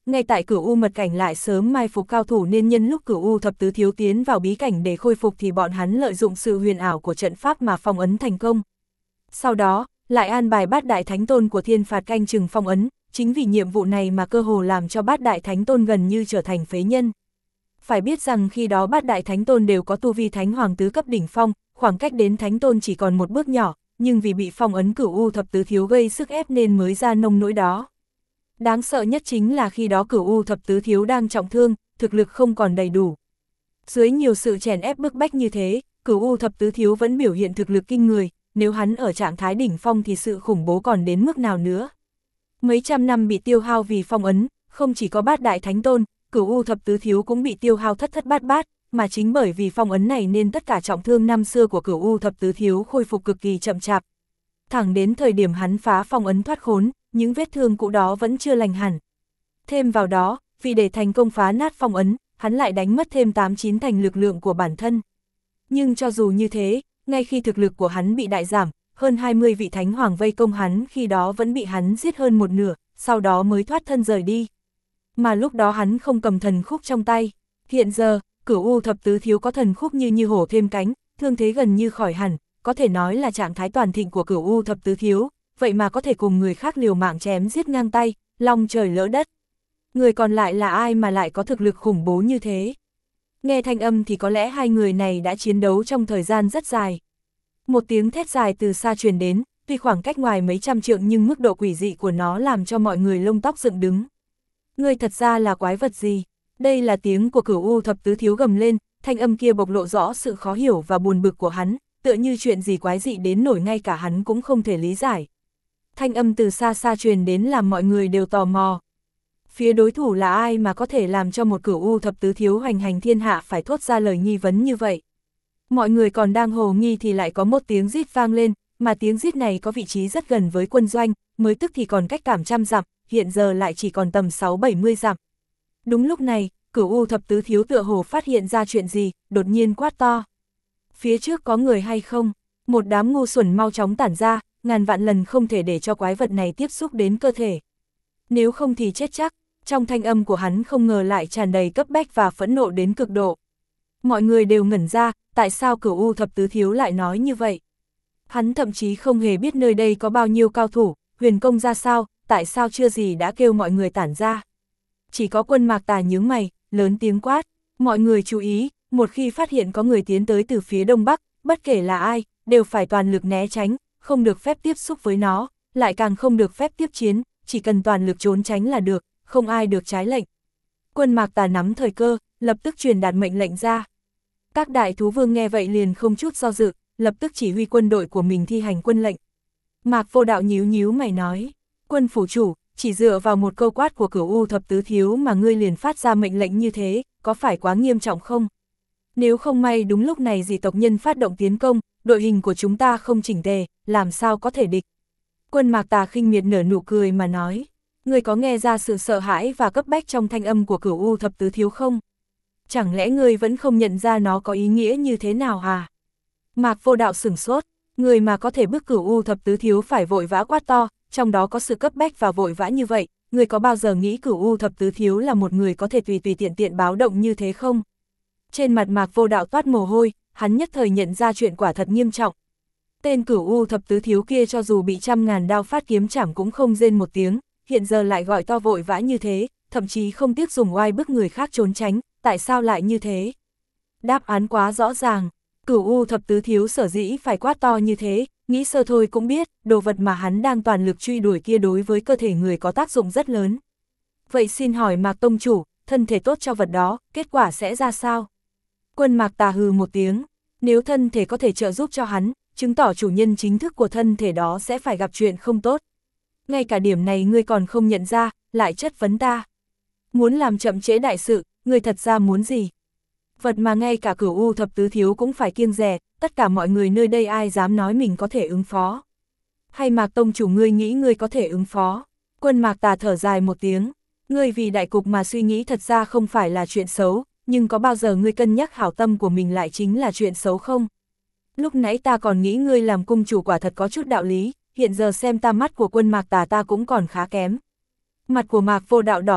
ngay tại Cửu U mật cảnh lại sớm mai phục cao thủ nên nhân lúc Cửu U thập tứ thiếu tiến vào bí cảnh để khôi phục thì bọn hắn lợi dụng sự huyền ảo của trận pháp mà phong ấn thành công. Sau đó, lại an bài Bát Đại Thánh Tôn của Thiên Phạt canh chừng phong ấn, chính vì nhiệm vụ này mà cơ hồ làm cho Bát Đại Thánh Tôn gần như trở thành phế nhân. Phải biết rằng khi đó Bát Đại Thánh Tôn đều có tu vi Thánh Hoàng tứ cấp đỉnh phong, khoảng cách đến Thánh Tôn chỉ còn một bước nhỏ, nhưng vì bị phong ấn Cửu U thập tứ thiếu gây sức ép nên mới ra nông nỗi đó. Đáng sợ nhất chính là khi đó Cửu U thập tứ thiếu đang trọng thương, thực lực không còn đầy đủ. Dưới nhiều sự chèn ép bức bách như thế, Cửu U thập tứ thiếu vẫn biểu hiện thực lực kinh người, nếu hắn ở trạng thái đỉnh phong thì sự khủng bố còn đến mức nào nữa. Mấy trăm năm bị tiêu hao vì phong ấn, không chỉ có Bát Đại Thánh Tôn, Cửu U thập tứ thiếu cũng bị tiêu hao thất thất bát bát, mà chính bởi vì phong ấn này nên tất cả trọng thương năm xưa của Cửu U thập tứ thiếu khôi phục cực kỳ chậm chạp. Thẳng đến thời điểm hắn phá phong ấn thoát khốn, những vết thương cũ đó vẫn chưa lành hẳn. Thêm vào đó, vì để thành công phá nát phong ấn, hắn lại đánh mất thêm 8-9 thành lực lượng của bản thân. Nhưng cho dù như thế, ngay khi thực lực của hắn bị đại giảm, hơn 20 vị thánh hoàng vây công hắn khi đó vẫn bị hắn giết hơn một nửa, sau đó mới thoát thân rời đi. Mà lúc đó hắn không cầm thần khúc trong tay. Hiện giờ, Cửu U thập tứ thiếu có thần khúc như hổ thêm cánh, thương thế gần như khỏi hẳn, có thể nói là trạng thái toàn thịnh của Cửu U thập tứ thiếu, vậy mà có thể cùng người khác liều mạng chém giết ngang tay, long trời lỡ đất. Người còn lại là ai mà lại có thực lực khủng bố như thế? Nghe thanh âm thì có lẽ hai người này đã chiến đấu trong thời gian rất dài. Một tiếng thét dài từ xa truyền đến, tuy khoảng cách ngoài mấy trăm trượng nhưng mức độ quỷ dị của nó làm cho mọi người lông tóc dựng đứng. Ngươi thật ra là quái vật gì? Đây là tiếng của Cửu U thập tứ thiếu gầm lên, thanh âm kia bộc lộ rõ sự khó hiểu và buồn bực của hắn, tựa như chuyện gì quái dị đến nổi ngay cả hắn cũng không thể lý giải. Thanh âm từ xa xa truyền đến làm mọi người đều tò mò. Phía đối thủ là ai mà có thể làm cho một Cửu U thập tứ thiếu hoành hành thiên hạ phải thốt ra lời nghi vấn như vậy? Mọi người còn đang hồ nghi thì lại có một tiếng rít vang lên, mà tiếng rít này có vị trí rất gần với quân doanh, mới tức thì còn cách cảm trăm dặm, hiện giờ lại chỉ còn tầm 6-70 dặm. Đúng lúc này, Cửu U thập tứ thiếu tựa hồ phát hiện ra chuyện gì, đột nhiên quát to. Phía trước có người hay không? Một đám ngu xuẩn mau chóng tản ra, ngàn vạn lần không thể để cho quái vật này tiếp xúc đến cơ thể. Nếu không thì chết chắc. Trong thanh âm của hắn không ngờ lại tràn đầy cấp bách và phẫn nộ đến cực độ. Mọi người đều ngẩn ra, tại sao Cửu U thập tứ thiếu lại nói như vậy? Hắn thậm chí không hề biết nơi đây có bao nhiêu cao thủ, huyền công ra sao, tại sao chưa gì đã kêu mọi người tản ra. Chỉ có Quân Mạc Tà nhướng mày, lớn tiếng quát, mọi người chú ý, một khi phát hiện có người tiến tới từ phía đông bắc, bất kể là ai, đều phải toàn lực né tránh, không được phép tiếp xúc với nó, lại càng không được phép tiếp chiến, chỉ cần toàn lực trốn tránh là được, không ai được trái lệnh. Quân Mạc Tà nắm thời cơ, lập tức truyền đạt mệnh lệnh ra. Các đại thú vương nghe vậy liền không chút do dự, lập tức chỉ huy quân đội của mình thi hành quân lệnh. Mạc Vô Đạo nhíu nhíu mày nói, quân phủ chủ, chỉ dựa vào một câu quát của Cửu U thập tứ thiếu mà ngươi liền phát ra mệnh lệnh như thế, có phải quá nghiêm trọng không? Nếu không may đúng lúc này dị tộc nhân phát động tiến công, đội hình của chúng ta không chỉnh tề, làm sao có thể địch? Quân Mạc Tà khinh miệt nở nụ cười mà nói, ngươi có nghe ra sự sợ hãi và cấp bách trong thanh âm của Cửu U thập tứ thiếu không? Chẳng lẽ ngươi vẫn không nhận ra nó có ý nghĩa như thế nào à? Mạc Vô Đạo sửng sốt, người mà có thể bức Cửu U thập tứ thiếu phải vội vã quát to, trong đó có sự cấp bách và vội vã như vậy, người có bao giờ nghĩ Cửu U thập tứ thiếu là một người có thể tùy tiện báo động như thế không? Trên mặt Mạc Vô Đạo toát mồ hôi, hắn nhất thời nhận ra chuyện quả thật nghiêm trọng. Tên Cửu U thập tứ thiếu kia cho dù bị 100.000 đao phát kiếm chảm cũng không rên một tiếng, hiện giờ lại gọi to vội vã như thế, thậm chí không tiếc dùng oai bức người khác trốn tránh, tại sao lại như thế? Đáp án quá rõ ràng, Cửu U thập tứ thiếu sở dĩ phải quát to như thế, nghĩ sơ thôi cũng biết, đồ vật mà hắn đang toàn lực truy đuổi kia đối với cơ thể người có tác dụng rất lớn. Vậy xin hỏi Mạc Tông Chủ, thân thể tốt cho vật đó, kết quả sẽ ra sao? Quân Mạc Tà hừ một tiếng, nếu thân thể có thể trợ giúp cho hắn, chứng tỏ chủ nhân chính thức của thân thể đó sẽ phải gặp chuyện không tốt. Ngay cả điểm này ngươi còn không nhận ra, lại chất vấn ta. Muốn làm chậm trễ đại sự, ngươi thật ra muốn gì? Vật mà ngay cả Cửu U thập tứ thiếu cũng phải kiêng dè, tất cả mọi người nơi đây ai dám nói mình có thể ứng phó? Hay Mạc Tông Chủ ngươi nghĩ ngươi có thể ứng phó? Quân Mạc Tà thở dài một tiếng, ngươi vì đại cục mà suy nghĩ thật ra không phải là chuyện xấu, nhưng có bao giờ ngươi cân nhắc hảo tâm của mình lại chính là chuyện xấu không? Lúc nãy ta còn nghĩ ngươi làm cung chủ quả thật có chút đạo lý, hiện giờ xem ta mắt của Quân Mạc Tà ta cũng còn khá kém. Mặt của Mạc Vô Đạo đỏ lên,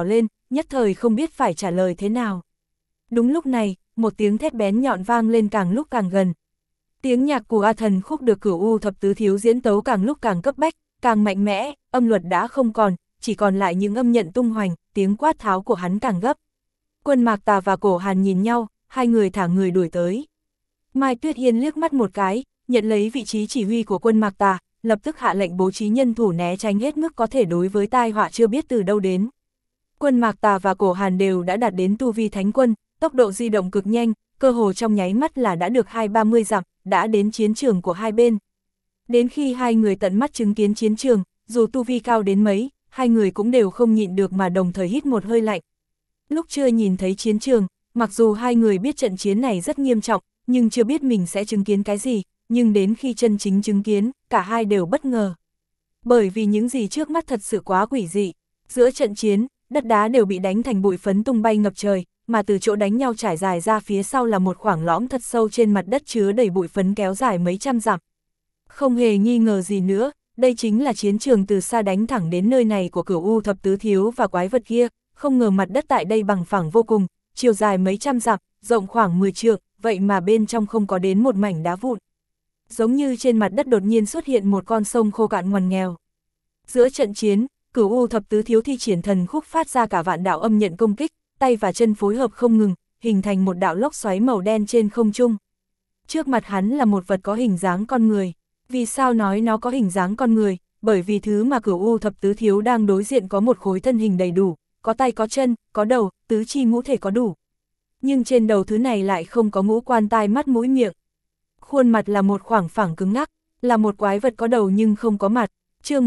nhất thời không biết phải trả lời thế nào. Đúng lúc này, một tiếng thét bén nhọn vang lên càng lúc càng gần. Tiếng nhạc của A Thần Khúc được Cửu U Thập Tứ Thiếu diễn tấu càng lúc càng cấp bách, càng mạnh mẽ, âm luật đã không còn, chỉ còn lại những âm nhận tung hoành, tiếng quát tháo của hắn càng gấp. Quân Mạc Tà và Cổ Hàn nhìn nhau, hai người thả người đuổi tới. Mai Tuyết Yên liếc mắt một cái, nhận lấy vị trí chỉ huy của Quân Mạc Tà, lập tức hạ lệnh bố trí nhân thủ né tránh hết mức có thể đối với tai họa chưa biết từ đâu đến. Quân Mạc Tà và Cổ Hàn đều đã đạt đến tu vi thánh quân, tốc độ di động cực nhanh, cơ hồ trong nháy mắt là đã được 20-30 dặm, đã đến chiến trường của hai bên. Đến khi hai người tận mắt chứng kiến chiến trường, dù tu vi cao đến mấy, hai người cũng đều không nhịn được mà đồng thời hít một hơi lạnh. Lúc chưa nhìn thấy chiến trường, mặc dù hai người biết trận chiến này rất nghiêm trọng, nhưng chưa biết mình sẽ chứng kiến cái gì, nhưng đến khi chân chính chứng kiến, cả hai đều bất ngờ. Bởi vì những gì trước mắt thật sự quá quỷ dị. Giữa trận chiến, đất đá đều bị đánh thành bụi phấn tung bay ngập trời, mà từ chỗ đánh nhau trải dài ra phía sau là một khoảng lõm thật sâu trên mặt đất chứa đầy bụi phấn kéo dài mấy trăm dặm. Không hề nghi ngờ gì nữa, đây chính là chiến trường từ xa đánh thẳng đến nơi này của Cửu U Thập Tứ Thiếu và quái vật kia, không ngờ mặt đất tại đây bằng phẳng vô cùng, chiều dài mấy trăm dặm, rộng khoảng 10 trượng, vậy mà bên trong không có đến một mảnh đá vụn. Giống như trên mặt đất đột nhiên xuất hiện một con sông khô cạn ngoằn nghèo. Giữa trận chiến, Cửu U Thập Tứ Thiếu thi triển thần khúc phát ra cả vạn đạo âm nhận công kích, tay và chân phối hợp không ngừng, hình thành một đạo lốc xoáy màu đen trên không trung. Trước mặt hắn là một vật có hình dáng con người. Vì sao nói nó có hình dáng con người? Bởi vì thứ mà Cửu U Thập Tứ Thiếu đang đối diện có một khối thân hình đầy đủ, có tay có chân, có đầu, tứ chi ngũ thể có đủ. Nhưng trên đầu thứ này lại không có ngũ quan tai mắt mũi miệng. Khuôn mặt là một khoảng phẳng cứng ngắc, là một quái vật có đầu nhưng không có mặt. Chương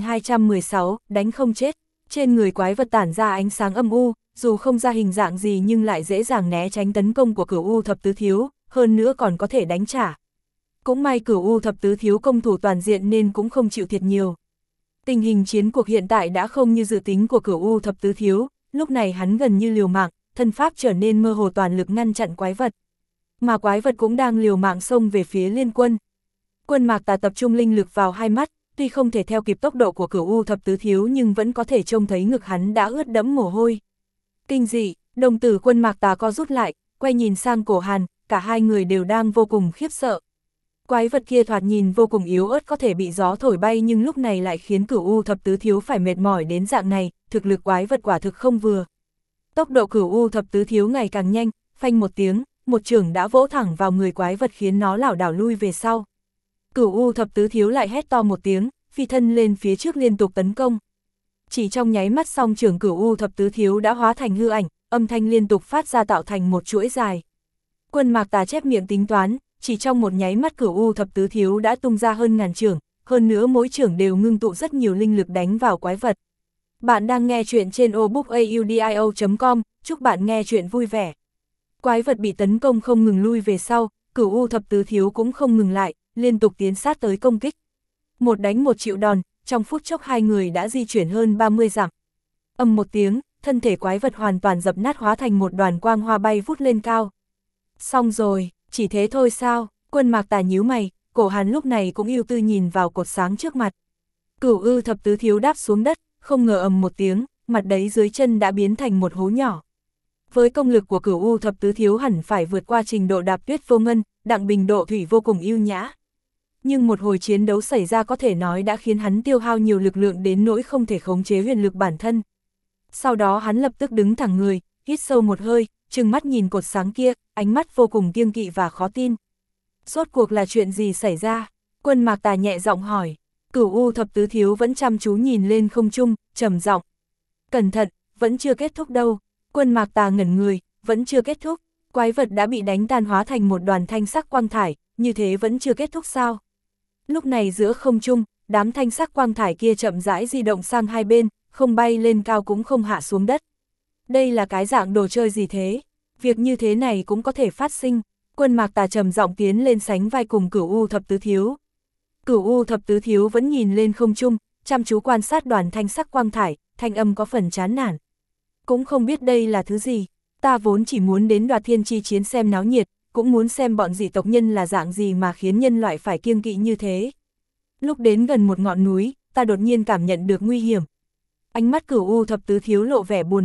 1216, đánh không chết. Trên người quái vật tản ra ánh sáng âm u, dù không ra hình dạng gì nhưng lại dễ dàng né tránh tấn công của Cửu U Thập Tứ Thiếu, hơn nữa còn có thể đánh trả. Cũng may Cửu U Thập Tứ Thiếu công thủ toàn diện nên cũng không chịu thiệt nhiều. Tình hình chiến cuộc hiện tại đã không như dự tính của Cửu U Thập Tứ Thiếu, lúc này hắn gần như liều mạng, thân pháp trở nên mơ hồ toàn lực ngăn chặn quái vật. Mà quái vật cũng đang liều mạng xông về phía liên quân. Quân Mạc Tà tập trung linh lực vào hai mắt, tuy không thể theo kịp tốc độ của Cửu U Thập Tứ Thiếu nhưng vẫn có thể trông thấy ngực hắn đã ướt đẫm mồ hôi. Kinh dị, đồng tử Quân Mạc Tà co rút lại, quay nhìn sang Cổ Hàn, cả hai người đều đang vô cùng khiếp sợ. Quái vật kia thoạt nhìn vô cùng yếu ớt có thể bị gió thổi bay nhưng lúc này lại khiến Cửu U Thập Tứ Thiếu phải mệt mỏi đến dạng này, thực lực quái vật quả thực không vừa. Tốc độ Cửu U Thập Tứ Thiếu ngày càng nhanh, phanh một tiếng, một chưởng đã vỗ thẳng vào người quái vật khiến nó lảo đảo lui về sau. Cửu U Thập Tứ Thiếu lại hét to một tiếng, phi thân lên phía trước liên tục tấn công. Chỉ trong nháy mắt song chưởng Cửu U Thập Tứ Thiếu đã hóa thành hư ảnh, âm thanh liên tục phát ra tạo thành một chuỗi dài. Quân Mạc Tà chép miệng tính toán, chỉ trong một nháy mắt Cửu U Thập Tứ Thiếu đã tung ra hơn ngàn chưởng, hơn nữa mỗi chưởng đều ngưng tụ rất nhiều linh lực đánh vào quái vật. Bạn đang nghe chuyện trên obookaudio.com, chúc bạn nghe chuyện vui vẻ. Quái vật bị tấn công không ngừng lui về sau, Cửu U Thập Tứ Thiếu cũng không ngừng lại, liên tục tiến sát tới công kích. Một đánh một chịu đòn, trong phút chốc hai người đã di chuyển hơn 30 dặm. Ầm một tiếng, thân thể quái vật hoàn toàn dập nát hóa thành một đoàn quang hoa bay vút lên cao. Xong rồi, chỉ thế thôi sao? Quân Mạc Tà nhíu mày, Cổ Hàn lúc này cũng ưu tư nhìn vào cột sáng trước mặt. Cửu U Thập Tứ Thiếu đáp xuống đất, không ngờ ầm một tiếng, mặt đấy dưới chân đã biến thành một hố nhỏ. Với công lực của Cửu U Thập Tứ Thiếu hẳn phải vượt qua trình độ Đạp Tuyết Vô Ngân, Đặng Bình độ thủy vô cùng ưu nhã. Nhưng một hồi chiến đấu xảy ra có thể nói đã khiến hắn tiêu hao nhiều lực lượng đến nỗi không thể khống chế huyền lực bản thân. Sau đó hắn lập tức đứng thẳng người, hít sâu một hơi, trừng mắt nhìn cột sáng kia, ánh mắt vô cùng kiêng kỵ và khó tin. Rốt cuộc là chuyện gì xảy ra? Quân Mạc Tà nhẹ giọng hỏi. Cửu U Thập Tứ Thiếu vẫn chăm chú nhìn lên không trung, trầm giọng. Cẩn thận, vẫn chưa kết thúc đâu. Quân Mạc Tà ngẩn người, vẫn chưa kết thúc. Quái vật đã bị đánh tan hóa thành một đoàn thanh sắc quang thải, như thế vẫn chưa kết thúc sao? Lúc này giữa không trung, đám thanh sắc quang thải kia chậm rãi di động sang hai bên, không bay lên cao cũng không hạ xuống đất. Đây là cái dạng đồ chơi gì thế? Việc như thế này cũng có thể phát sinh. Quân Mạc Tà trầm giọng tiến lên sánh vai cùng Cửu U Thập Tứ Thiếu. Cửu U Thập Tứ Thiếu vẫn nhìn lên không trung, chăm chú quan sát đoàn thanh sắc quang thải, thanh âm có phần chán nản. Cũng không biết đây là thứ gì, ta vốn chỉ muốn đến Đoạt Thiên Chi chiến xem náo nhiệt, cũng muốn xem bọn dị tộc nhân là dạng gì mà khiến nhân loại phải kiêng kỵ như thế. Lúc đến gần một ngọn núi, ta đột nhiên cảm nhận được nguy hiểm. Ánh mắt Cửu U Thập Tứ Thiếu lộ vẻ buồn bực,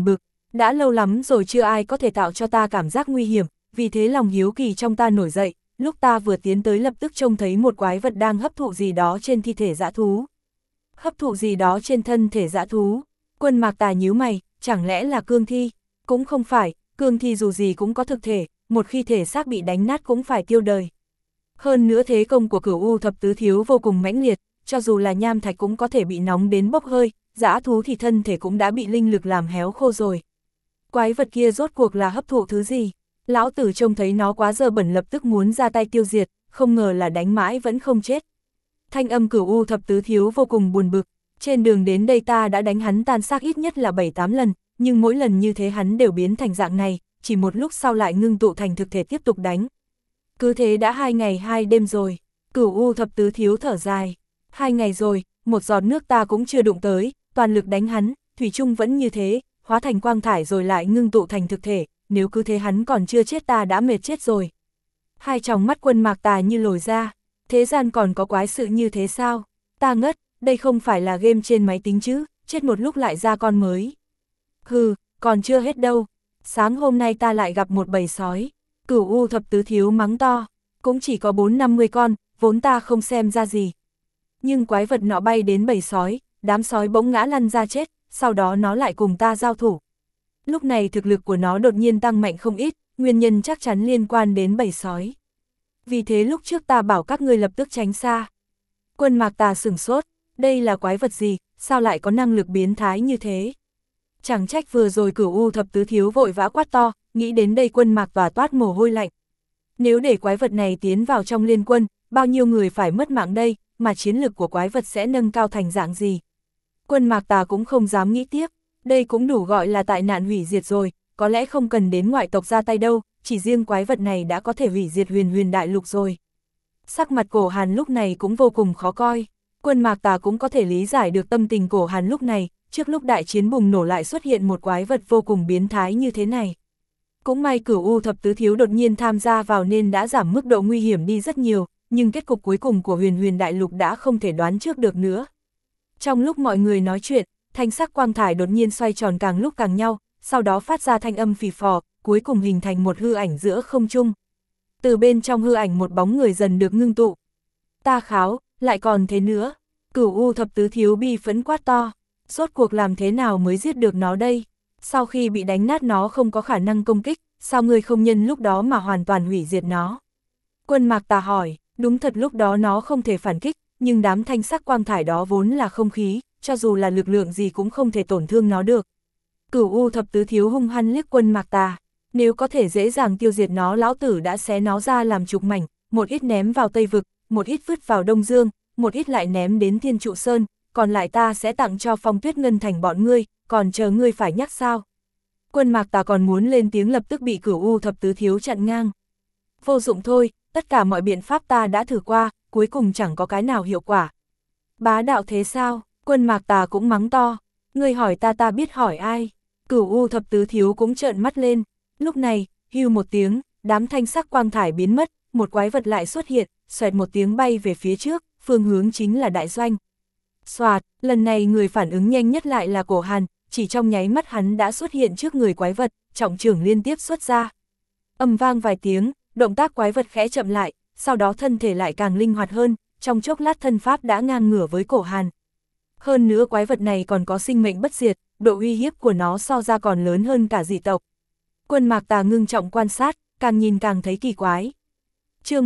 Đã lâu lắm rồi chưa ai có thể tạo cho ta cảm giác nguy hiểm, vì thế lòng hiếu kỳ trong ta nổi dậy, lúc ta vừa tiến tới lập tức trông thấy một quái vật đang hấp thụ gì đó trên thi thể dã thú. Hấp thụ gì đó trên thân thể dã thú. Quân Mạc Tà nhíu mày, chẳng lẽ là cương thi? Cũng không phải, cương thi dù gì cũng có thực thể, một khi thể xác bị đánh nát cũng phải tiêu đời. Hơn nữa thế công của Cửu U thập tứ thiếu vô cùng mãnh liệt, cho dù là nham thạch cũng có thể bị nóng đến bốc hơi, dã thú thì thân thể cũng đã bị linh lực làm héo khô rồi. Quái vật kia rốt cuộc là hấp thụ thứ gì? Lão tử trông thấy nó quá dơ bẩn lập tức muốn ra tay tiêu diệt, không ngờ là đánh mãi vẫn không chết. Thanh âm Cửu U thập tứ thiếu vô cùng buồn bực, trên đường đến đây ta đã đánh hắn tan xác ít nhất là 7-8 lần, nhưng mỗi lần như thế hắn đều biến thành dạng này, chỉ một lúc sau lại ngưng tụ thành thực thể tiếp tục đánh. Cứ thế đã 2 ngày 2 đêm rồi, Cửu U thập tứ thiếu thở dài. 2 ngày rồi, một giọt nước ta cũng chưa đụng tới, toàn lực đánh hắn, thủy chung vẫn như thế, hóa thành quang thải rồi lại ngưng tụ thành thực thể, nếu cứ thế hắn còn chưa chết ta đã mệt chết rồi. Hai tròng mắt Quân Mạc Tà như lồi ra, thế gian còn có quái sự như thế sao? Ta ngất, đây không phải là game trên máy tính chứ, chết một lúc lại ra con mới. Hừ, còn chưa hết đâu, sáng hôm nay ta lại gặp một bầy sói. Cửu U thập tứ thiếu mắng to, cũng chỉ có 4-50 con, vốn ta không xem ra gì. Nhưng quái vật nọ bay đến bầy sói, đám sói bỗng ngã lăn ra chết, sau đó nó lại cùng ta giao thủ. Lúc này thực lực của nó đột nhiên tăng mạnh không ít, nguyên nhân chắc chắn liên quan đến bầy sói. Vì thế lúc trước ta bảo các ngươi lập tức tránh xa. Quân Mạc Tà sửng sốt, đây là quái vật gì, sao lại có năng lực biến thái như thế? Chẳng trách vừa rồi Cửu U thập tứ thiếu vội vã quát to, nghĩ đến đây Quân Mạc Tà toát mồ hôi lạnh. Nếu để quái vật này tiến vào trong liên quân, bao nhiêu người phải mất mạng đây, mà chiến lực của quái vật sẽ nâng cao thành dạng gì? Quân Mạc Tà cũng không dám nghĩ tiếp, đây cũng đủ gọi là tại nạn hủy diệt rồi, có lẽ không cần đến ngoại tộc ra tay đâu, chỉ riêng quái vật này đã có thể hủy diệt huyền đại lục rồi. Sắc mặt Cổ Hàn lúc này cũng vô cùng khó coi, Quân Mạc Tà cũng có thể lý giải được tâm tình Cổ Hàn lúc này, trước lúc đại chiến bùng nổ lại xuất hiện một quái vật vô cùng biến thái như thế này. Cũng may Cửu U thập tứ thiếu đột nhiên tham gia vào nên đã giảm mức độ nguy hiểm đi rất nhiều, nhưng kết cục cuối cùng của huyền đại lục đã không thể đoán trước được nữa. Trong lúc mọi người nói chuyện, thanh sắc quang thải đột nhiên xoay tròn càng lúc càng nhau, sau đó phát ra thanh âm phì phò, cuối cùng hình thành một hư ảnh giữa không trung. Từ bên trong hư ảnh một bóng người dần được ngưng tụ. Ta kháo, lại còn thế nữa. Cửu U thập tứ thiếu bi phẫn quát to. Rốt cuộc làm thế nào mới giết được nó đây? Sau khi bị đánh nát nó không có khả năng công kích, sao ngươi không nhân lúc đó mà hoàn toàn hủy diệt nó? Quân Mạc Tà hỏi, đúng thật lúc đó nó không thể phản kích, nhưng đám thanh sắc quang thải đó vốn là không khí, cho dù là lực lượng gì cũng không thể tổn thương nó được. Cửu U thập tứ thiếu hung hăng liếc Quân Mạc Tà, nếu có thể dễ dàng tiêu diệt nó lão tử đã xé nó ra làm chục mảnh, một ít ném vào Tây Vực, một ít vứt vào Đông Dương, một ít lại ném đến Thiên Trụ Sơn, còn lại ta sẽ tặng cho Phong Tuyết Ngân Thành bọn ngươi, còn chờ ngươi phải nhắc sao? Quân Mạc Tà còn muốn lên tiếng lập tức bị Cửu U thập tứ thiếu chặn ngang. Vô dụng thôi, tất cả mọi biện pháp ta đã thử qua, cuối cùng chẳng có cái nào hiệu quả. Bá đạo thế sao? Quân Mạc Tà cũng mắng to, ngươi hỏi ta biết hỏi ai? Cửu U thập tứ thiếu cũng trợn mắt lên. Lúc này, hưu một tiếng, đám thanh sắc quang thải biến mất, một quái vật lại xuất hiện, xoẹt một tiếng bay về phía trước, phương hướng chính là đại doanh. Xoạt, lần này người phản ứng nhanh nhất lại là Cổ Hàn, chỉ trong nháy mắt hắn đã xuất hiện trước người quái vật, trọng chưởng liên tiếp xuất ra. Ầm vang vài tiếng, động tác quái vật khẽ chậm lại, sau đó thân thể lại càng linh hoạt hơn, trong chốc lát thân pháp đã ngang ngửa với Cổ Hàn. Hơn nữa quái vật này còn có sinh mệnh bất diệt, độ uy hiếp của nó so ra còn lớn hơn cả dị tộc. Quân Mạc Tà ngưng trọng quan sát, càng nhìn càng thấy kỳ quái. Chương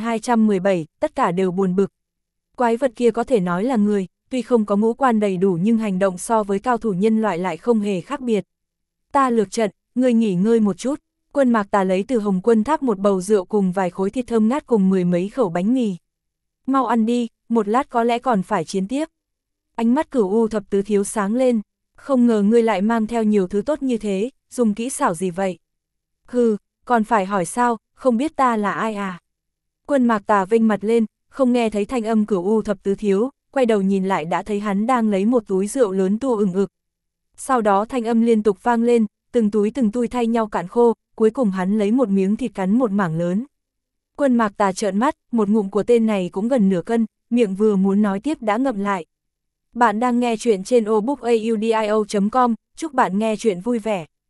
1217, tất cả đều buồn bực. Quái vật kia có thể nói là người, tuy không có ngũ quan đầy đủ nhưng hành động so với cao thủ nhân loại lại không hề khác biệt. Ta lược trận, ngươi nghỉ ngơi một chút. Quân Mạc Tà lấy từ Hồng Quân Tháp một bầu rượu cùng vài khối thịt thơm ngát cùng 10 mấy khẩu bánh mì. Mau ăn đi, một lát có lẽ còn phải chiến tiếp. Ánh mắt Cửu U thập tứ thiếu sáng lên, không ngờ ngươi lại mang theo nhiều thứ tốt như thế, dùng kỹ xảo gì vậy? Hừ, còn phải hỏi sao, không biết ta là ai à? Quân Mạc Tà vênh mặt lên, không nghe thấy thanh âm Cửu U thập tứ thiếu, quay đầu nhìn lại đã thấy hắn đang lấy một túi rượu lớn tu ừng ực. Sau đó thanh âm liên tục vang lên, từng túi thay nhau cạn khô, cuối cùng hắn lấy một miếng thịt cắn một mảng lớn. Quân Mạc Tà trợn mắt, một ngụm của tên này cũng gần nửa cân, miệng vừa muốn nói tiếp đã ngậm lại. Bạn đang nghe chuyện trên obookaudio.com, chúc bạn nghe chuyện vui vẻ.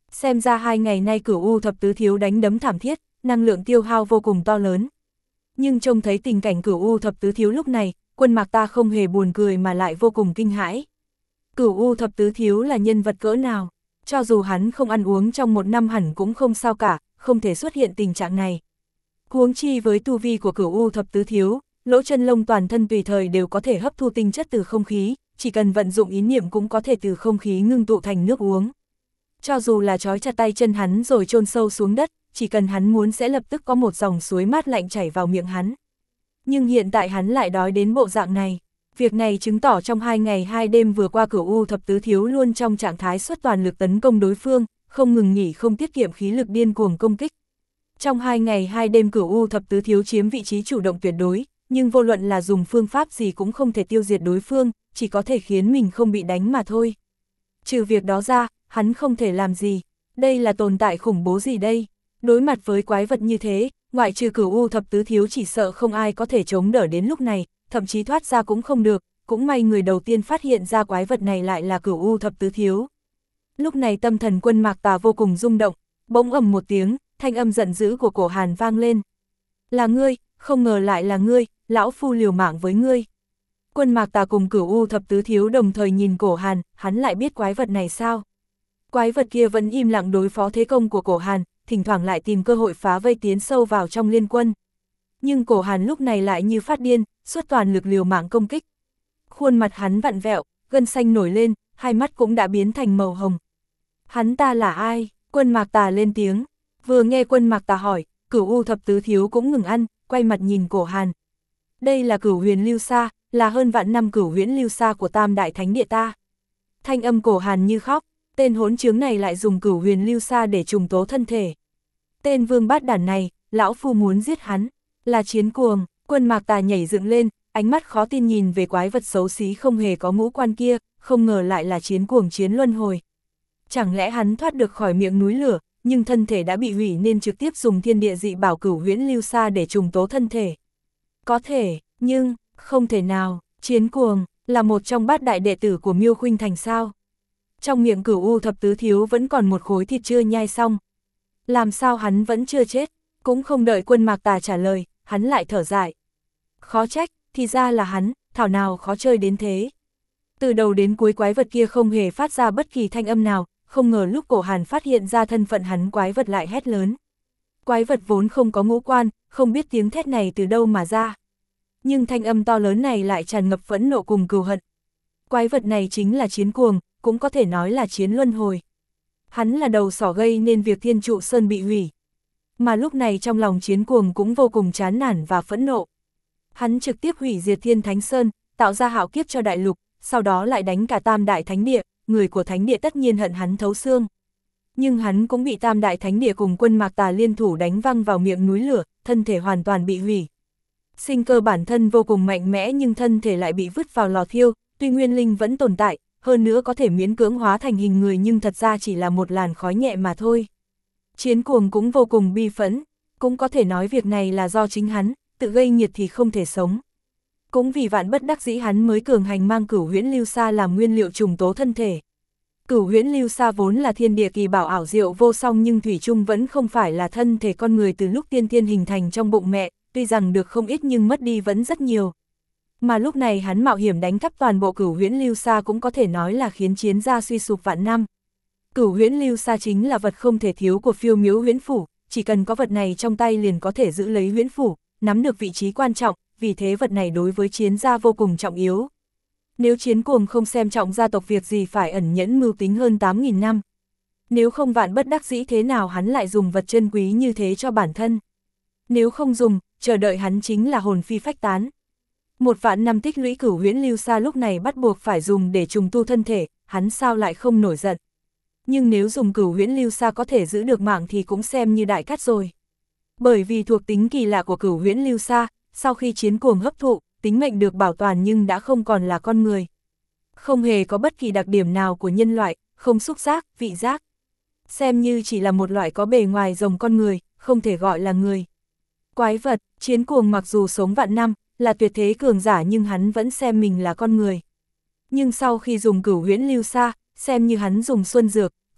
Xem ra 2 ngày nay Cửu U thập tứ thiếu đánh đấm thảm thiết, năng lượng tiêu hao vô cùng to lớn. Nhưng trông thấy tình cảnh Cửu U thập tứ thiếu lúc này, Quân Mạc ta không hề buồn cười mà lại vô cùng kinh hãi. Cửu U thập tứ thiếu là nhân vật cỡ nào? Cho dù hắn không ăn uống trong 1 năm hẳn cũng không sao cả, không thể xuất hiện tình trạng này. Huống chi với tu vi của Cửu U thập tứ thiếu, lỗ chân lông toàn thân tùy thời đều có thể hấp thu tinh chất từ không khí, chỉ cần vận dụng ý niệm cũng có thể từ không khí ngưng tụ thành nước uống. Cho dù là trói chặt tay chân hắn rồi chôn sâu xuống đất, chỉ cần hắn muốn sẽ lập tức có một dòng suối mát lạnh chảy vào miệng hắn. Nhưng hiện tại hắn lại đói đến bộ dạng này. Việc này chứng tỏ trong 2 ngày 2 đêm vừa qua Cửu U thập tứ thiếu luôn trong trạng thái xuất toàn lực tấn công đối phương, không ngừng nghỉ không tiết kiệm khí lực điên cuồng công kích. Trong 2 ngày 2 đêm Cửu U thập tứ thiếu chiếm vị trí chủ động tuyệt đối, nhưng vô luận là dùng phương pháp gì cũng không thể tiêu diệt đối phương, chỉ có thể khiến mình không bị đánh mà thôi. Trừ việc đó ra, hắn không thể làm gì. Đây là tồn tại khủng bố gì đây? Đối mặt với quái vật như thế, ngoại trừ Cửu U thập tứ thiếu chỉ sợ không ai có thể chống đỡ đến lúc này, thậm chí thoát ra cũng không được, cũng may người đầu tiên phát hiện ra quái vật này lại là Cửu U thập tứ thiếu. Lúc này tâm thần Quân Mạc Tà vô cùng rung động, bỗng ầm một tiếng, thanh âm giận dữ của Cổ Hàn vang lên. Là ngươi, không ngờ lại là ngươi, lão phu liều mạng với ngươi. Quân Mạc Tà cùng Cửu U thập tứ thiếu đồng thời nhìn Cổ Hàn, hắn lại biết quái vật này sao? Quái vật kia vẫn im lặng đối phó thế công của Cổ Hàn, thỉnh thoảng lại tìm cơ hội phá vây tiến sâu vào trong liên quân. Nhưng Cổ Hàn lúc này lại như phát điên, xuất toàn lực liều mạng công kích. Khuôn mặt hắn vặn vẹo, gân xanh nổi lên, hai mắt cũng đã biến thành màu hồng. Hắn ta là ai? Quân Mạc Tà lên tiếng. Vừa nghe Quân Mạc Tà hỏi, Cửu U thập tứ thiếu cũng ngừng ăn, quay mặt nhìn Cổ Hàn. Đây là Cửu Huyền Lưu Sa, là hơn vạn năm Cửu Huyễn Lưu Sa của Tam Đại Thánh Địa ta. Thanh âm Cổ Hàn như khóc, tên hỗn trướng này lại dùng Cửu Huyền Lưu Sa để trùng tố thân thể. Tên vương bát đản này, lão phu muốn giết hắn, là chiến cuồng. Quân Mạc Tà nhảy dựng lên, ánh mắt khó tin nhìn về quái vật xấu xí không hề có ngũ quan kia, không ngờ lại là chiến cuồng Chiến Luân Hồi. Chẳng lẽ hắn thoát được khỏi miệng núi lửa, nhưng thân thể đã bị hủy nên trực tiếp dùng thiên địa dị bảo Cửu Huyễn Lưu Sa để trùng tố thân thể? Có thể, nhưng, không thể nào, chiến cuồng, là một trong bát đại đệ tử của Miêu Khuynh Thành sao? Trong miệng Cửu U thập tứ thiếu vẫn còn một khối thịt chưa nhai xong. Làm sao hắn vẫn chưa chết? Cũng không đợi Quân Mạc Tà trả lời, hắn lại thở dài. Khó trách, thì ra là hắn, thảo nào khó chơi đến thế. Từ đầu đến cuối quái vật kia không hề phát ra bất kỳ thanh âm nào, không ngờ lúc Cổ Hàn phát hiện ra thân phận hắn quái vật lại hét lớn. Quái vật vốn không có ngũ quan, không biết tiếng thét này từ đâu mà ra. Nhưng thanh âm to lớn này lại tràn ngập phẫn nộ cùng cừu hận. Quái vật này chính là chiến cuồng, cũng có thể nói là Chiến Luân Hồi. Hắn là đầu sỏ gây nên việc Thiên Trụ Sơn bị hủy. Mà lúc này trong lòng chiến cuồng cũng vô cùng chán nản và phẫn nộ. Hắn trực tiếp hủy diệt Thiên Thánh Sơn, tạo ra hạo kiếp cho đại lục, sau đó lại đánh cả Tam Đại Thánh Địa, người của Thánh Địa tất nhiên hận hắn thấu xương. Nhưng hắn cũng bị Tam Đại Thánh Địa cùng Quân Mạc Tà liên thủ đánh văng vào miệng núi lửa, thân thể hoàn toàn bị hủy. Sinh cơ bản thân vô cùng mạnh mẽ nhưng thân thể lại bị vứt vào lò thiêu, tuy nguyên linh vẫn tồn tại, hơn nữa có thể miễn cưỡng hóa thành hình người nhưng thật ra chỉ là một làn khói nhẹ mà thôi. Chiến cuồng cũng vô cùng bi phẫn, cũng có thể nói việc này là do chính hắn, tự gây nghiệt thì không thể sống. Cũng vì vạn bất đắc dĩ hắn mới cường hành mang Cửu Huyễn Lưu Sa làm nguyên liệu trùng tố thân thể. Cửu Huyễn Lưu Sa vốn là thiên địa kỳ bảo ảo diệu vô song nhưng thủy chung vẫn không phải là thân thể con người từ lúc tiên thiên hình thành trong bụng mẹ, tuy rằng được không ít nhưng mất đi vẫn rất nhiều. Mà lúc này hắn mạo hiểm đánh cắp toàn bộ Cửu Huyễn Lưu Sa cũng có thể nói là khiến chiến gia suy sụp vạn năm. Cửu Huyễn Lưu Sa chính là vật không thể thiếu của Phiêu Miếu Huyễn Phủ, chỉ cần có vật này trong tay liền có thể giữ lấy Huyễn Phủ, nắm được vị trí quan trọng, vì thế vật này đối với chiến gia vô cùng trọng yếu. Nếu chiến cuồng không xem trọng gia tộc việc gì phải ẩn nhẫn mưu tính hơn 8.000 năm. Nếu không vạn bất đắc dĩ thế nào hắn lại dùng vật chân quý như thế cho bản thân. Nếu không dùng, chờ đợi hắn chính là hồn phi phách tán. Một vạn năm tích lũy Cửu Huyễn Lưu Sa lúc này bắt buộc phải dùng để trùng tu thân thể, hắn sao lại không nổi giận. Nhưng nếu dùng Cửu Huyễn Lưu Sa có thể giữ được mạng thì cũng xem như đại cát rồi. Bởi vì thuộc tính kỳ lạ của Cửu Huyễn Lưu Sa, sau khi chiến cuồng hấp thụ, tính mệnh được bảo toàn nhưng đã không còn là con người. Không hề có bất kỳ đặc điểm nào của nhân loại, không xúc giác, vị giác. Xem như chỉ là một loại có bề ngoài rồng con người, không thể gọi là người. Quái vật, chiến cuồng mặc dù sống vạn năm, là tuyệt thế cường giả nhưng hắn vẫn xem mình là con người. Nhưng sau khi dùng Cửu Huyễn Lưu Sa, xem như hắn dùng xuân dược,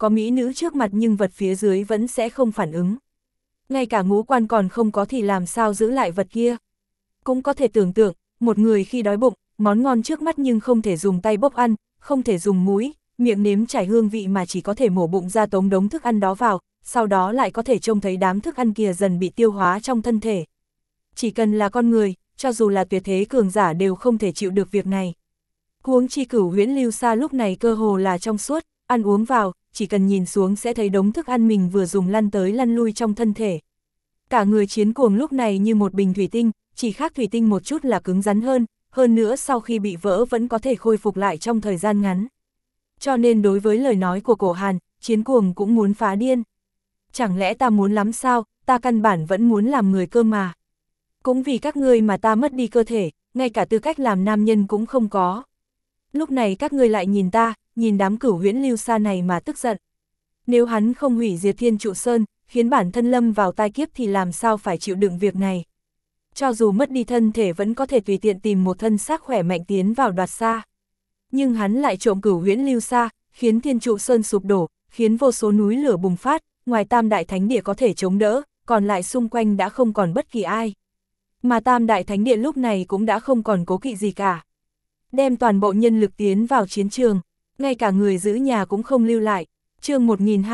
có mỹ nữ trước mặt nhưng vật phía dưới vẫn sẽ không phản ứng. Ngay cả ngũ quan còn không có thì làm sao giữ lại vật kia. Cũng có thể tưởng tượng, một người khi đói bụng, món ngon trước mắt nhưng không thể dùng tay bốc ăn, không thể dùng mũi, miệng nếm trải hương vị mà chỉ có thể mổ bụng ra tống đống thức ăn đó vào, sau đó lại có thể trông thấy đám thức ăn kia dần bị tiêu hóa trong thân thể. Chỉ cần là con người, cho dù là tuyệt thế cường giả đều không thể chịu được việc này. Huống chi Cửu Huyễn Lưu Sa lúc này cơ hồ là trong suốt, ăn uống vào, chỉ cần nhìn xuống sẽ thấy đống thức ăn mình vừa dùng lăn tới lăn lui trong thân thể. Cả người Chiến Cuồng lúc này như một bình thủy tinh, chỉ khác thủy tinh một chút là cứng rắn hơn nữa sau khi bị vỡ vẫn có thể khôi phục lại trong thời gian ngắn. Cho nên đối với lời nói của Cổ Hàn, Chiến Cuồng cũng muốn phá điên. Chẳng lẽ ta muốn lắm sao, ta căn bản vẫn muốn làm người cơ mà. Cũng vì các ngươi mà ta mất đi cơ thể, ngay cả tư cách làm nam nhân cũng không có. Lúc này các ngươi lại nhìn ta, nhìn đám Cửu Huyễn Lưu Sa này mà tức giận. Nếu hắn không hủy diệt Thiên Trụ Sơn, khiến bản thân lâm vào tai kiếp thì làm sao phải chịu đựng việc này. Cho dù mất đi thân thể vẫn có thể tùy tiện tìm một thân xác khỏe mạnh tiến vào đoạt xa. Nhưng hắn lại trộm Cửu Huyễn Lưu Sa, khiến Thiên Trụ Sơn sụp đổ, khiến vô số núi lửa bùng phát, ngoài Tam Đại Thánh Địa có thể chống đỡ, còn lại xung quanh đã không còn bất kỳ ai. Mà Tam Đại Thánh Địa lúc này cũng đã không còn cố kỵ gì cả. Đem toàn bộ nhân lực tiến vào chiến trường, ngay cả người giữ nhà cũng không lưu lại. Chương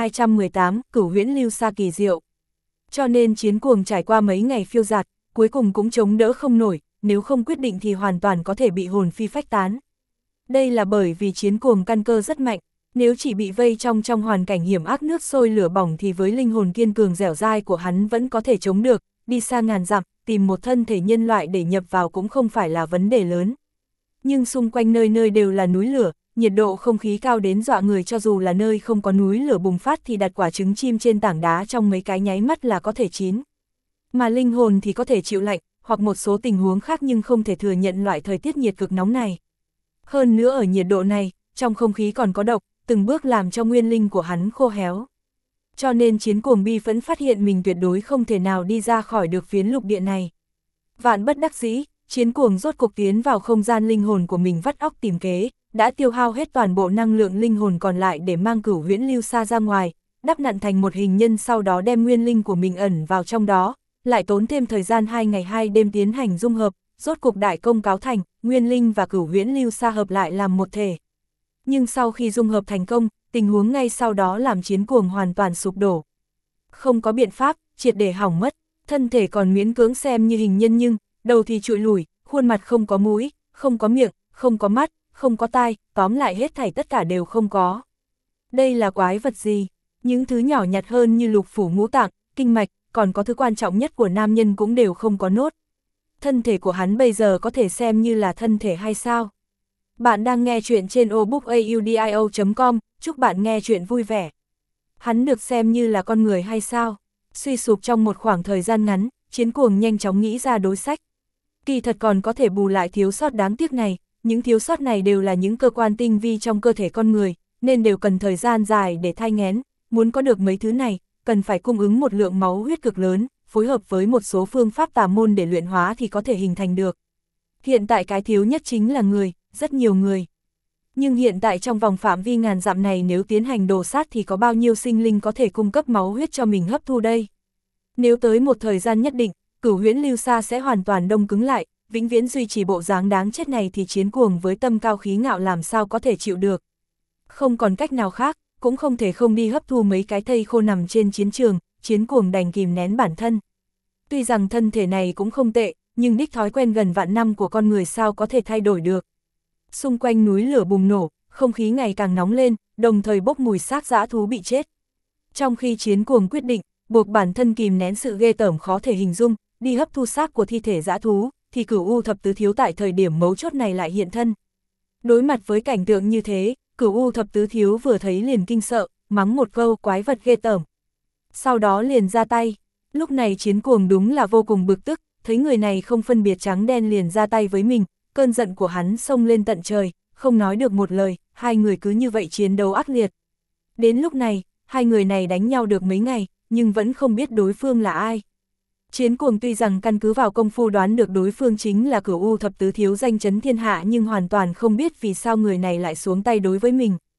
1218, Cửu Huyễn Lưu Sa kỳ diệu. Cho nên Chiến Cuồng trải qua mấy ngày phiêu dạt, cuối cùng cũng chống đỡ không nổi, nếu không quyết định thì hoàn toàn có thể bị hồn phi phách tán. Đây là bởi vì Chiến Cuồng căn cơ rất mạnh, nếu chỉ bị vây trong hoàn cảnh hiểm ác nước sôi lửa bỏng thì với linh hồn kiên cường dẻo dai của hắn vẫn có thể chống được, đi xa ngàn dặm, tìm một thân thể nhân loại để nhập vào cũng không phải là vấn đề lớn. Nhưng xung quanh nơi nơi đều là núi lửa, nhiệt độ không khí cao đến dọa người, cho dù là nơi không có núi lửa bùng phát thì đặt quả trứng chim trên tảng đá trong mấy cái nháy mắt là có thể chín. Mà linh hồn thì có thể chịu lạnh, hoặc một số tình huống khác nhưng không thể thừa nhận loại thời tiết nhiệt cực nóng này. Hơn nữa ở nhiệt độ này, trong không khí còn có độc, từng bước làm cho nguyên linh của hắn khô héo. Cho nên Chiến Cuồng bi phẫn phát hiện mình tuyệt đối không thể nào đi ra khỏi được phiến lục địa này. Vạn bất đắc dĩ, Chiến Cuồng rốt cục tiến vào không gian linh hồn của mình vắt óc tìm kế, đã tiêu hao hết toàn bộ năng lượng linh hồn còn lại để mang Cửu Huyễn Lưu Sa ra ngoài, đắp nặn thành một hình nhân, sau đó đem nguyên linh của mình ẩn vào trong đó, lại tốn thêm thời gian 2 ngày 2 đêm tiến hành dung hợp, rốt cục đại công cáo thành, nguyên linh và Cửu Huyễn Lưu Sa hợp lại làm một thể. Nhưng sau khi dung hợp thành công, tình huống ngay sau đó làm Chiến Cuồng hoàn toàn sụp đổ. Không có biện pháp, triệt để hỏng mất, thân thể còn miễn cưỡng xem như hình nhân nhưng, đầu thì trụi lủi, khuôn mặt không có mũi, không có miệng, không có mắt, không có tai, tóm lại hết thảy tất cả đều không có. Đây là quái vật gì? Những thứ nhỏ nhặt hơn như lục phủ ngũ tạng, kinh mạch, còn có thứ quan trọng nhất của nam nhân cũng đều không có nốt. Thân thể của hắn bây giờ có thể xem như là thân thể hay sao? Bạn đang nghe chuyện trên obookaudio.com, chúc bạn nghe chuyện vui vẻ. Hắn được xem như là con người hay sao? Suy sụp trong một khoảng thời gian ngắn, Chiến Cuồng nhanh chóng nghĩ ra đối sách. Kỳ thật còn có thể bù lại thiếu sót đáng tiếc này, những thiếu sót này đều là những cơ quan tinh vi trong cơ thể con người, nên đều cần thời gian dài để thai nghén, muốn có được mấy thứ này, cần phải cung ứng một lượng máu huyết cực lớn, phối hợp với một số phương pháp tà môn để luyện hóa thì có thể hình thành được. Hiện tại cái thiếu nhất chính là người, rất nhiều người. Nhưng hiện tại trong vòng phạm vi ngàn dặm này nếu tiến hành đồ sát thì có bao nhiêu sinh linh có thể cung cấp máu huyết cho mình hấp thu đây? Nếu tới một thời gian nhất định, Cửu Huyễn Lưu Sa sẽ hoàn toàn đông cứng lại, vĩnh viễn duy trì bộ dáng đáng chết này thì Chiến Cuồng với tâm cao khí ngạo làm sao có thể chịu được. Không còn cách nào khác, cũng không thể không đi hấp thu mấy cái thây khô nằm trên chiến trường, Chiến Cuồng đành kìm nén bản thân. Tuy rằng thân thể này cũng không tệ, nhưng đích thói quen gần vạn năm của con người sao có thể thay đổi được. Xung quanh núi lửa bùng nổ, không khí ngày càng nóng lên, đồng thời bốc mùi xác dã thú bị chết. Trong khi Chiến Cuồng quyết định, buộc bản thân kìm nén sự ghê tởm khó thể hình dung, đi hấp thu xác của thi thể dã thú, thì Cửu U Thập Tứ Thiếu tại thời điểm mấu chốt này lại hiện thân. Đối mặt với cảnh tượng như thế, Cửu U Thập Tứ Thiếu vừa thấy liền kinh sợ, mắng một câu quái vật ghê tởm. Sau đó liền ra tay. Lúc này Chiến Cuồng đúng là vô cùng bực tức, thấy người này không phân biệt trắng đen liền ra tay với mình, cơn giận của hắn xông lên tận trời, không nói được một lời, hai người cứ như vậy chiến đấu ác liệt. Đến lúc này, hai người này đánh nhau được mấy ngày, nhưng vẫn không biết đối phương là ai. Chiến Cuồng tuy rằng căn cứ vào công phu đoán được đối phương chính là Cửu U Thập Tứ Thiếu danh chấn thiên hạ nhưng hoàn toàn không biết vì sao người này lại xuống tay đối với mình.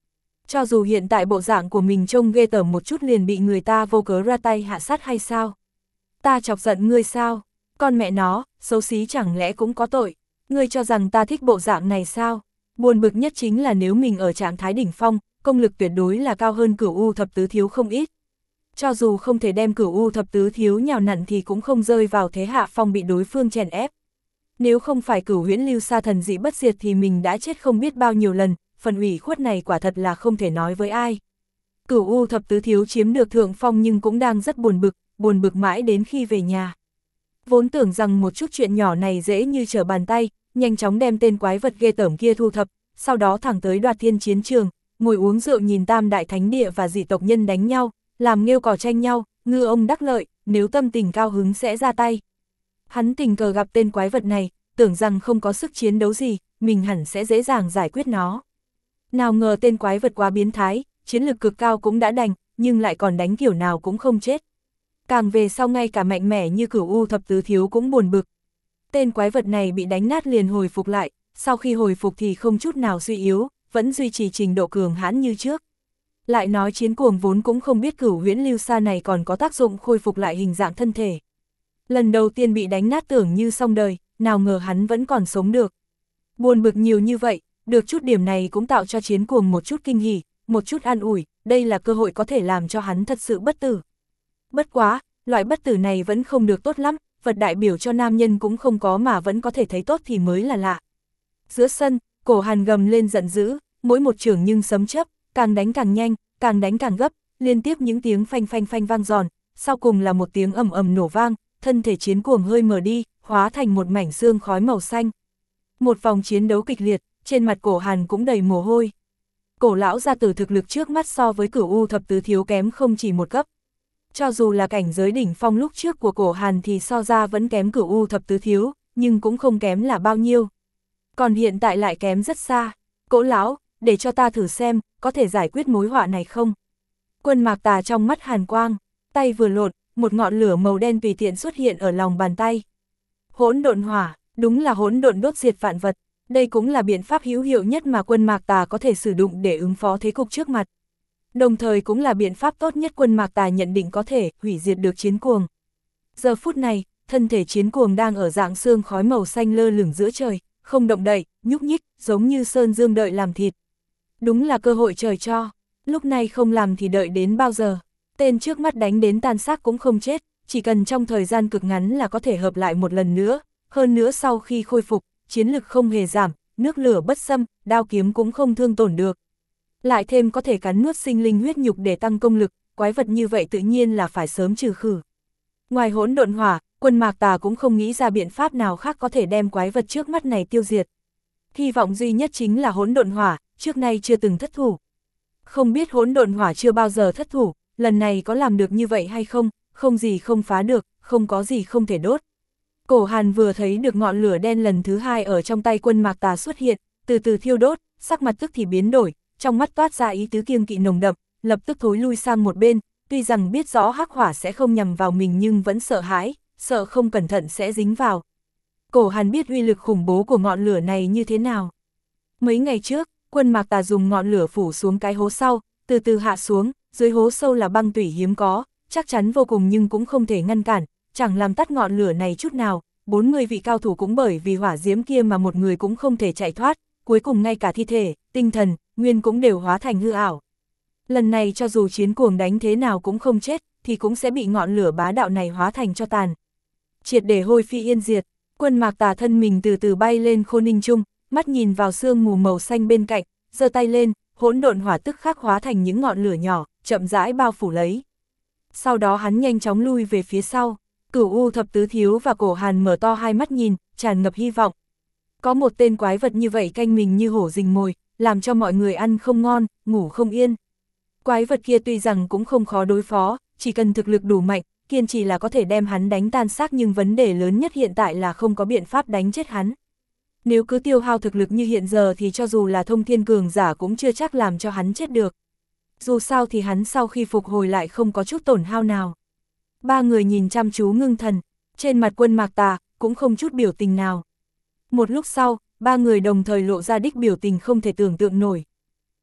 Cho dù hiện tại bộ dạng của mình trông ghê tởm một chút liền bị người ta vô cớ ra tay hạ sát hay sao? Ta chọc giận ngươi sao? Con mẹ nó, xấu xí chẳng lẽ cũng có tội? Ngươi cho rằng ta thích bộ dạng này sao? Buồn bực nhất chính là nếu mình ở trạng thái đỉnh phong, công lực tuyệt đối là cao hơn Cửu U thập tứ thiếu không ít. Cho dù không thể đem Cửu U thập tứ thiếu nhào nặn thì cũng không rơi vào thế hạ phong bị đối phương chèn ép. Nếu không phải Cửu Huyễn Lưu Sa thần dị bất diệt thì mình đã chết không biết bao nhiêu lần, phần ủy khuất này quả thật là không thể nói với ai. Cửu U thập tứ thiếu chiếm được thượng phong nhưng cũng đang rất buồn bực mãi đến khi về nhà. Vốn tưởng rằng một chút chuyện nhỏ này dễ như trở bàn tay, nhanh chóng đem tên quái vật ghê tởm kia thu thập, sau đó thẳng tới Đoạt Thiên chiến trường, ngồi uống rượu nhìn Tam Đại Thánh Địa và dị tộc nhân đánh nhau, làm nghêu cò tranh nhau, ngư ông đắc lợi, nếu tâm tình cao hứng sẽ ra tay. Hắn tình cờ gặp tên quái vật này, tưởng rằng không có sức chiến đấu gì, mình hẳn sẽ dễ dàng giải quyết nó. Nào ngờ tên quái vật quá biến thái, chiến lực cực cao cũng đã đành, nhưng lại còn đánh kiểu nào cũng không chết. Càng về sau ngay cả mạnh mẽ như Cửu U thập tứ thiếu cũng buồn bực. Tên quái vật này bị đánh nát liền hồi phục lại, sau khi hồi phục thì không chút nào suy yếu, vẫn duy trì trình độ cường hãn như trước. Lại nói chiến cuồng vốn cũng không biết Cửu Huyễn Lưu Sa này còn có tác dụng khôi phục lại hình dạng thân thể. Lần đầu tiên bị đánh nát tưởng như xong đời, nào ngờ hắn vẫn còn sống được. Buồn bực nhiều như vậy, được chút điểm này cũng tạo cho chiến cuồng một chút kinh hỉ, một chút an ủi, đây là cơ hội có thể làm cho hắn thật sự bất tử. Bất quá, loại bất tử này vẫn không được tốt lắm, vật đại biểu cho nam nhân cũng không có mà vẫn có thể thấy tốt thì mới là lạ. Giữa sân, Cổ Hàn gầm lên giận dữ, mỗi một chưởng nhưng sấm chớp, càng đánh càng nhanh, càng đánh càng gấp, liên tiếp những tiếng phanh phanh phanh vang giòn, sau cùng là một tiếng ầm ầm nổ vang, thân thể chiến cuồng hơi mở đi, hóa thành một mảnh xương khói màu xanh. Một vòng chiến đấu kịch liệt, trên mặt Cổ Hàn cũng đầy mồ hôi. Cổ lão gia tử thực lực trước mắt so với Cửu U thập tứ thiếu kém không chỉ một cấp. Cho dù là cảnh giới đỉnh phong lúc trước của Cổ Hàn thì so ra vẫn kém Cửu U thập tứ thiếu, nhưng cũng không kém là bao nhiêu. Còn hiện tại lại kém rất xa. Cổ lão, để cho ta thử xem, có thể giải quyết mối họa này không? Quân Mạc Tà trong mắt hàn quang, tay vừa lột, một ngọn lửa màu đen tùy tiện xuất hiện ở lòng bàn tay. Hỗn độn hỏa, đúng là hỗn độn đốt diệt vạn vật, đây cũng là biện pháp hữu hiệu nhất mà Quân Mạc Tà có thể sử dụng để ứng phó thế cục trước mặt. Đồng thời cũng là biện pháp tốt nhất Quân Mạc Tà nhận định có thể hủy diệt được chiến cuồng. Giờ phút này, thân thể chiến cuồng đang ở dạng xương khói màu xanh lơ lửng giữa trời, không động đậy, nhúc nhích, giống như sơn dương đợi làm thịt. Đúng là cơ hội trời cho, lúc này không làm thì đợi đến bao giờ. Tên trước mắt đánh đến tan xác cũng không chết, chỉ cần trong thời gian cực ngắn là có thể hợp lại một lần nữa. Hơn nữa sau khi khôi phục, chiến lực không hề giảm, nước lửa bất xâm, đao kiếm cũng không thương tổn được. Lại thêm có thể cắn nuốt sinh linh huyết nhục để tăng công lực, quái vật như vậy tự nhiên là phải sớm trừ khử. Ngoài hỗn độn hỏa, Quân Mạc Tà cũng không nghĩ ra biện pháp nào khác có thể đem quái vật trước mắt này tiêu diệt. Hy vọng duy nhất chính là hỗn độn hỏa, trước nay chưa từng thất thủ. Không biết hỗn độn hỏa chưa bao giờ thất thủ, lần này có làm được như vậy hay không, không gì không phá được, không có gì không thể đốt. Cổ Hàn vừa thấy được ngọn lửa đen lần thứ hai ở trong tay Quân Mạc Tà xuất hiện, từ từ thiêu đốt, sắc mặt tức thì biến đổi, trong mắt toát ra ý tứ kiêng kỵ nồng đậm, lập tức thối lui sang một bên, tuy rằng biết rõ hắc hỏa sẽ không nhằm vào mình nhưng vẫn sợ hãi, sợ không cẩn thận sẽ dính vào. Cổ Hàn biết uy lực khủng bố của ngọn lửa này như thế nào. Mấy ngày trước, Quân Mạc Tà dùng ngọn lửa phủ xuống cái hố sau, từ từ hạ xuống, dưới hố sâu là băng tủy hiếm có, chắc chắn vô cùng nhưng cũng không thể ngăn cản, chẳng làm tắt ngọn lửa này chút nào. 40 vị cao thủ cũng bởi vì hỏa diễm kia mà một người cũng không thể chạy thoát, cuối cùng ngay cả thi thể, tinh thần, nguyên cũng đều hóa thành hư ảo. Lần này cho dù chiến cuồng đánh thế nào cũng không chết, thì cũng sẽ bị ngọn lửa bá đạo này hóa thành cho tàn. Triệt để hôi phi yên diệt, Quân Mạc Tà thân mình từ từ bay lên Khô Ninh Trung, mắt nhìn vào sương mù màu xanh bên cạnh, giơ tay lên, hỗn độn hỏa tức khắc hóa thành những ngọn lửa nhỏ, chậm rãi bao phủ lấy. Sau đó hắn nhanh chóng lui về phía sau. Cửu U thập tứ thiếu và Cổ Hàn mở to hai mắt nhìn, tràn ngập hy vọng. Có một tên quái vật như vậy canh mình như hổ rình mồi, làm cho mọi người ăn không ngon, ngủ không yên. Quái vật kia tuy rằng cũng không khó đối phó, chỉ cần thực lực đủ mạnh, kiên trì là có thể đem hắn đánh tan xác, nhưng vấn đề lớn nhất hiện tại là không có biện pháp đánh chết hắn. Nếu cứ tiêu hao thực lực như hiện giờ thì cho dù là thông thiên cường giả cũng chưa chắc làm cho hắn chết được. Dù sao thì hắn sau khi phục hồi lại không có chút tổn hao nào. Ba người nhìn chăm chú ngưng thần, trên mặt Quân Mạc Tà cũng không chút biểu tình nào. Một lúc sau, ba người đồng thời lộ ra đích biểu tình không thể tưởng tượng nổi.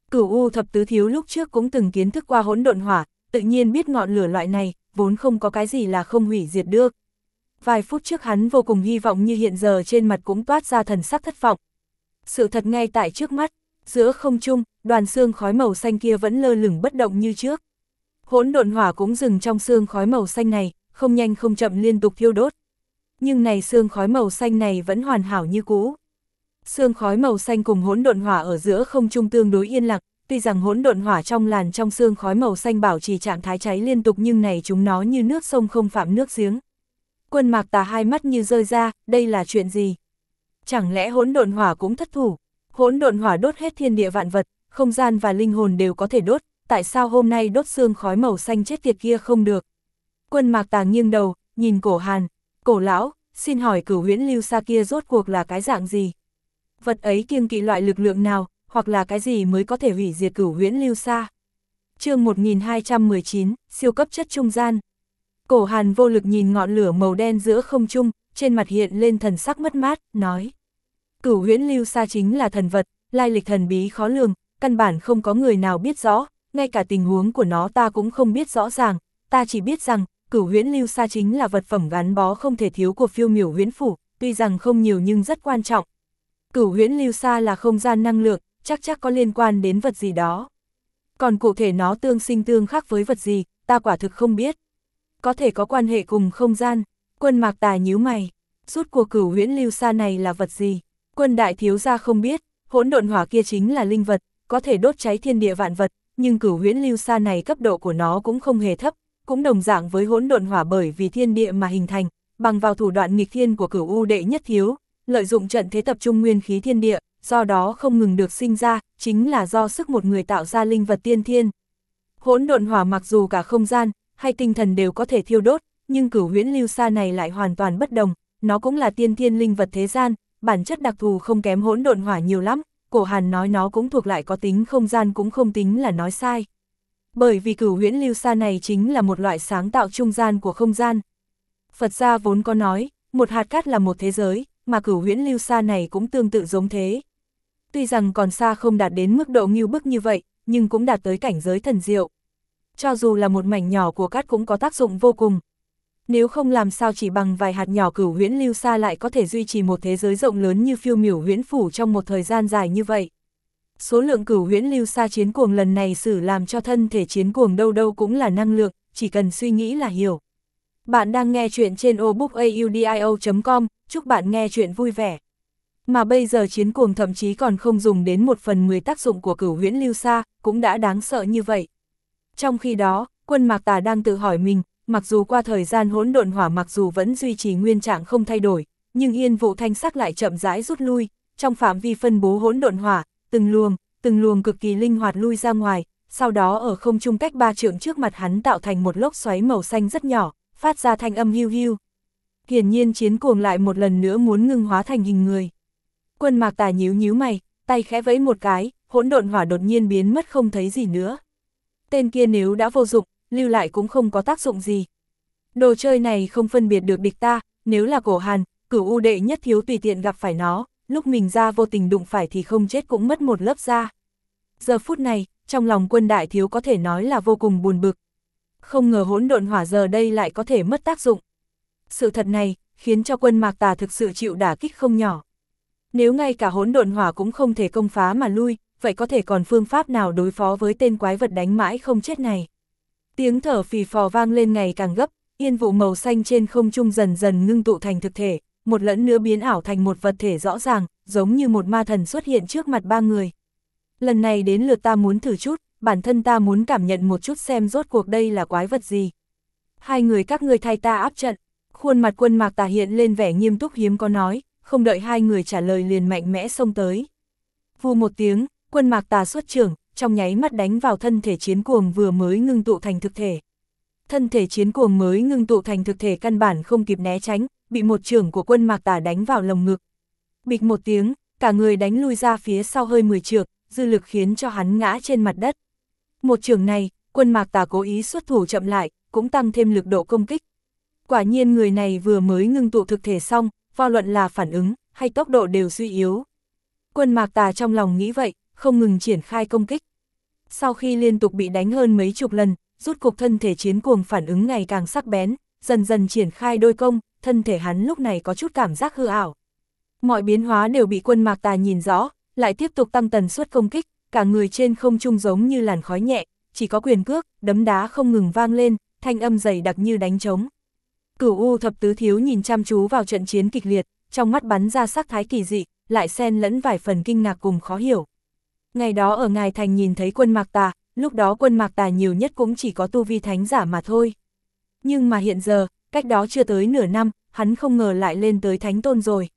Cửu U thập tứ thiếu lúc trước cũng từng kiến thức qua hỗn độn hỏa, tự nhiên biết ngọn lửa loại này, vốn không có cái gì là không hủy diệt được. Vài phút trước hắn vô cùng hy vọng như hiện giờ trên mặt cũng toát ra thần sắc thất vọng. Sự thật ngay tại trước mắt, giữa không trung, đoàn xương khói màu xanh kia vẫn lơ lửng bất động như trước. Hỗn độn hỏa cũng dừng trong xương khói màu xanh này, không nhanh không chậm liên tục thiêu đốt. Nhưng này xương khói màu xanh này vẫn hoàn hảo như cũ. Xương khói màu xanh cùng hỗn độn hỏa ở giữa không trung tương đối yên lặng, tuy rằng hỗn độn hỏa trong làn trong xương khói màu xanh bảo trì trạng thái cháy liên tục nhưng này chúng nó như nước sông không phạm nước giếng. Quân Mạc Tà hai mắt như rơi ra, đây là chuyện gì? Chẳng lẽ hỗn độn hỏa cũng thất thủ? Hỗn độn hỏa đốt hết thiên địa vạn vật, không gian và linh hồn đều có thể đốt, tại sao hôm nay đốt xương khói màu xanh chết tiệt kia không được? Quân Mạc Tà nghiêng đầu, nhìn Cổ Hàn, Cổ lão, xin hỏi Cửu Huyễn Lưu Sa kia rốt cuộc là cái dạng gì? Vật ấy kiêng kỵ loại lực lượng nào, hoặc là cái gì mới có thể hủy diệt Cửu Huyễn Lưu Sa? Chương 1219, siêu cấp chất trung gian. Cổ Hàn vô lực nhìn ngọn lửa màu đen giữa không trung, trên mặt hiện lên thần sắc mất mát, nói. Cửu Huyễn Lưu Sa chính là thần vật, lai lịch thần bí khó lường, căn bản không có người nào biết rõ, ngay cả tình huống của nó ta cũng không biết rõ ràng, ta chỉ biết rằng, Cửu Huyễn Lưu Sa chính là vật phẩm gắn bó không thể thiếu của Phiêu Miểu Huyễn Phủ, tuy rằng không nhiều nhưng rất quan trọng. Cửu Huyễn Lưu Sa là không gian năng lượng, chắc có liên quan đến vật gì đó. Còn cụ thể nó tương sinh tương khắc với vật gì, ta quả thực không biết. Có thể có quan hệ cùng không gian. Quân Mạc Tà nhíu mày, rút của Cửu Huyễn Lưu Sa này là vật gì? Quân đại thiếu gia không biết, hỗn độn hỏa kia chính là linh vật, có thể đốt cháy thiên địa vạn vật, nhưng Cửu Huyễn Lưu Sa này cấp độ của nó cũng không hề thấp, cũng đồng dạng với hỗn độn hỏa bởi vì thiên địa mà hình thành, bằng vào thủ đoạn nghịch thiên của Cửu U đệ nhất thiếu, lợi dụng trận thế tập trung nguyên khí thiên địa, do đó không ngừng được sinh ra, chính là do sức một người tạo ra linh vật tiên thiên. Hỗn độn hỏa mặc dù cả không gian hay tinh thần đều có thể thiêu đốt, nhưng Cửu Huyễn Lưu Sa này lại hoàn toàn bất đồng, nó cũng là tiên thiên linh vật thế gian, bản chất đặc thù không kém hỗn độn hỏa nhiều lắm, Cổ Hàn nói nó cũng thuộc lại có tính không gian cũng không tính là nói sai. Bởi vì Cửu Huyễn Lưu Sa này chính là một loại sáng tạo trung gian của không gian. Phật gia vốn có nói, một hạt cát là một thế giới, mà Cửu Huyễn Lưu Sa này cũng tương tự giống thế. Tuy rằng còn xa không đạt đến mức độ ngưu bức như vậy, nhưng cũng đạt tới cảnh giới thần diệu. Cho dù là một mảnh nhỏ của cát cũng có tác dụng vô cùng. Nếu không làm sao chỉ bằng vài hạt nhỏ Cửu Huyễn Lưu Sa lại có thể duy trì một thế giới rộng lớn như Phiêu Miểu Huyễn Phủ trong một thời gian dài như vậy. Số lượng Cửu Huyễn Lưu Sa chiến cuồng lần này xử làm cho thân thể chiến cuồng đâu đâu cũng là năng lượng, chỉ cần suy nghĩ là hiểu. Bạn đang nghe chuyện trên obookaudio.com, chúc bạn nghe chuyện vui vẻ. Mà bây giờ chiến cuồng thậm chí còn không dùng đến 1/10 tác dụng của Cửu Huyễn Lưu Sa, cũng đã đáng sợ như vậy. Trong khi đó, Quân Mạc Tà đang tự hỏi mình, mặc dù qua thời gian hỗn độn hỏa mặc dù vẫn duy trì nguyên trạng không thay đổi, nhưng yên vụ thanh sắc lại chậm rãi rút lui, trong phạm vi phân bố hỗn độn hỏa, từng luồng cực kỳ linh hoạt lui ra ngoài, sau đó ở không trung cách 3 trượng trước mặt hắn tạo thành một lốc xoáy màu xanh rất nhỏ, phát ra thanh âm hiu hiu. Hiển nhiên chiến cuồng lại một lần nữa muốn ngưng hóa thành hình người. Quân Mạc Tà nhíu mày, tay khẽ vẫy một cái, hỗn độn hỏa đột nhiên biến mất không thấy gì nữa. Tên kia nếu đã vô dụng, lưu lại cũng không có tác dụng gì. Đồ chơi này không phân biệt được địch ta, nếu là Cổ Hàn, Cửu U đệ nhất thiếu tùy tiện gặp phải nó, lúc mình ra vô tình đụng phải thì không chết cũng mất một lớp da. Giờ phút này, trong lòng Quân đại thiếu có thể nói là vô cùng buồn bực. Không ngờ hỗn độn hỏa giờ đây lại có thể mất tác dụng. Sự thật này, khiến cho Quân Mạc Tà thực sự chịu đả kích không nhỏ. Nếu ngay cả hỗn độn hỏa cũng không thể công phá mà lui, vậy có thể còn phương pháp nào đối phó với tên quái vật đánh mãi không chết này? Tiếng thở phì phò vang lên ngày càng gấp, yên vụ màu xanh trên không trung dần dần ngưng tụ thành thực thể, một lẫn nữa biến ảo thành một vật thể rõ ràng, giống như một ma thần xuất hiện trước mặt ba người. Lần này đến lượt ta muốn thử chút, bản thân ta muốn cảm nhận một chút xem rốt cuộc đây là quái vật gì. Hai người các ngươi thay ta áp trận. Khuôn mặt Quân Mạc Tà hiện lên vẻ nghiêm túc hiếm có nói, không đợi hai người trả lời liền mạnh mẽ xông tới. Vù một tiếng, Quân Mạc Tà xuất chưởng, trong nháy mắt đánh vào thân thể chiến cuồng vừa mới ngưng tụ thành thực thể. Thân thể chiến cuồng mới ngưng tụ thành thực thể căn bản không kịp né tránh, bị một chưởng của Quân Mạc Tà đánh vào lồng ngực. Bịch một tiếng, cả người đánh lui ra phía sau hơi 10 trượng, dư lực khiến cho hắn ngã trên mặt đất. Một chưởng này, Quân Mạc Tà cố ý xuất thủ chậm lại, cũng tăng thêm lực độ công kích. Quả nhiên người này vừa mới ngưng tụ thực thể xong, vô luận là phản ứng hay tốc độ đều suy yếu. Quân Mạc Tà trong lòng nghĩ vậy, không ngừng triển khai công kích. Sau khi liên tục bị đánh hơn mấy chục lần, rút cục thân thể chiến cuồng phản ứng ngày càng sắc bén, dần dần triển khai đôi công, thân thể hắn lúc này có chút cảm giác hư ảo. Mọi biến hóa đều bị Quân Mạc Tà nhìn rõ, lại tiếp tục tăng tần suất công kích, cả người trên không trung giống như làn khói nhẹ, chỉ có quyền cước, đấm đá không ngừng vang lên, thanh âm dày đặc như đánh trống. Cửu U thập tứ thiếu nhìn chăm chú vào trận chiến kịch liệt, trong mắt bắn ra sắc thái kỳ dị, lại xen lẫn vài phần kinh ngạc cùng khó hiểu. Ngày đó ở Ngài Thành nhìn thấy Quân Mạc Tà, lúc đó Quân Mạc Tà nhiều nhất cũng chỉ có tu vi thánh giả mà thôi. Nhưng mà hiện giờ, cách đó chưa tới nửa năm, hắn không ngờ lại lên tới thánh tôn rồi.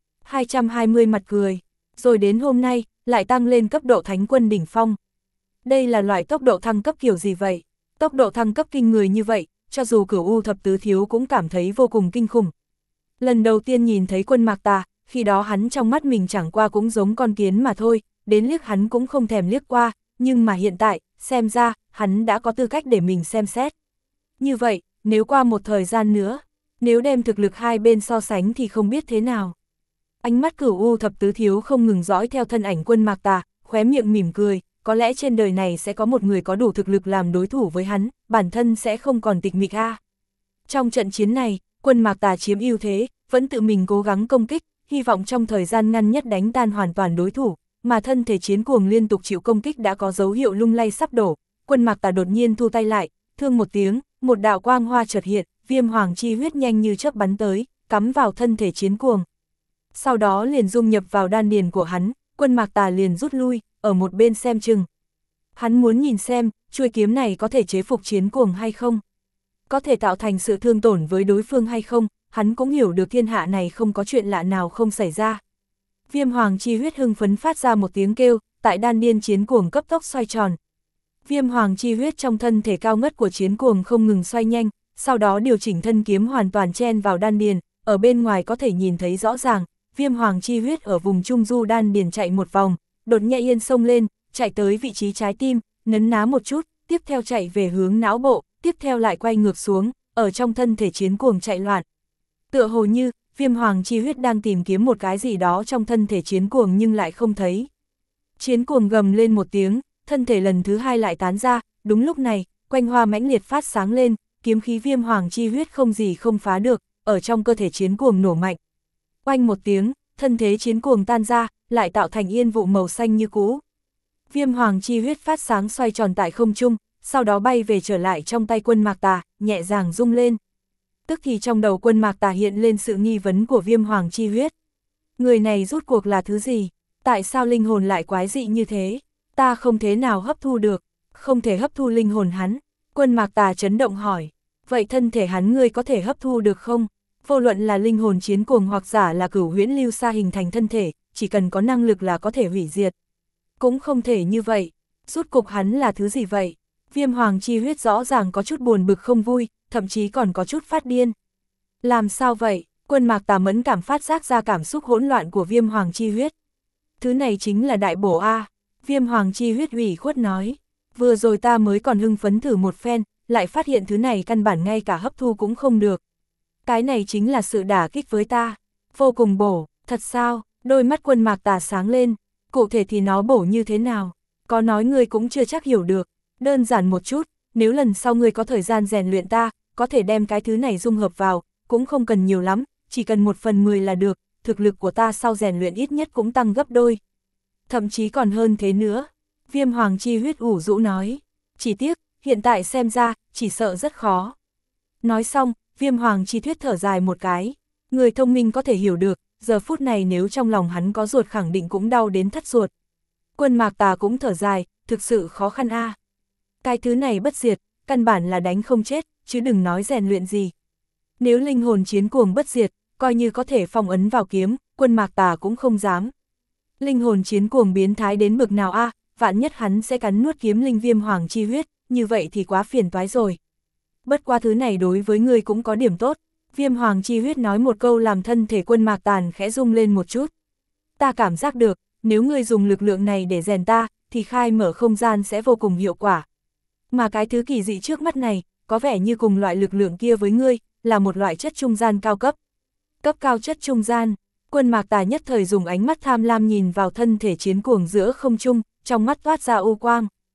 220 mặt cười, rồi đến hôm nay, lại tăng lên cấp độ thánh quân đỉnh phong. Đây là loại tốc độ thăng cấp kiểu gì vậy? Tốc độ thăng cấp kinh người như vậy, cho dù Cửu U thập tứ thiếu cũng cảm thấy vô cùng kinh khủng. Lần đầu tiên nhìn thấy Quân Mạc Tà, khi đó hắn trong mắt mình chẳng qua cũng giống con kiến mà thôi, đến liếc hắn cũng không thèm liếc qua, nhưng mà hiện tại, xem ra, hắn đã có tư cách để mình xem xét. Như vậy, nếu qua một thời gian nữa, nếu đem thực lực hai bên so sánh thì không biết thế nào. Ánh mắt Cửu U thập tứ thiếu không ngừng dõi theo thân ảnh Quân Mạc Tà, khóe miệng mỉm cười, có lẽ trên đời này sẽ có một người có đủ thực lực làm đối thủ với hắn, bản thân sẽ không còn tịch mịch a. Trong trận chiến này, Quân Mạc Tà chiếm ưu thế, vẫn tự mình cố gắng công kích, hy vọng trong thời gian ngắn nhất đánh tan hoàn toàn đối thủ, mà thân thể chiến cuồng liên tục chịu công kích đã có dấu hiệu lung lay sắp đổ. Quân Mạc Tà đột nhiên thu tay lại, thương một tiếng, một đạo quang hoa chợt hiện, viêm hoàng chi huyết nhanh như chớp bắn tới, cắm vào thân thể chiến cuồng. Sau đó liền dung nhập vào đan điền của hắn, Quân Mạc Tà liền rút lui, ở một bên xem chừng. Hắn muốn nhìn xem, chuôi kiếm này có thể chế phục chiến cuồng hay không? Có thể tạo thành sự thương tổn với đối phương hay không? Hắn cũng hiểu được thiên hạ này không có chuyện lạ nào không xảy ra. Viêm hoàng chi huyết hưng phấn phát ra một tiếng kêu, tại đan điền chiến cuồng cấp tốc xoay tròn. Viêm hoàng chi huyết trong thân thể cao ngất của chiến cuồng không ngừng xoay nhanh, sau đó điều chỉnh thân kiếm hoàn toàn chen vào đan điền, ở bên ngoài có thể nhìn thấy rõ ràng, viêm hoàng chi huyết ở vùng trung du đan điền chạy một vòng, đột nhẹ yên xông lên, chạy tới vị trí trái tim, nấn ná một chút, tiếp theo chạy về hướng não bộ, tiếp theo lại quay ngược xuống, ở trong thân thể chiến cuồng chạy loạn. Tựa hồ như, viêm hoàng chi huyết đang tìm kiếm một cái gì đó trong thân thể chiến cuồng nhưng lại không thấy. Chiến cuồng gầm lên một tiếng, thân thể lần thứ hai lại tán ra, đúng lúc này, quanh hoa mãnh liệt phát sáng lên, kiếm khí viêm hoàng chi huyết không gì không phá được, ở trong cơ thể chiến cuồng nổ mạnh. Oanh một tiếng, thân thế chiến cuồng tan ra, lại tạo thành yên vụ màu xanh như cũ. Viêm hoàng chi huyết phát sáng xoay tròn tại không trung, sau đó bay về trở lại trong tay Quân Mạc Tà, nhẹ nhàng rung lên. Tức thì trong đầu Quân Mạc Tà hiện lên sự nghi vấn của viêm hoàng chi huyết. Người này rút cuộc là thứ gì? Tại sao linh hồn lại quái dị như thế? Ta không thế nào hấp thu được, không thể hấp thu linh hồn hắn. Quân Mạc Tà chấn động hỏi, vậy thân thể hắn ngươi có thể hấp thu được không? Vô luận là linh hồn chiến cuồng hoặc giả là cửu huyễn lưu sa hình thành thân thể, chỉ cần có năng lực là có thể hủy diệt. Cũng không thể như vậy, rút cục hắn là thứ gì vậy? Viêm hoàng chi huyết rõ ràng có chút buồn bực không vui, thậm chí còn có chút phát điên. Làm sao vậy? Quân Mạc Tà mẫn cảm phát giác ra cảm xúc hỗn loạn của viêm hoàng chi huyết. Thứ này chính là đại bổ A. Viêm hoàng chi huyết ủy khuất nói. Vừa rồi ta mới còn hưng phấn thử một phen, lại phát hiện thứ này căn bản ngay cả hấp thu cũng không được. Cái này chính là sự đả kích với ta. Vô cùng bổ, thật sao? Đôi mắt Quân Mạc Tà sáng lên. Cụ thể thì nó bổ như thế nào? Có nói ngươi cũng chưa chắc hiểu được. Đơn giản một chút, nếu lần sau ngươi có thời gian rèn luyện ta, có thể đem cái thứ này dung hợp vào, cũng không cần nhiều lắm, chỉ cần 1/10 là được, thực lực của ta sau rèn luyện ít nhất cũng tăng gấp đôi. Thậm chí còn hơn thế nữa. Viêm hoàng chi huyết ủ rũ nói. Chỉ tiếc, hiện tại xem ra, chỉ sợ rất khó. Nói xong, viêm hoàng chi thuyết thở dài một cái. Người thông minh có thể hiểu được, giờ phút này nếu trong lòng hắn có ruột khẳng định cũng đau đến thắt ruột. Quân Mạc Tà cũng thở dài, thực sự khó khăn a. Cái thứ này bất diệt, căn bản là đánh không chết, chứ đừng nói rèn luyện gì. Nếu linh hồn chiến cuồng bất diệt, coi như có thể phong ấn vào kiếm, Quân Mạc Tà cũng không dám. Linh hồn chiến cuồng biến thái đến bực nào a, vạn nhất hắn sẽ cắn nuốt kiếm linh viêm hoàng chi huyết, như vậy thì quá phiền toái rồi. Bất qua thứ này đối với ngươi cũng có điểm tốt. Viêm hoàng chi huyết nói một câu làm thân thể Quân Mạc Tàn khẽ rung lên một chút. Ta cảm giác được, nếu ngươi dùng lực lượng này để rèn ta, thì khai mở không gian sẽ vô cùng hiệu quả. Mà cái thứ kỳ dị trước mắt này, có vẻ như cùng loại lực lượng kia với ngươi, là một loại chất trung gian cao cấp. Cấp cao chất trung gian, Quân Mạc Tà nhất thời dùng ánh mắt tham lam nhìn vào thân thể chiến cuồng giữa không trung, trong mắt toát ra u quang.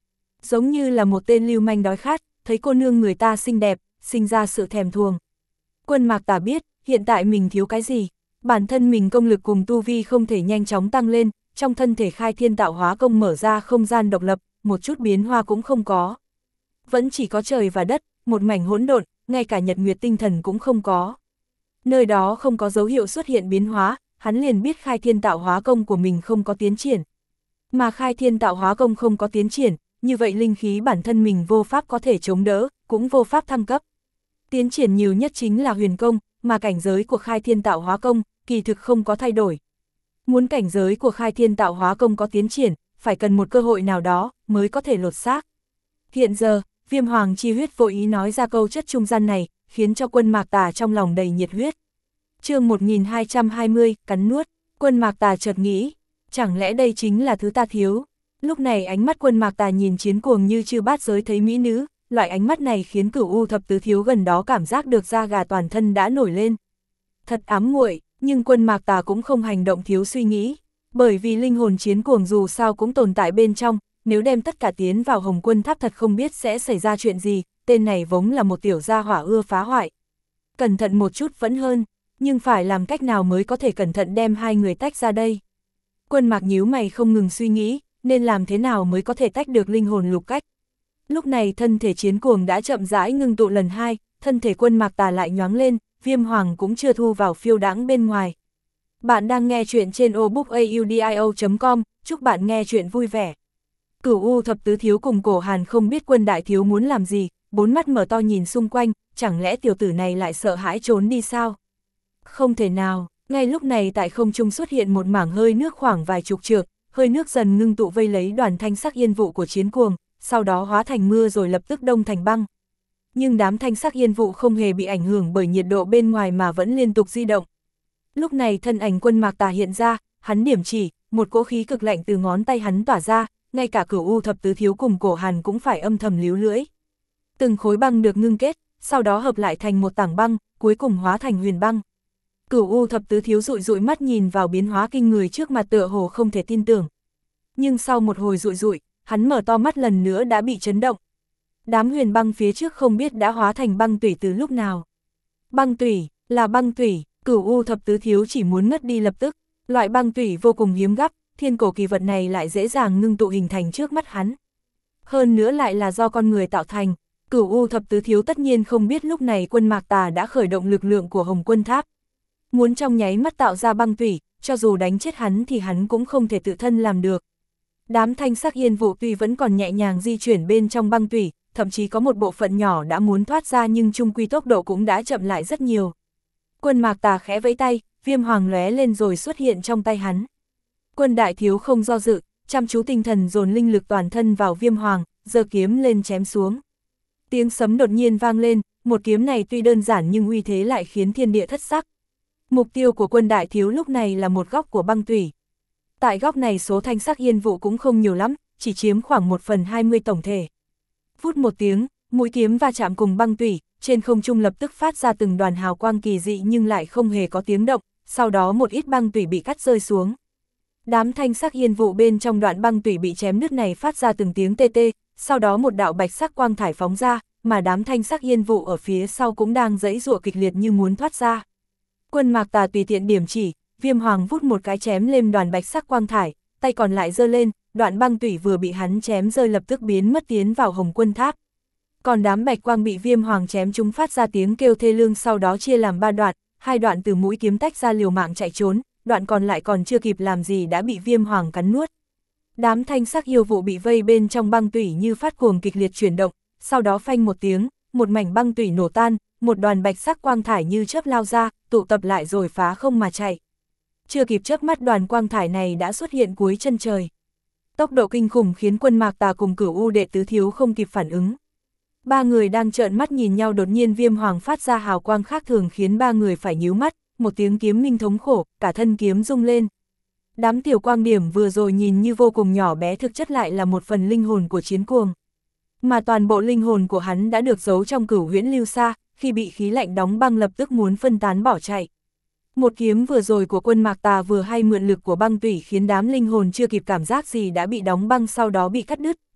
giống như là một tên lưu manh đói khát, thấy cô nương người ta xinh đẹp, sinh ra sự thèm thuồng. Quân Mạc Tà biết, hiện tại mình thiếu cái gì, bản thân mình công lực cùng tu vi không thể nhanh chóng tăng lên, trong thân thể khai thiên tạo hóa công mở ra không gian độc lập, một chút biến hoa cũng không có. Vẫn chỉ có trời và đất, một mảnh hỗn độn, ngay cả nhật nguyệt tinh thần cũng không có. Nơi đó không có dấu hiệu xuất hiện biến hóa, hắn liền biết khai thiên tạo hóa công của mình không có tiến triển. Mà khai thiên tạo hóa công không có tiến triển, như vậy linh khí bản thân mình vô pháp có thể chống đỡ, cũng vô pháp thăng cấp. Tiến triển nhiều nhất chính là huyền công, mà cảnh giới của khai thiên tạo hóa công, kỳ thực không có thay đổi. Muốn cảnh giới của khai thiên tạo hóa công có tiến triển, phải cần một cơ hội nào đó, mới có thể lột xác. Hiện giờ, Viêm Hoàng chi huyết vô ý nói ra câu chất trung gian này, khiến cho Quân Mạc Tà trong lòng đầy nhiệt huyết. Chương 1220, cắn nuốt, Quân Mạc Tà chợt nghĩ, chẳng lẽ đây chính là thứ ta thiếu? Lúc này ánh mắt Quân Mạc Tà nhìn Chiến Cuồng như chư bát giới thấy mỹ nữ, loại ánh mắt này khiến Cửu U thập tứ thiếu gần đó cảm giác được da gà toàn thân đã nổi lên. Thật ám muội, nhưng Quân Mạc Tà cũng không hành động thiếu suy nghĩ, bởi vì linh hồn Chiến Cuồng dù sao cũng tồn tại bên trong, nếu đem tất cả tiến vào Hồng Quân Tháp thật không biết sẽ xảy ra chuyện gì, tên này vốn là một tiểu gia hỏa ưa phá hoại. Cẩn thận một chút vẫn hơn, nhưng phải làm cách nào mới có thể cẩn thận đem hai người tách ra đây? Quân Mạc nhíu mày không ngừng suy nghĩ, nên làm thế nào mới có thể tách được linh hồn lục cách. Lúc này thân thể Chiến Cuồng đã chậm rãi ngưng tụ lần hai, thân thể Quân Mạc Tà lại nhoáng lên, Viêm Hoàng cũng chưa thu vào phiêu đãng bên ngoài. Bạn đang nghe chuyện trên obookaudio.com, chúc bạn nghe chuyện vui vẻ. Cửu U thập tứ thiếu cùng Cổ Hàn không biết Quân đại thiếu muốn làm gì, bốn mắt mở to nhìn xung quanh, chẳng lẽ tiểu tử này lại sợ hãi trốn đi sao? Không thể nào, ngay lúc này tại không trung xuất hiện một mảng hơi nước khoảng vài chục trượng, hơi nước dần ngưng tụ vây lấy đoàn thanh sắc yên vụ của Chiến Cuồng, sau đó hóa thành mưa rồi lập tức đông thành băng. Nhưng đám thanh sắc yên vụ không hề bị ảnh hưởng bởi nhiệt độ bên ngoài mà vẫn liên tục di động. Lúc này thân ảnh Quân Mạc Tà hiện ra, hắn điểm chỉ, một cỗ khí cực lạnh từ ngón tay hắn tỏa ra, ngay cả Cửu U thập tứ thiếu cùng Cổ Hàn cũng phải âm thầm líu lưỡi. Từng khối băng được ngưng kết, sau đó hợp lại thành một tảng băng, cuối cùng hóa thành huyền băng. Cửu U thập tứ thiếu dụi dụi mắt nhìn vào biến hóa kinh người trước mặt tựa hồ không thể tin tưởng. Nhưng sau một hồi dụi dụi, hắn mở to mắt lần nữa đã bị chấn động. Đám huyền băng phía trước không biết đã hóa thành băng tủy từ lúc nào. Băng tủy, là băng tủy, Cửu U thập tứ thiếu chỉ muốn ngất đi lập tức. Loại băng tủy vô cùng hiếm gấp, thiên cổ kỳ vật này lại dễ dàng ngưng tụ hình thành trước mắt hắn. Hơn nữa lại là do con người tạo thành. Cửu U thập tứ thiếu tất nhiên không biết lúc này Quân Mạc Tà đã khởi động lực lượng của Hồng Quân Tháp. Muốn trong nháy mắt tạo ra băng tủy, cho dù đánh chết hắn thì hắn cũng không thể tự thân làm được. Đám thanh sắc yên vụ tuy vẫn còn nhẹ nhàng di chuyển bên trong băng tủy, thậm chí có một bộ phận nhỏ đã muốn thoát ra nhưng chung quy tốc độ cũng đã chậm lại rất nhiều. Quân Mạc Tà khẽ vẫy tay, Viêm Hoàng lóe lên rồi xuất hiện trong tay hắn. Quân đại thiếu không do dự, chăm chú tinh thần dồn linh lực toàn thân vào Viêm Hoàng, giơ kiếm lên chém xuống. Tiếng sấm đột nhiên vang lên, một kiếm này tuy đơn giản nhưng uy thế lại khiến thiên địa thất sắc. Mục tiêu của Quân đại thiếu lúc này là một góc của băng tủy. Tại góc này số thanh sắc yên vụ cũng không nhiều lắm, chỉ chiếm khoảng 1/20 tổng thể. Vút một tiếng, mũi kiếm va chạm cùng băng tủy, trên không trung lập tức phát ra từng đoàn hào quang kỳ dị nhưng lại không hề có tiếng động, sau đó một ít băng tủy bị cắt rơi xuống. Đám thanh sắc yên vụ bên trong đoạn băng tủy bị chém nứt này phát ra từng tiếng tê tê, sau đó một đạo bạch sắc quang thải phóng ra, mà đám thanh sắc yên vụ ở phía sau cũng đang giãy giụa kịch liệt như muốn thoát ra. Quân Mạc Tà tùy tiện điểm chỉ, Viêm Hoàng vút một cái chém lên đoàn bạch sắc quang thải, tay còn lại giơ lên, đoạn băng tủy vừa bị hắn chém rơi lập tức biến mất tiến vào Hồng Quân Tháp. Còn đám bạch quang bị Viêm Hoàng chém chúng phát ra tiếng kêu thê lương, sau đó chia làm 3 đoạn, 2 đoạn từ mũi kiếm tách ra liều mạng chạy trốn, đoạn còn lại còn chưa kịp làm gì đã bị Viêm Hoàng cắn nuốt. Đám thanh sắc yêu vụ bị vây bên trong băng tủy như phát cuồng kịch liệt chuyển động, sau đó phanh một tiếng, một mảnh băng tủy nổ tan, một đoàn bạch sắc quang thải như chớp lao ra, tụ tập lại rồi phá không mà chạy. Chưa kịp chớp mắt đoàn quang thải này đã xuất hiện cuối chân trời. Tốc độ kinh khủng khiến Quân Mạc Tà cùng Cửu U đệ tứ thiếu không kịp phản ứng. Ba người đang trợn mắt nhìn nhau, đột nhiên Viêm Hoàng phát ra hào quang khác thường khiến ba người phải nhíu mắt, một tiếng kiếm minh thống khổ, cả thân kiếm rung lên. Đám tiểu quang điểm vừa rồi nhìn như vô cùng nhỏ bé thực chất lại là một phần linh hồn của Chiến Cuồng. Mà toàn bộ linh hồn của hắn đã được giấu trong Cửu Huyễn Lưu Sa, khi bị khí lạnh đóng băng lập tức muốn phân tán bỏ chạy. Một kiếm vừa rồi của Quân Mạc Tà vừa hay mượn lực của băng tủy khiến đám linh hồn chưa kịp cảm giác gì đã bị đóng băng, sau đó bị cắt đứt,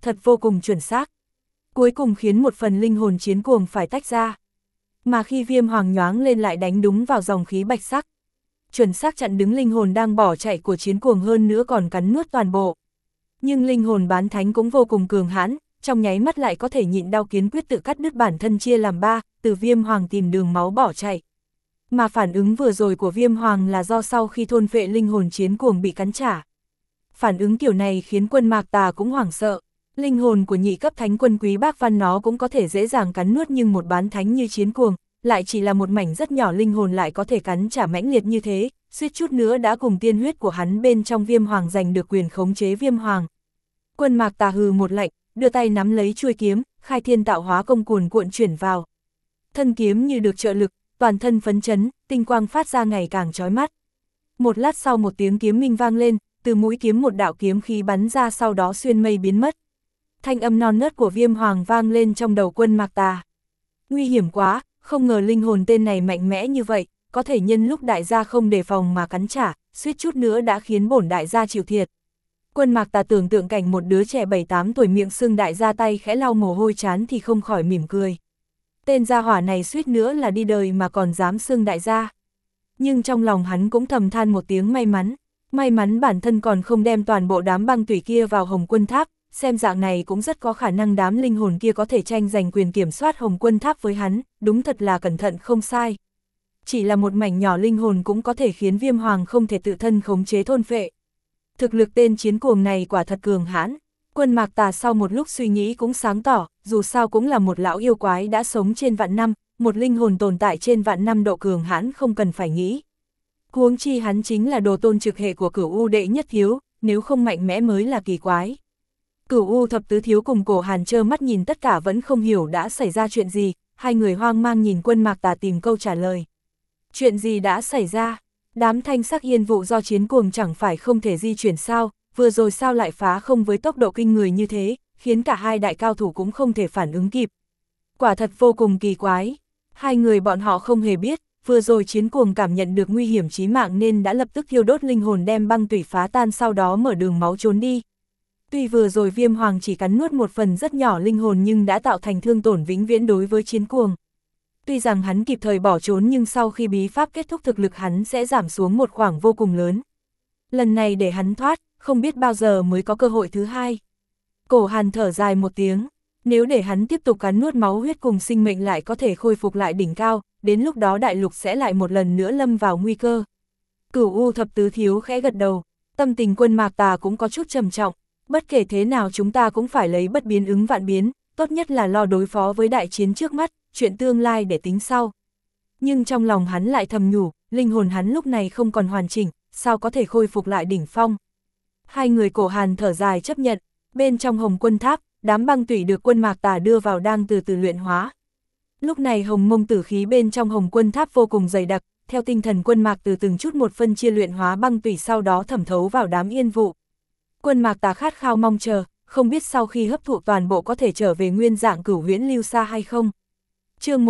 thật vô cùng chuẩn xác. Cuối cùng khiến một phần linh hồn chiến cuồng phải tách ra. Mà khi Viêm Hoàng nhoáng lên lại đánh đúng vào dòng khí bạch sắc. Chuẩn xác chặn đứng linh hồn đang bỏ chạy của chiến cuồng, hơn nữa còn cắn nuốt toàn bộ. Nhưng linh hồn bán thánh cũng vô cùng cường hãn, trong nháy mắt lại có thể nhịn đau kiến quyết tự cắt đứt bản thân chia làm ba, từ Viêm Hoàng tìm đường máu bỏ chạy. Mà phản ứng vừa rồi của Viêm Hoàng là do sau khi thôn phệ linh hồn chiến cuồng bị cắn trả. Phản ứng kiểu này khiến Quân Mạc Tà cũng hoảng sợ. Linh hồn của nhị cấp thánh quân Quý Bác Văn nó cũng có thể dễ dàng cắn nuốt, nhưng một bán thánh như chiến cuồng, lại chỉ là một mảnh rất nhỏ linh hồn lại có thể cắn trả mãnh liệt như thế, suýt chút nữa đã cùng tiên huyết của hắn bên trong Viêm Hoàng giành được quyền khống chế Viêm Hoàng. Quân Mạc Tà hừ một lạnh, đưa tay nắm lấy chuôi kiếm, khai thiên tạo hóa công cuồn cuộn chuyển vào. Thân kiếm như được trợ lực, toàn thân phấn chấn, tinh quang phát ra ngày càng chói mắt. Một lát sau một tiếng kiếm minh vang lên, từ mũi kiếm một đạo kiếm khí bắn ra, sau đó xuyên mây biến mất. Thanh âm non nớt của Viêm Hoàng vang lên trong đầu Quân Mạc Tà. Nguy hiểm quá, không ngờ linh hồn tên này mạnh mẽ như vậy, có thể nhân lúc đại gia không đề phòng mà cắn trả, suýt chút nữa đã khiến bổn đại gia chịu thiệt. Quân Mạc Tà tưởng tượng cảnh một đứa trẻ 7-8 tuổi miệng sưng đại gia tay khẽ lau mồ hôi chán thì không khỏi mỉm cười. Tên gia hỏa này suýt nữa là đi đời mà còn dám sưng đại gia. Nhưng trong lòng hắn cũng thầm than một tiếng may mắn bản thân còn không đem toàn bộ đám băng tủy kia vào Hồng Quân Tháp, xem dạng này cũng rất có khả năng đám linh hồn kia có thể tranh giành quyền kiểm soát Hồng Quân Tháp với hắn, đúng thật là cẩn thận không sai. Chỉ là một mảnh nhỏ linh hồn cũng có thể khiến Viêm Hoàng không thể tự thân khống chế thôn phệ. Thực lực tên chiến cuồng này quả thật cường hãn. Quân Mạc Tà sau một lúc suy nghĩ cũng sáng tỏ, dù sao cũng là một lão yêu quái đã sống trên vạn năm, một linh hồn tồn tại trên vạn năm độ cường hãn không cần phải nghĩ. Huống chi hắn chính là đồ tôn trực hệ của Cửu U đệ nhất thiếu, nếu không mạnh mẽ mới là kỳ quái. Cửu U thập tứ thiếu cùng Cổ Hàn trơ mắt nhìn tất cả vẫn không hiểu đã xảy ra chuyện gì, hai người hoang mang nhìn Quân Mạc Tà tìm câu trả lời. Chuyện gì đã xảy ra? Đám thanh sắc yên vụ do chiến cuồng chẳng phải không thể di chuyển sao, vừa rồi sao lại phá không với tốc độ kinh người như thế, khiến cả hai đại cao thủ cũng không thể phản ứng kịp. Quả thật vô cùng kỳ quái. Hai người bọn họ không hề biết, vừa rồi chiến cuồng cảm nhận được nguy hiểm chí mạng nên đã lập tức thiêu đốt linh hồn đem băng tủy phá tan, sau đó mở đường máu trốn đi. Tuy vừa rồi Viêm Hoàng chỉ cắn nuốt một phần rất nhỏ linh hồn nhưng đã tạo thành thương tổn vĩnh viễn đối với chiến cuồng. Tuy rằng hắn kịp thời bỏ trốn nhưng sau khi bí pháp kết thúc thực lực hắn sẽ giảm xuống một khoảng vô cùng lớn. Lần này để hắn thoát, không biết bao giờ mới có cơ hội thứ hai. Cổ Hàn thở dài một tiếng, nếu để hắn tiếp tục cắn nuốt máu huyết cùng sinh mệnh lại có thể khôi phục lại đỉnh cao, đến lúc đó đại lục sẽ lại một lần nữa lâm vào nguy cơ. Cửu U thập tứ thiếu khẽ gật đầu, tâm tình Quân Mạc Tà cũng có chút trầm trọng, bất kể thế nào chúng ta cũng phải lấy bất biến ứng vạn biến, tốt nhất là lo đối phó với đại chiến trước mắt, chuyện tương lai để tính sau. Nhưng trong lòng hắn lại thầm nhủ, linh hồn hắn lúc này không còn hoàn chỉnh, sao có thể khôi phục lại đỉnh phong. Hai người Cổ Hàn thở dài chấp nhận, bên trong Hồng Quân Tháp, đám băng tủy được Quân Mạc Tà đưa vào đang từ từ luyện hóa. Lúc này hồng mông tử khí bên trong Hồng Quân Tháp vô cùng dày đặc, theo tinh thần Quân Mạc từ từng chút một phân chia luyện hóa băng tủy, sau đó thẩm thấu vào đám yên vụ. Quân Mạc Tà khát khao mong chờ, không biết sau khi hấp thụ toàn bộ có thể trở về nguyên dạng Cửu Huyễn Lưu Sa hay không. Chương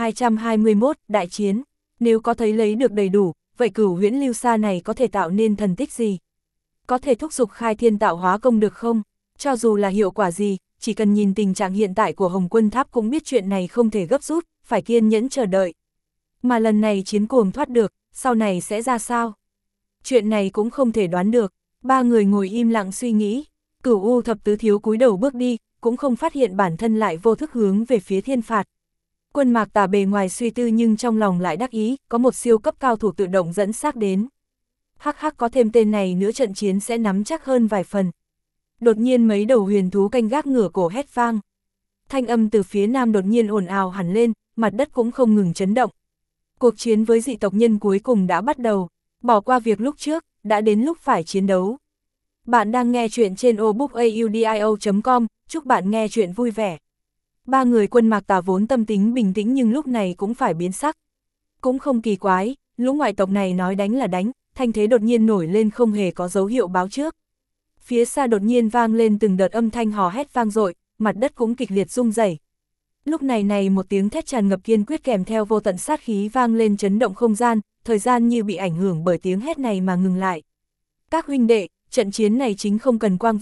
1221, Đại Chiến. Nếu có thấy lấy được đầy đủ, vậy Cửu Huyễn Lưu Sa này có thể tạo nên thần tích gì? Có thể thúc giục khai thiên tạo hóa công được không? Cho dù là hiệu quả gì, chỉ cần nhìn tình trạng hiện tại của Hồng Quân Tháp cũng biết chuyện này không thể gấp rút, phải kiên nhẫn chờ đợi. Mà lần này chiến cuồng thoát được, sau này sẽ ra sao? Chuyện này cũng không thể đoán được. Ba người ngồi im lặng suy nghĩ. Cửu U thập tứ thiếu cúi đầu bước đi, cũng không phát hiện bản thân lại vô thức hướng về phía thiên phạt. Quân Mạc Tà bề ngoài suy tư nhưng trong lòng lại đắc ý, có một siêu cấp cao thủ tự động dẫn xác đến. Hắc hắc, có thêm tên này nữa trận chiến sẽ nắm chắc hơn vài phần. Đột nhiên mấy đầu huyền thú canh gác ngửa cổ hét vang. Thanh âm từ phía nam đột nhiên ồn ào hẳn lên, mặt đất cũng không ngừng chấn động. Cuộc chiến với dị tộc nhân cuối cùng đã bắt đầu, bỏ qua việc lúc trước, đã đến lúc phải chiến đấu. Bạn đang nghe chuyện trên obookaudio.com, chúc bạn nghe chuyện vui vẻ. Ba người Quân Mạc Tà vốn tâm tính bình tĩnh nhưng lúc này cũng phải biến sắc. Cũng không kỳ quái, lũ ngoại tộc này nói đánh là đánh, thanh thế đột nhiên nổi lên không hề có dấu hiệu báo trước. Phía xa đột nhiên vang lên từng đợt âm thanh hò hét vang dội, mặt đất cũng kịch liệt rung rẩy. Lúc này một tiếng thét tràn ngập kiên quyết kèm theo vô tận sát khí vang lên chấn động không gian, thời gian như bị ảnh hưởng bởi tiếng hét này mà ngừng lại. Các huynh đệ, trận chiến này chính không cần quang vinh,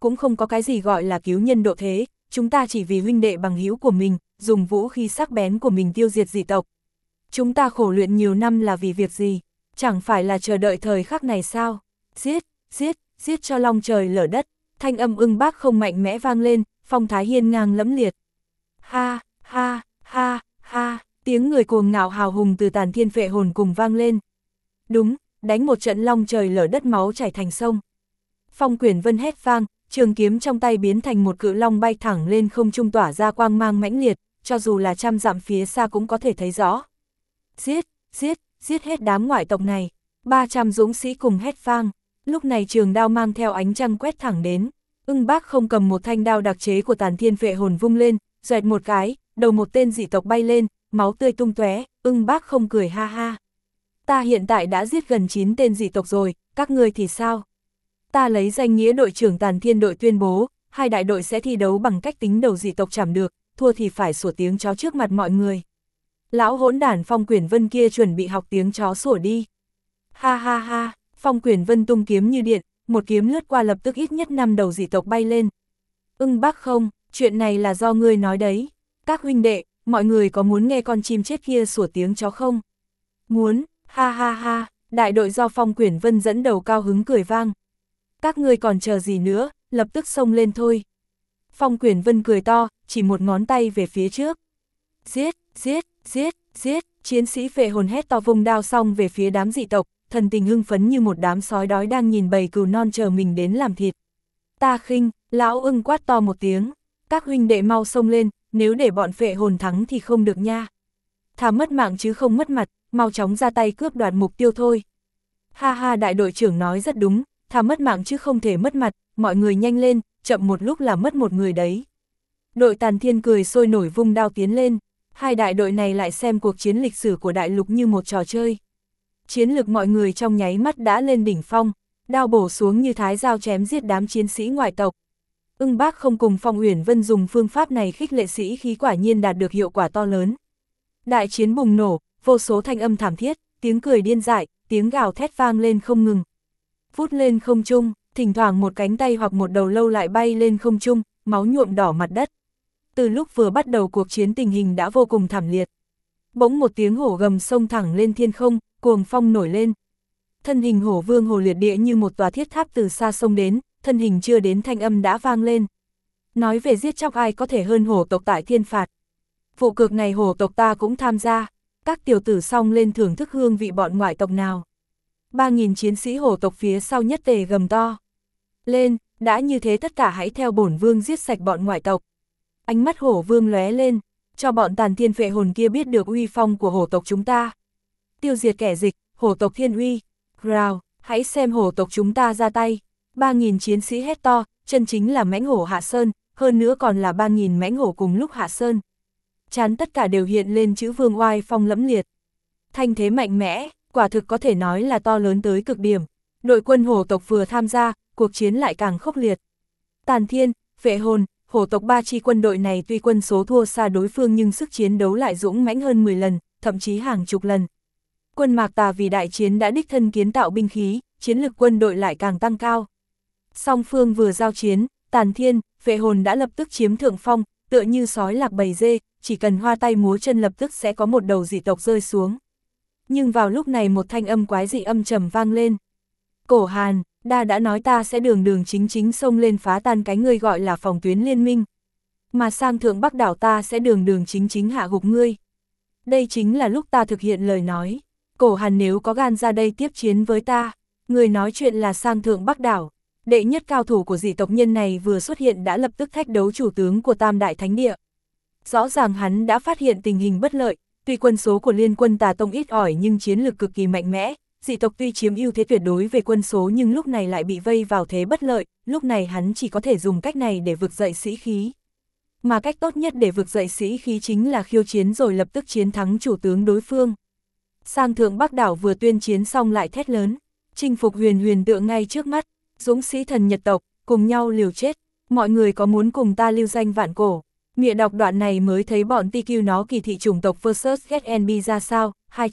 cũng không có cái gì gọi là cứu nhân độ thế, chúng ta chỉ vì huynh đệ bằng hữu của mình, dùng vũ khí sắc bén của mình tiêu diệt dị tộc. Chúng ta khổ luyện nhiều năm là vì việc gì? Chẳng phải là chờ đợi thời khắc này sao? Giết, giết, giết cho long trời lở đất, thanh âm Ưng Bác không mạnh mẽ vang lên, phong thái hiên ngang lẫm liệt. Ha, ha, ha, ha, tiếng người cuồng ngạo hào hùng từ Tàn Thiên Phệ Hồn cùng vang lên. Đúng, đánh một trận long trời lở đất, máu chảy thành sông. Phong Quyển Vân hét vang, trường kiếm trong tay biến thành một cự long bay thẳng lên không trung, tỏa ra quang mang mãnh liệt, cho dù là trăm dặm phía xa cũng có thể thấy rõ. Giết, giết, giết hết đám ngoại tộc này. 300 dũng sĩ cùng hét vang. Lúc này trường đao mang theo ánh trăng quét thẳng đến. Ưng Bác không cầm một thanh đao đặc chế của Tàn Thiên Phệ Hồn vung lên, xoẹt một cái, đầu một tên dị tộc bay lên, máu tươi tung tóe. Ưng Bác không cười ha ha. Ta hiện tại đã giết gần 9 tên dị tộc rồi, các ngươi thì sao? Ta lấy danh nghĩa đội trưởng Tàn Thiên đội tuyên bố, 2 đại đội sẽ thi đấu bằng cách tính đầu dị tộc chảm được, thua thì phải sủa tiếng chó trước mặt mọi người. Lão hỗn đản Phong Quyển Vân kia chuẩn bị học tiếng chó sủa đi. Ha ha ha, Phong Quyển Vân tung kiếm như điện, một kiếm lướt qua lập tức ít nhất 5 đầu dị tộc bay lên. Ưng Bác không, chuyện này là do ngươi nói đấy. Các huynh đệ, mọi người có muốn nghe con chim chết kia sủa tiếng chó không? Muốn, ha ha ha, đại đội do Phong Quyển Vân dẫn đầu cao hứng cười vang. Các ngươi còn chờ gì nữa, lập tức xông lên thôi. Phong Quyển Vân cười to, chỉ một ngón tay về phía trước. Giết, giết, giết, giết, chiến sĩ Phệ Hồn hét to vung đao xong về phía đám dị tộc, thần tình hưng phấn như một đám sói đói đang nhìn bầy cừu non chờ mình đến làm thịt. Ta khinh, lão Ưng quát to một tiếng, các huynh đệ mau xông lên, nếu để bọn Phệ Hồn thắng thì không được nha. Thà mất mạng chứ không mất mặt, mau chóng ra tay cướp đoạt mục tiêu thôi. Ha ha, đại đội trưởng nói rất đúng, thà mất mạng chứ không thể mất mặt, mọi người nhanh lên, chậm một lúc là mất một người đấy. Đội Tàn Thiên cười sôi nổi vung đao tiến lên, 2 đại đội này lại xem cuộc chiến lịch sử của đại lục như một trò chơi. Chiến lực mọi người trong nháy mắt đã lên đỉnh phong, đao bổ xuống như thái dao chém giết đám chiến sĩ ngoại tộc. Ưng Bác không cùng Phong Uyển Vân dùng phương pháp này khích lệ sĩ khí, quả nhiên đạt được hiệu quả to lớn. Đại chiến bùng nổ, vô số thanh âm thảm thiết, tiếng cười điên dại, tiếng gào thét vang lên không ngừng. Vút lên không trung, thỉnh thoảng một cánh tay hoặc một đầu lâu lại bay lên không trung, máu nhuộm đỏ mặt đất. Từ lúc vừa bắt đầu cuộc chiến tình hình đã vô cùng thảm liệt. Bỗng một tiếng hổ gầm xông thẳng lên thiên không, cuồng phong nổi lên. Thân hình hổ vương Hồ Liệt Địa như một tòa thiết tháp từ xa xông đến, thân hình chưa đến thanh âm đã vang lên. Nói về giết chóc ai có thể hơn hổ tộc tại thiên phạt. Vụ cược này hổ tộc ta cũng tham gia, các tiểu tử xông lên thưởng thức hương vị bọn ngoại tộc nào. 3.000 chiến sĩ hổ tộc phía sau nhất tề gầm to. Lên, đã như thế tất cả hãy theo bổn vương giết sạch bọn ngoại tộc. Ánh mắt hổ vương lóe lên, cho bọn Tàn Thiên Phệ Hồn kia biết được uy phong của hổ tộc chúng ta. Tiêu diệt kẻ dịch, hổ tộc thiên uy. Rào, hãy xem hổ tộc chúng ta ra tay. 3.000 chiến sĩ hét to, chân chính là mãnh hổ hạ sơn, hơn nữa còn là 3.000 mãnh hổ cùng lúc hạ sơn. Chán tất cả đều hiện lên chữ vương oai phong lẫm liệt. Thanh thế mạnh mẽ, quả thực có thể nói là to lớn tới cực điểm. Đội quân hổ tộc vừa tham gia, cuộc chiến lại càng khốc liệt. Tàn Thiên, Phệ Hồn, hổ tộc 3 chi quân đội này tuy quân số thua xa đối phương nhưng sức chiến đấu lại dũng mãnh hơn 10 lần, thậm chí hàng chục lần. Quân Mạc Tà vì đại chiến đã đích thân kiến tạo binh khí, chiến lực quân đội lại càng tăng cao. Song phương vừa giao chiến, Tàn Thiên, Phệ Hồn đã lập tức chiếm thượng phong, tựa như sói lạc bầy dê, chỉ cần hoa tay múa chân lập tức sẽ có một đầu dị tộc rơi xuống. Nhưng vào lúc này một thanh âm quái dị âm trầm vang lên. Cổ Hàn, đã nói ta sẽ đường đường chính chính xông lên phá tan cái ngươi gọi là phòng tuyến liên minh. Mà sang thượng Bắc đảo ta sẽ đường đường chính chính hạ gục ngươi. Đây chính là lúc ta thực hiện lời nói. Cổ Hàn nếu có gan ra đây tiếp chiến với ta, người nói chuyện là sang thượng Bắc đảo. Đệ nhất cao thủ của dị tộc nhân này vừa xuất hiện đã lập tức thách đấu chủ tướng của Tam Đại Thánh Địa. Rõ ràng hắn đã phát hiện tình hình bất lợi, tuy quân số của Liên Quân Tà Tông ít ỏi nhưng chiến lực cực kỳ mạnh mẽ, dị tộc tuy chiếm ưu thế tuyệt đối về quân số nhưng lúc này lại bị vây vào thế bất lợi, lúc này hắn chỉ có thể dùng cách này để vực dậy sĩ khí. Mà cách tốt nhất để vực dậy sĩ khí chính là khiêu chiến rồi lập tức chiến thắng chủ tướng đối phương. Sang thượng Bắc đảo vừa tuyên chiến xong lại thét lớn, chinh phục huyền huyền tựa ngay trước mắt, dũng sĩ thần Nhật tộc, cùng nhau liều chết, mọi người có muốn cùng ta lưu danh vạn cổ. Mịa đọc đoạn này mới thấy bọn TQ nó kỳ thị chủng tộc vs GetNB ra sao,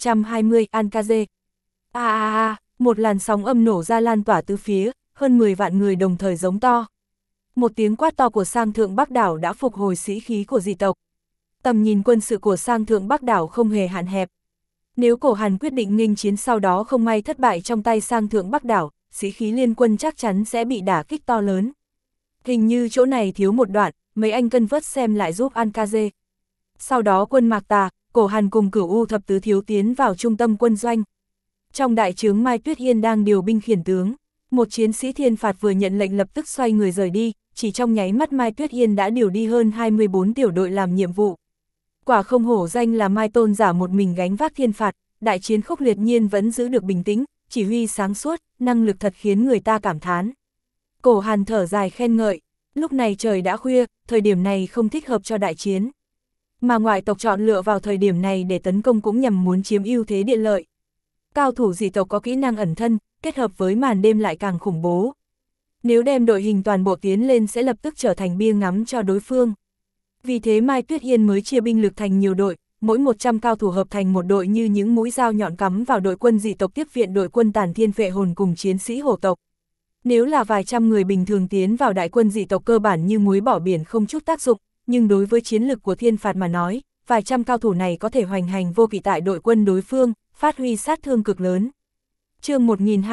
220 Ankaze. Một làn sóng âm nổ ra lan tỏa tứ phía, hơn 10 vạn người đồng thời giống to. Một tiếng quát to của Sang Thượng Bắc đảo đã phục hồi sĩ khí của dị tộc. Tầm nhìn quân sự của Sang Thượng Bắc đảo không hề hạn hẹp. Nếu Cổ Hàn quyết định nghênh chiến sau đó không may thất bại trong tay Sang Thượng Bắc đảo, sĩ khí liên quân chắc chắn sẽ bị đả kích to lớn. Hình như chỗ này thiếu một đoạn, mấy anh cân vớt xem lại giúp An-ca-dê. Sau đó quân Mạc Tà, Cổ Hàn cùng Cửu U thập tứ thiếu tiến vào trung tâm quân doanh. Trong đại trướng Mai Tuyết Hiên đang điều binh khiển tướng, một chiến sĩ thiên phạt vừa nhận lệnh lập tức xoay người rời đi, chỉ trong nháy mắt Mai Tuyết Hiên đã điều đi hơn 24 tiểu đội làm nhiệm vụ. Quả không hổ danh là Mai Tôn giả một mình gánh vác thiên phạt, đại chiến khốc liệt nhiên vẫn giữ được bình tĩnh, chỉ huy sáng suốt, năng lực thật khiến người ta cảm thán. Cổ Hàn thở dài khen ngợi, lúc này trời đã khuya, thời điểm này không thích hợp cho đại chiến. Mà ngoại tộc chọn lựa vào thời điểm này để tấn công cũng nhằm muốn chiếm ưu thế địa lợi. Cao thủ dị tộc có kỹ năng ẩn thân, kết hợp với màn đêm lại càng khủng bố. Nếu đem đội hình toàn bộ tiến lên sẽ lập tức trở thành bia ngắm cho đối phương. Vì thế Mai Tuyết Hiên mới chia binh lực thành nhiều đội, mỗi 100 cao thủ hợp thành một đội như những mũi dao nhọn cắm vào đội quân dị tộc tiếp viện đội quân Tản Thiên Phệ Hồn cùng chiến sĩ hổ tộc. Nếu là vài trăm người bình thường tiến vào đại quân dị tộc cơ bản như muối bỏ biển không chút tác dụng, nhưng đối với chiến lực của thiên phạt mà nói, vài trăm cao thủ này có thể hoành hành vô kỵ tại đội quân đối phương, phát huy sát thương cực lớn. Chương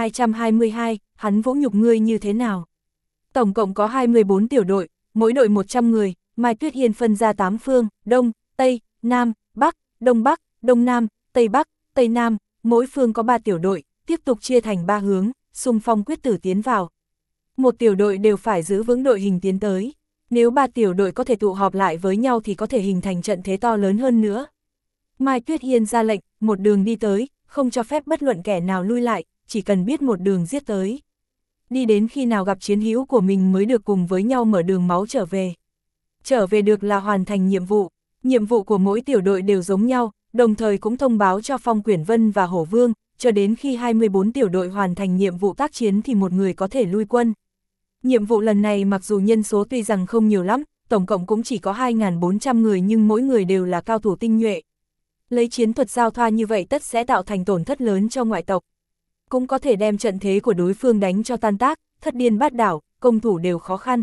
1222, hắn vũ nhục ngươi như thế nào? Tổng cộng có 24 tiểu đội, mỗi đội 100 người, Mai Tuyết Hiên phân ra 8 phương, Đông, Tây, Nam, Bắc, Đông Nam, Tây Bắc, Tây Nam, mỗi phương có 3 tiểu đội, tiếp tục chia thành 3 hướng, xung phong quyết tử tiến vào. Một tiểu đội đều phải giữ vững đội hình tiến tới. Nếu 3 tiểu đội có thể tụ họp lại với nhau thì có thể hình thành trận thế to lớn hơn nữa. Mai Tuyết Hiên ra lệnh, một đường đi tới, không cho phép bất luận kẻ nào lui lại, chỉ cần biết một đường giết tới. Đi đến khi nào gặp chiến hữu của mình mới được cùng với nhau mở đường máu trở về. Trở về được là hoàn thành nhiệm vụ. Nhiệm vụ của mỗi tiểu đội đều giống nhau, đồng thời cũng thông báo cho Phong Quyển Vân và Hổ Vương, cho đến khi 24 tiểu đội hoàn thành nhiệm vụ tác chiến thì một người có thể lui quân. Nhiệm vụ lần này mặc dù nhân số tuy rằng không nhiều lắm, tổng cộng cũng chỉ có 2.400 người nhưng mỗi người đều là cao thủ tinh nhuệ. Lấy chiến thuật giao thoa như vậy tất sẽ tạo thành tổn thất lớn cho ngoại tộc. Cũng có thể đem trận thế của đối phương đánh cho tan tác, thất điên bát đảo, công thủ đều khó khăn.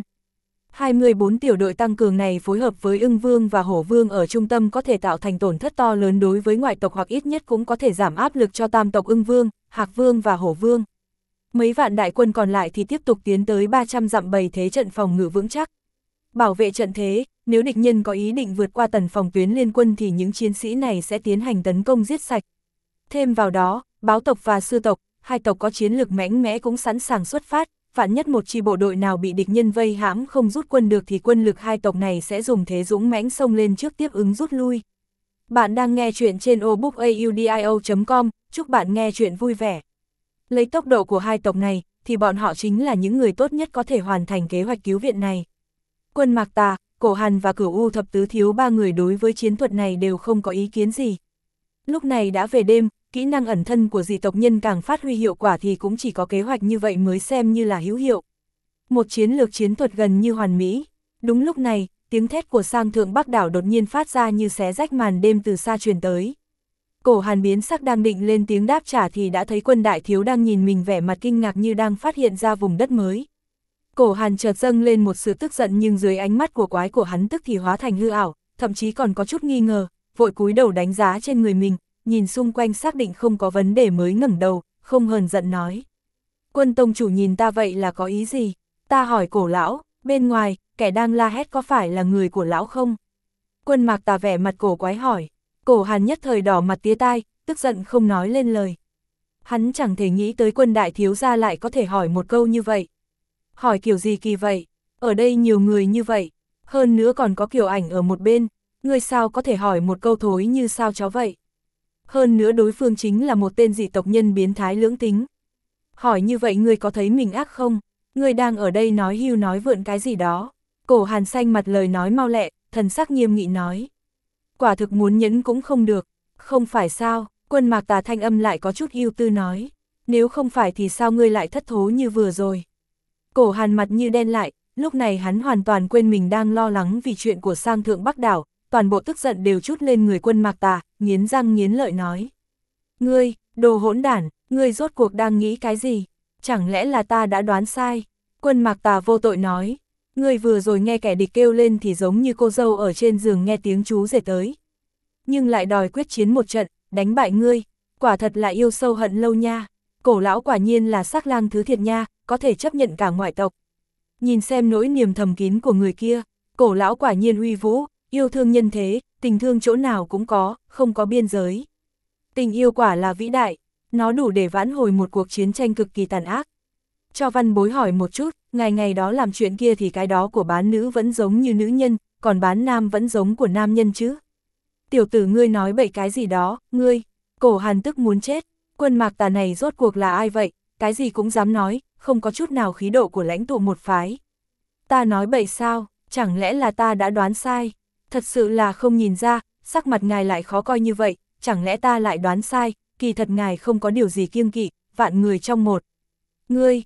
24 tiểu đội tăng cường này phối hợp với Ưng Vương và Hổ Vương ở trung tâm có thể tạo thành tổn thất to lớn đối với ngoại tộc hoặc ít nhất cũng có thể giảm áp lực cho tam tộc Ưng Vương, Hạc Vương và Hổ Vương. Mấy vạn đại quân còn lại thì tiếp tục tiến tới 300 dặm bày thế trận phòng ngự vững chắc. Bảo vệ trận thế, nếu địch nhân có ý định vượt qua tần phòng tuyến liên quân thì những chiến sĩ này sẽ tiến hành tấn công giết sạch. Thêm vào đó, báo tộc và sư tộc, hai tộc có chiến lược mạnh mẽ cũng sẵn sàng xuất phát, vạn nhất một chi bộ đội nào bị địch nhân vây hãm không rút quân được thì quân lực hai tộc này sẽ dùng thế dũng mãnh xông lên trước tiếp ứng rút lui. Bạn đang nghe chuyện trên obookaudio.com, chúc bạn nghe chuyện vui vẻ. Lấy tốc độ của hai tộc này, thì bọn họ chính là những người tốt nhất có thể hoàn thành kế hoạch cứu viện này. Quân Mạc Tà, Cổ Hàn và Cửu U thập tứ thiếu ba người đối với chiến thuật này đều không có ý kiến gì. Lúc này đã về đêm, kỹ năng ẩn thân của dị tộc nhân càng phát huy hiệu quả thì cũng chỉ có kế hoạch như vậy mới xem như là hữu hiệu. Một chiến lược chiến thuật gần như hoàn mỹ. Đúng lúc này, tiếng thét của Sang Thượng Bắc đảo đột nhiên phát ra như xé rách màn đêm từ xa truyền tới. Cổ Hàn biến sắc đang định lên tiếng đáp trả thì đã thấy Quân đại thiếu đang nhìn mình vẻ mặt kinh ngạc như đang phát hiện ra vùng đất mới. Cổ Hàn chợt dâng lên một sự tức giận nhưng dưới ánh mắt của quái của hắn tức thì hóa thành hư ảo, thậm chí còn có chút nghi ngờ, vội cúi đầu đánh giá trên người mình, nhìn xung quanh xác định không có vấn đề mới ngẩng đầu, không hờn giận nói. Quân tông chủ nhìn ta vậy là có ý gì? Ta hỏi Cổ lão, bên ngoài, kẻ đang la hét có phải là người của lão không? Quân Mạc Tà vẻ mặt cổ quái hỏi. Cổ Hàn nhất thời đỏ mặt tía tai, tức giận không nói lên lời. Hắn chẳng thể nghĩ tới Quân đại thiếu gia lại có thể hỏi một câu như vậy. Hỏi kiểu gì kỳ vậy? Ở đây nhiều người như vậy, hơn nữa còn có Kiều Ảnh ở một bên, ngươi sao có thể hỏi một câu thối như sao chó vậy? Hơn nữa đối phương chính là một tên dị tộc nhân biến thái lưỡng tính. Hỏi như vậy ngươi có thấy mình ác không? Ngươi đang ở đây nói hưu nói vượn cái gì đó. Cổ Hàn xanh mặt lời nói mau lẹ, thần sắc nghiêm nghị nói. Quả thực muốn nhẫn cũng không được. Không phải sao? Quân Mạc Tà thanh âm lại có chút ưu tư nói. Nếu không phải thì sao ngươi lại thất thố như vừa rồi? Cổ Hàn mặt như đen lại, lúc này hắn hoàn toàn quên mình đang lo lắng vì chuyện của Sang Thượng Bắc đảo, toàn bộ tức giận đều trút lên người Quân Mạc Tà, nghiến răng nghiến lợi nói. Ngươi, đồ hỗn đản, ngươi rốt cuộc đang nghĩ cái gì? Chẳng lẽ là ta đã đoán sai? Quân Mạc Tà vô tội nói. Ngươi vừa rồi nghe kẻ địch kêu lên thì giống như cô dâu ở trên giường nghe tiếng chú rể tới. Nhưng lại đòi quyết chiến một trận, đánh bại ngươi, quả thật là yêu sâu hận lâu nha. Cổ lão quả nhiên là sắc lang thứ thiệt nha, có thể chấp nhận cả ngoại tộc. Nhìn xem nỗi niềm thầm kín của người kia, cổ lão quả nhiên uy vũ, yêu thương nhân thế, tình thương chỗ nào cũng có, không có biên giới. Tình yêu quả là vĩ đại, nó đủ để vãn hồi một cuộc chiến tranh cực kỳ tàn ác. Cho Văn Bối hỏi một chút, ngày đó làm chuyện kia thì cái đó của bán nữ vẫn giống như nữ nhân, còn bán nam vẫn giống của nam nhân chứ. Tiểu tử ngươi nói bậy cái gì đó, ngươi, Cổ Hàn tức muốn chết, Quân Mạc Tà này rốt cuộc là ai vậy, cái gì cũng dám nói, không có chút nào khí độ của lãnh tụ một phái. Ta nói bậy sao, chẳng lẽ là ta đã đoán sai, thật sự là không nhìn ra, sắc mặt ngài lại khó coi như vậy, chẳng lẽ ta lại đoán sai, kỳ thật ngài không có điều gì kiêng kỵ, vạn người trong một. Ngươi,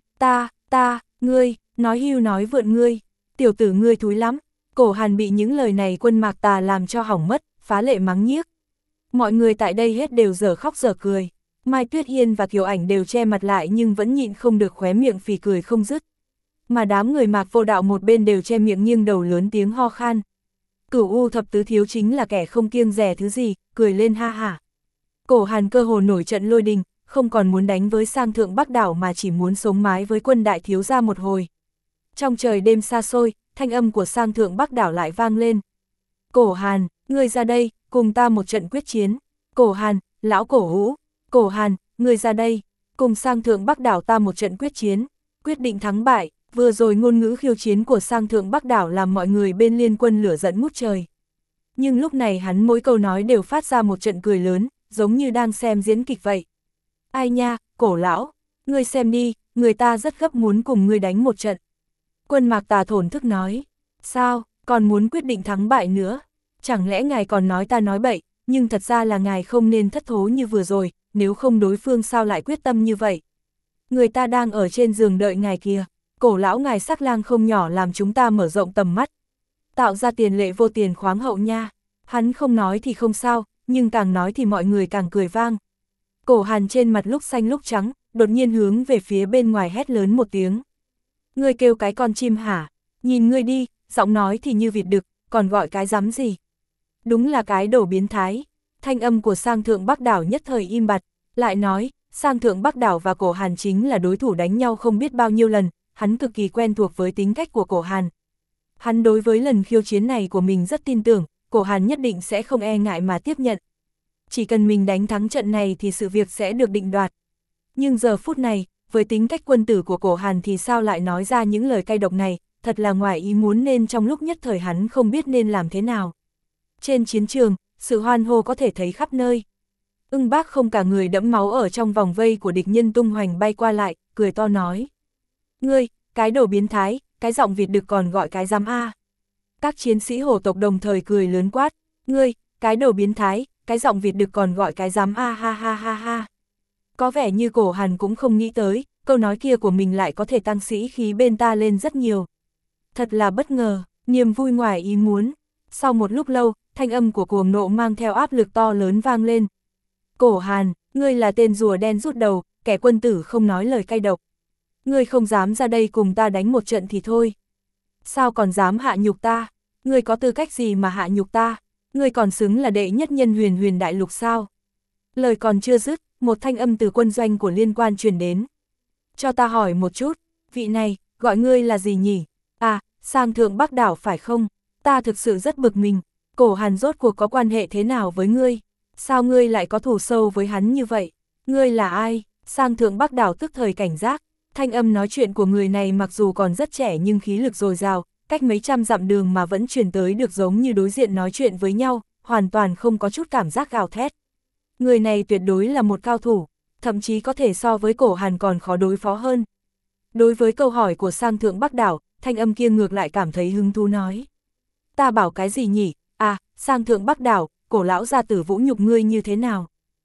ngươi, nói hưu nói vượn ngươi, tiểu tử ngươi thúi lắm. Cổ Hàn bị những lời này Quân Mạc Tà làm cho hỏng mất, phá lệ mắng nhiếc. Mọi người tại đây hết đều dở khóc dở cười. Mai Tuyết Hiên và Kiều Ảnh đều che mặt lại nhưng vẫn nhịn không được khóe miệng phì cười không dứt. Mà đám người Mạc Vô Đạo một bên đều che miệng nghiêng đầu lớn tiếng ho khan. Cửu U thập tứ thiếu chính là kẻ không kiêng dè thứ gì, cười lên ha hả. Cổ Hàn cơ hồ nổi trận lôi đình, không còn muốn đánh với sang thượng Bắc đảo mà chỉ muốn sống mái với Quân đại thiếu gia một hồi. Trong trời đêm xa xôi, thanh âm của sang thượng Bắc đảo lại vang lên. Cổ Hàn, ngươi ra đây, cùng ta một trận quyết chiến. Cổ Hàn, lão cổ hũ. Cổ Hàn, ngươi ra đây, cùng sang thượng Bắc đảo ta một trận quyết chiến, quyết định thắng bại. Vừa rồi ngôn ngữ khiêu chiến của sang thượng Bắc đảo làm mọi người bên liên quân lửa giận ngút trời. Nhưng lúc này hắn mỗi câu nói đều phát ra một trận cười lớn, giống như đang xem diễn kịch vậy. Ai nha, Cổ lão, ngươi xem đi, người ta rất gấp muốn cùng ngươi đánh một trận. Quân Mạc Tà thổn thức nói, sao, còn muốn quyết định thắng bại nữa? Chẳng lẽ ngài còn nói ta nói bậy, nhưng thật ra là ngài không nên thất thố như vừa rồi, nếu không đối phương sao lại quyết tâm như vậy? Người ta đang ở trên giường đợi ngài kìa, Cổ lão ngài sắc lang không nhỏ làm chúng ta mở rộng tầm mắt. Tạo ra tiền lệ vô tiền khoáng hậu nha. Hắn không nói thì không sao, nhưng càng nói thì mọi người càng cười vang. Cổ Hàn trên mặt lúc xanh lúc trắng, đột nhiên hướng về phía bên ngoài hét lớn một tiếng. Ngươi kêu cái con chim hả? Nhìn ngươi đi, giọng nói thì như vịt đực, còn gọi cái rắm gì? Đúng là cái đồ biến thái. Thanh âm của sang thượng Bắc đảo nhất thời im bặt, lại nói, sang thượng Bắc đảo và Cổ Hàn chính là đối thủ đánh nhau không biết bao nhiêu lần, hắn cực kỳ quen thuộc với tính cách của Cổ Hàn. Hắn đối với lần khiêu chiến này của mình rất tin tưởng, Cổ Hàn nhất định sẽ không e ngại mà tiếp nhận. Chỉ cần mình đánh thắng trận này thì sự việc sẽ được định đoạt. Nhưng giờ phút này, với tính cách quân tử của Cổ Hàn thì sao lại nói ra những lời cay độc này, thật là ngoài ý muốn nên trong lúc nhất thời hắn không biết nên làm thế nào. Trên chiến trường, sự hoan hô có thể thấy khắp nơi. Ưng Bác không cả người đẫm máu ở trong vòng vây của địch nhân tung hoành bay qua lại, cười to nói. Ngươi, cái đồ biến thái, cái giọng Việt đực còn gọi cái giám A. Các chiến sĩ hổ tộc đồng thời cười lớn quát. Ngươi, cái đồ biến thái, cái giọng Việt đực còn gọi cái giám A ha ha ha ha. Có vẻ như Cổ Hàn cũng không nghĩ tới, câu nói kia của mình lại có thể tăng sĩ khí bên ta lên rất nhiều. Thật là bất ngờ, niềm vui ngoài ý muốn. Sau một lúc lâu, thanh âm của cuồng nộ mang theo áp lực to lớn vang lên. Cổ Hàn, ngươi là tên rùa đen rút đầu, kẻ quân tử không nói lời cay độc. Ngươi không dám ra đây cùng ta đánh một trận thì thôi. Sao còn dám hạ nhục ta? Ngươi có tư cách gì mà hạ nhục ta? Ngươi còn xứng là đệ nhất nhân huyền huyền đại lục sao? Lời còn chưa dứt, một thanh âm từ quân doanh của liên quan truyền đến. Cho ta hỏi một chút, vị này, gọi ngươi là gì nhỉ? À, sang thượng Bắc đảo phải không? Ta thực sự rất bực mình. Cổ Hàn rốt cuộc có quan hệ thế nào với ngươi? Sao ngươi lại có thù sâu với hắn như vậy? Ngươi là ai? Sang thượng Bắc đảo tức thời cảnh giác. Thanh âm nói chuyện của người này mặc dù còn rất trẻ nhưng khí lực dồi dào, cách mấy trăm dặm đường mà vẫn truyền tới được giống như đối diện nói chuyện với nhau, hoàn toàn không có chút cảm giác gào thét. Người này tuyệt đối là một cao thủ, thậm chí có thể so với Cổ Hàn còn khó đối phó hơn. Đối với câu hỏi của sang thượng Bắc đảo, thanh âm kia ngược lại cảm thấy hứng thú nói. Ta bảo cái gì nhỉ? À, sang thượng Bắc đảo, Cổ lão gia tử vũ nhục ngươi như thế nào?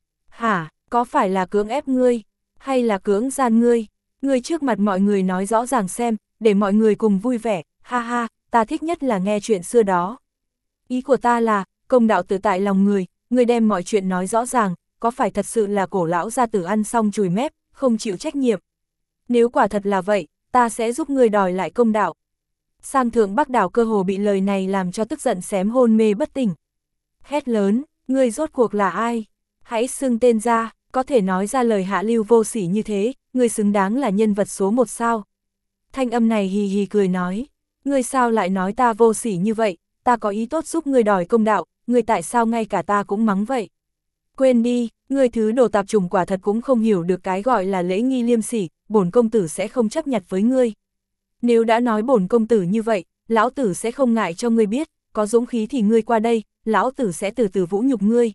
Hả, có phải là cưỡng ép ngươi, hay là cưỡng gian ngươi? Ngươi trước mặt mọi người nói rõ ràng xem, để mọi người cùng vui vẻ, ha ha, ta thích nhất là nghe chuyện xưa đó. Ý của ta là, công đạo tự tại lòng người, ngươi đem mọi chuyện nói rõ ràng, có phải thật sự là Cổ lão gia tử ăn xong chùi mép, không chịu trách nhiệm? Nếu quả thật là vậy, ta sẽ giúp ngươi đòi lại công đạo. Sang Thượng Bắc Đảo cơ hồ bị lời này làm cho tức giận xém hôn mê bất tỉnh. Hét lớn, ngươi rốt cuộc là ai? Hãy xưng tên ra, có thể nói ra lời hạ lưu vô sỉ như thế, ngươi xứng đáng là nhân vật số 1 sao? Thanh âm này hì hì cười nói, ngươi sao lại nói ta vô sỉ như vậy, ta có ý tốt giúp ngươi đòi công đạo, ngươi tại sao ngay cả ta cũng mắng vậy? Quên đi, ngươi thứ đồ tạp chủng quả thật cũng không hiểu được cái gọi là lễ nghi liêm sỉ, bổn công tử sẽ không chấp nhặt với ngươi. Nếu đã nói bổn công tử như vậy, lão tử sẽ không ngại cho ngươi biết, có dũng khí thì ngươi qua đây, lão tử sẽ từ từ vũ nhục ngươi.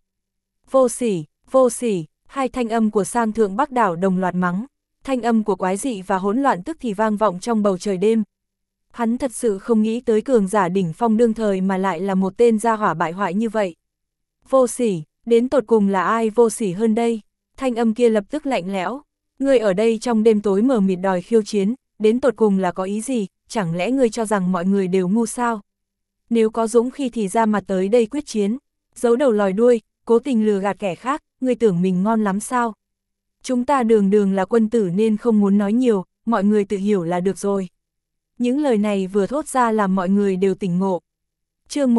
Vô sỉ, hai thanh âm của Sang Thượng Bắc Đảo đồng loạt mắng, thanh âm của quái dị và hỗn loạn tức thì vang vọng trong bầu trời đêm. Hắn thật sự không nghĩ tới cường giả đỉnh phong đương thời mà lại là một tên gia hỏa bại hoại như vậy. Vô sỉ, đến tột cùng là ai vô sỉ hơn đây? Thanh âm kia lập tức lạnh lẽo, ngươi ở đây trong đêm tối mờ mịt đòi khiêu chiến, đến tột cùng là có ý gì, chẳng lẽ ngươi cho rằng mọi người đều ngu sao? Nếu có dũng khi thì ra mặt tới đây quyết chiến, giấu đầu lòi đuôi, cố tình lừa gạt kẻ khác, ngươi tưởng mình ngon lắm sao? Chúng ta đường đường là quân tử nên không muốn nói nhiều, mọi người tự hiểu là được rồi. Những lời này vừa thốt ra làm mọi người đều tỉnh ngộ. Chương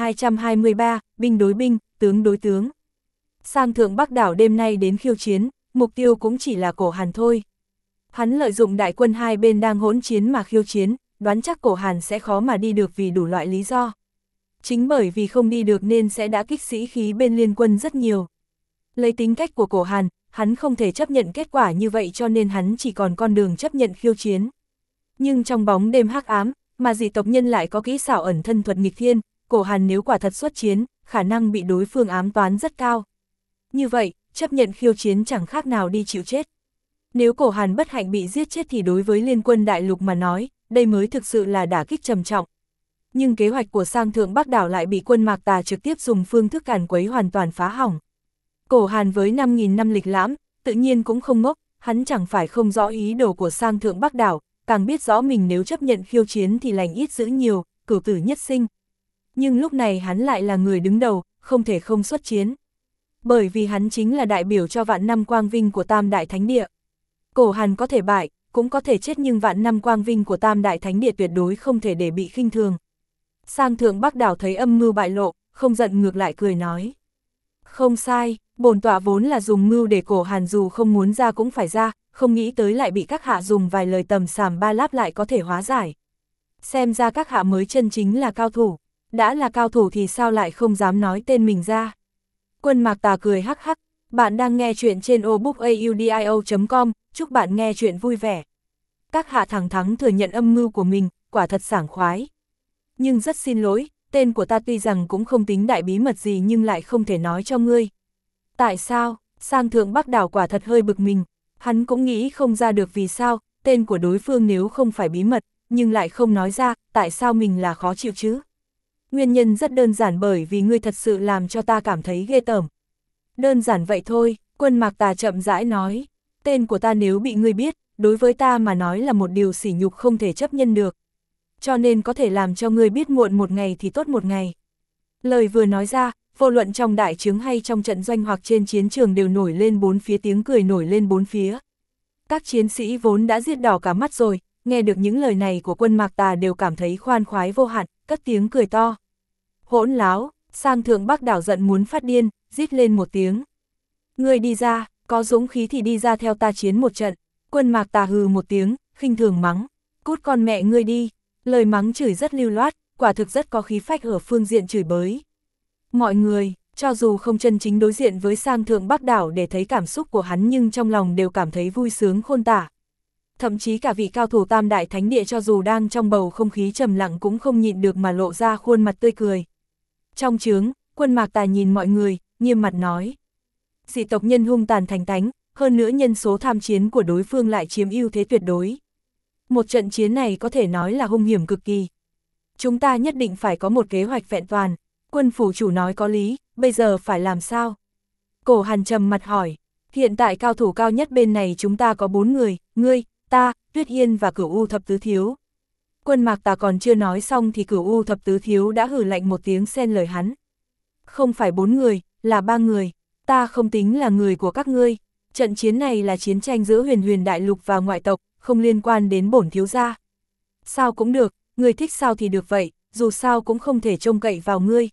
1223, binh đối binh, tướng đối tướng. Sang Thượng Bắc Đảo đêm nay đến khiêu chiến, mục tiêu cũng chỉ là Cổ Hàn thôi. Hắn lợi dụng đại quân hai bên đang hỗn chiến mà khiêu chiến, đoán chắc Cổ Hàn sẽ khó mà đi được vì đủ loại lý do. Chính bởi vì không đi được nên sẽ đã kích sĩ khí bên liên quân rất nhiều. Lấy tính cách của Cổ Hàn, hắn không thể chấp nhận kết quả như vậy cho nên hắn chỉ còn con đường chấp nhận khiêu chiến. Nhưng trong bóng đêm hắc ám, mà dị tộc nhân lại có kỹ xảo ẩn thân thuật nghịch thiên, Cổ Hàn nếu quả thật xuất chiến, khả năng bị đối phương ám toán rất cao. Như vậy, chấp nhận khiêu chiến chẳng khác nào đi chịu chết. Nếu Cổ Hàn bất hạnh bị giết chết thì đối với liên quân đại lục mà nói, đây mới thực sự là đả kích trầm trọng. Nhưng kế hoạch của Sang Thượng Bắc Đảo lại bị quân Mạc Tà trực tiếp dùng phương thức càn quấy hoàn toàn phá hỏng. Cổ Hàn với 5.000 năm lịch lãm, tự nhiên cũng không ngốc, hắn chẳng phải không rõ ý đồ của Sang Thượng Bắc Đảo, càng biết rõ mình nếu chấp nhận khiêu chiến thì lành ít dữ nhiều, cửu tử nhất sinh. Nhưng lúc này hắn lại là người đứng đầu, không thể không xuất chiến. Bởi vì hắn chính là đại biểu cho vạn năm quang vinh của Tam Đại Thánh Địa. Cổ Hàn có thể bại, cũng có thể chết nhưng vạn năm quang vinh của Tam Đại Thánh Địa tuyệt đối không thể để bị khinh thường. Sang Thượng Bắc Đảo thấy âm mưu bại lộ, không giận ngược lại cười nói. Không sai, bổn tọa vốn là dùng mưu để Cổ Hàn dù không muốn ra cũng phải ra, không nghĩ tới lại bị các hạ dùng vài lời tầm xàm ba láp lại có thể hóa giải. Xem ra các hạ mới chân chính là cao thủ, đã là cao thủ thì sao lại không dám nói tên mình ra. Quân Mạc Tà cười hắc hắc, bạn đang nghe chuyện trên obookaudio.com, chúc bạn nghe chuyện vui vẻ. Các hạ thẳng thắn thừa nhận âm mưu của mình, quả thật sảng khoái. Nhưng rất xin lỗi, tên của ta tuy rằng cũng không tính đại bí mật gì nhưng lại không thể nói cho ngươi. Tại sao? Sang Thượng Bắc Đảo quả thật hơi bực mình, hắn cũng nghĩ không ra được vì sao, tên của đối phương nếu không phải bí mật, nhưng lại không nói ra, tại sao mình là khó chịu chứ? Nguyên nhân rất đơn giản bởi vì ngươi thật sự làm cho ta cảm thấy ghê tởm. Đơn giản vậy thôi, Quân Mạc Tà chậm rãi nói, tên của ta nếu bị ngươi biết, đối với ta mà nói là một điều sỉ nhục không thể chấp nhận được. Cho nên có thể làm cho ngươi biết muộn một ngày thì tốt một ngày. Lời vừa nói ra, vô luận trong đại trướng hay trong trận doanh hoặc trên chiến trường đều nổi lên bốn phía tiếng cười nổi lên bốn phía. Các chiến sĩ vốn đã giết đỏ cả mắt rồi, nghe được những lời này của Quân Mạc Tà đều cảm thấy khoan khoái vô hạn, cất tiếng cười to. Hỗn láo, Sang Thượng Bắc Đảo giận muốn phát điên, rít lên một tiếng. Ngươi đi ra, có dũng khí thì đi ra theo ta chiến một trận. Quân Mạc Tà hừ một tiếng, khinh thường mắng. Cút con mẹ ngươi đi. Lời mắng chửi rất lưu loát, quả thực rất có khí phách ở phương diện chửi bới. Mọi người, cho dù không chân chính đối diện với Sang Thượng Bắc Đảo để thấy cảm xúc của hắn nhưng trong lòng đều cảm thấy vui sướng khôn tả. Thậm chí cả vị cao thủ Tam Đại Thánh Địa cho dù đang trong bầu không khí trầm lặng cũng không nhịn được mà lộ ra khuôn mặt tươi cười. Trong trướng, Quân Mạc Tà nhìn mọi người, nghiêm mặt nói. Dị tộc nhân hung tàn thành tánh, hơn nữa nhân số tham chiến của đối phương lại chiếm ưu thế tuyệt đối. Một trận chiến này có thể nói là hung hiểm cực kỳ. Chúng ta nhất định phải có một kế hoạch vẹn toàn. Quân phủ chủ nói có lý, bây giờ phải làm sao? Cổ Hàn trầm mặt hỏi. Hiện tại cao thủ cao nhất bên này chúng ta có 4 người, ngươi, ta, Tuyết Yên và Cửu U Thập Tứ Thiếu. Quân Mạc Tà còn chưa nói xong thì Cửu U Thập Tứ Thiếu đã hừ lạnh một tiếng xen lời hắn. Không phải 4 người, là 3 người, ta không tính là người của các ngươi. Trận chiến này là chiến tranh giữa Huyền Huyền Đại Lục và ngoại tộc, không liên quan đến bổn thiếu gia. Sao cũng được, ngươi thích sao thì được vậy, dù sao cũng không thể trông cậy vào ngươi.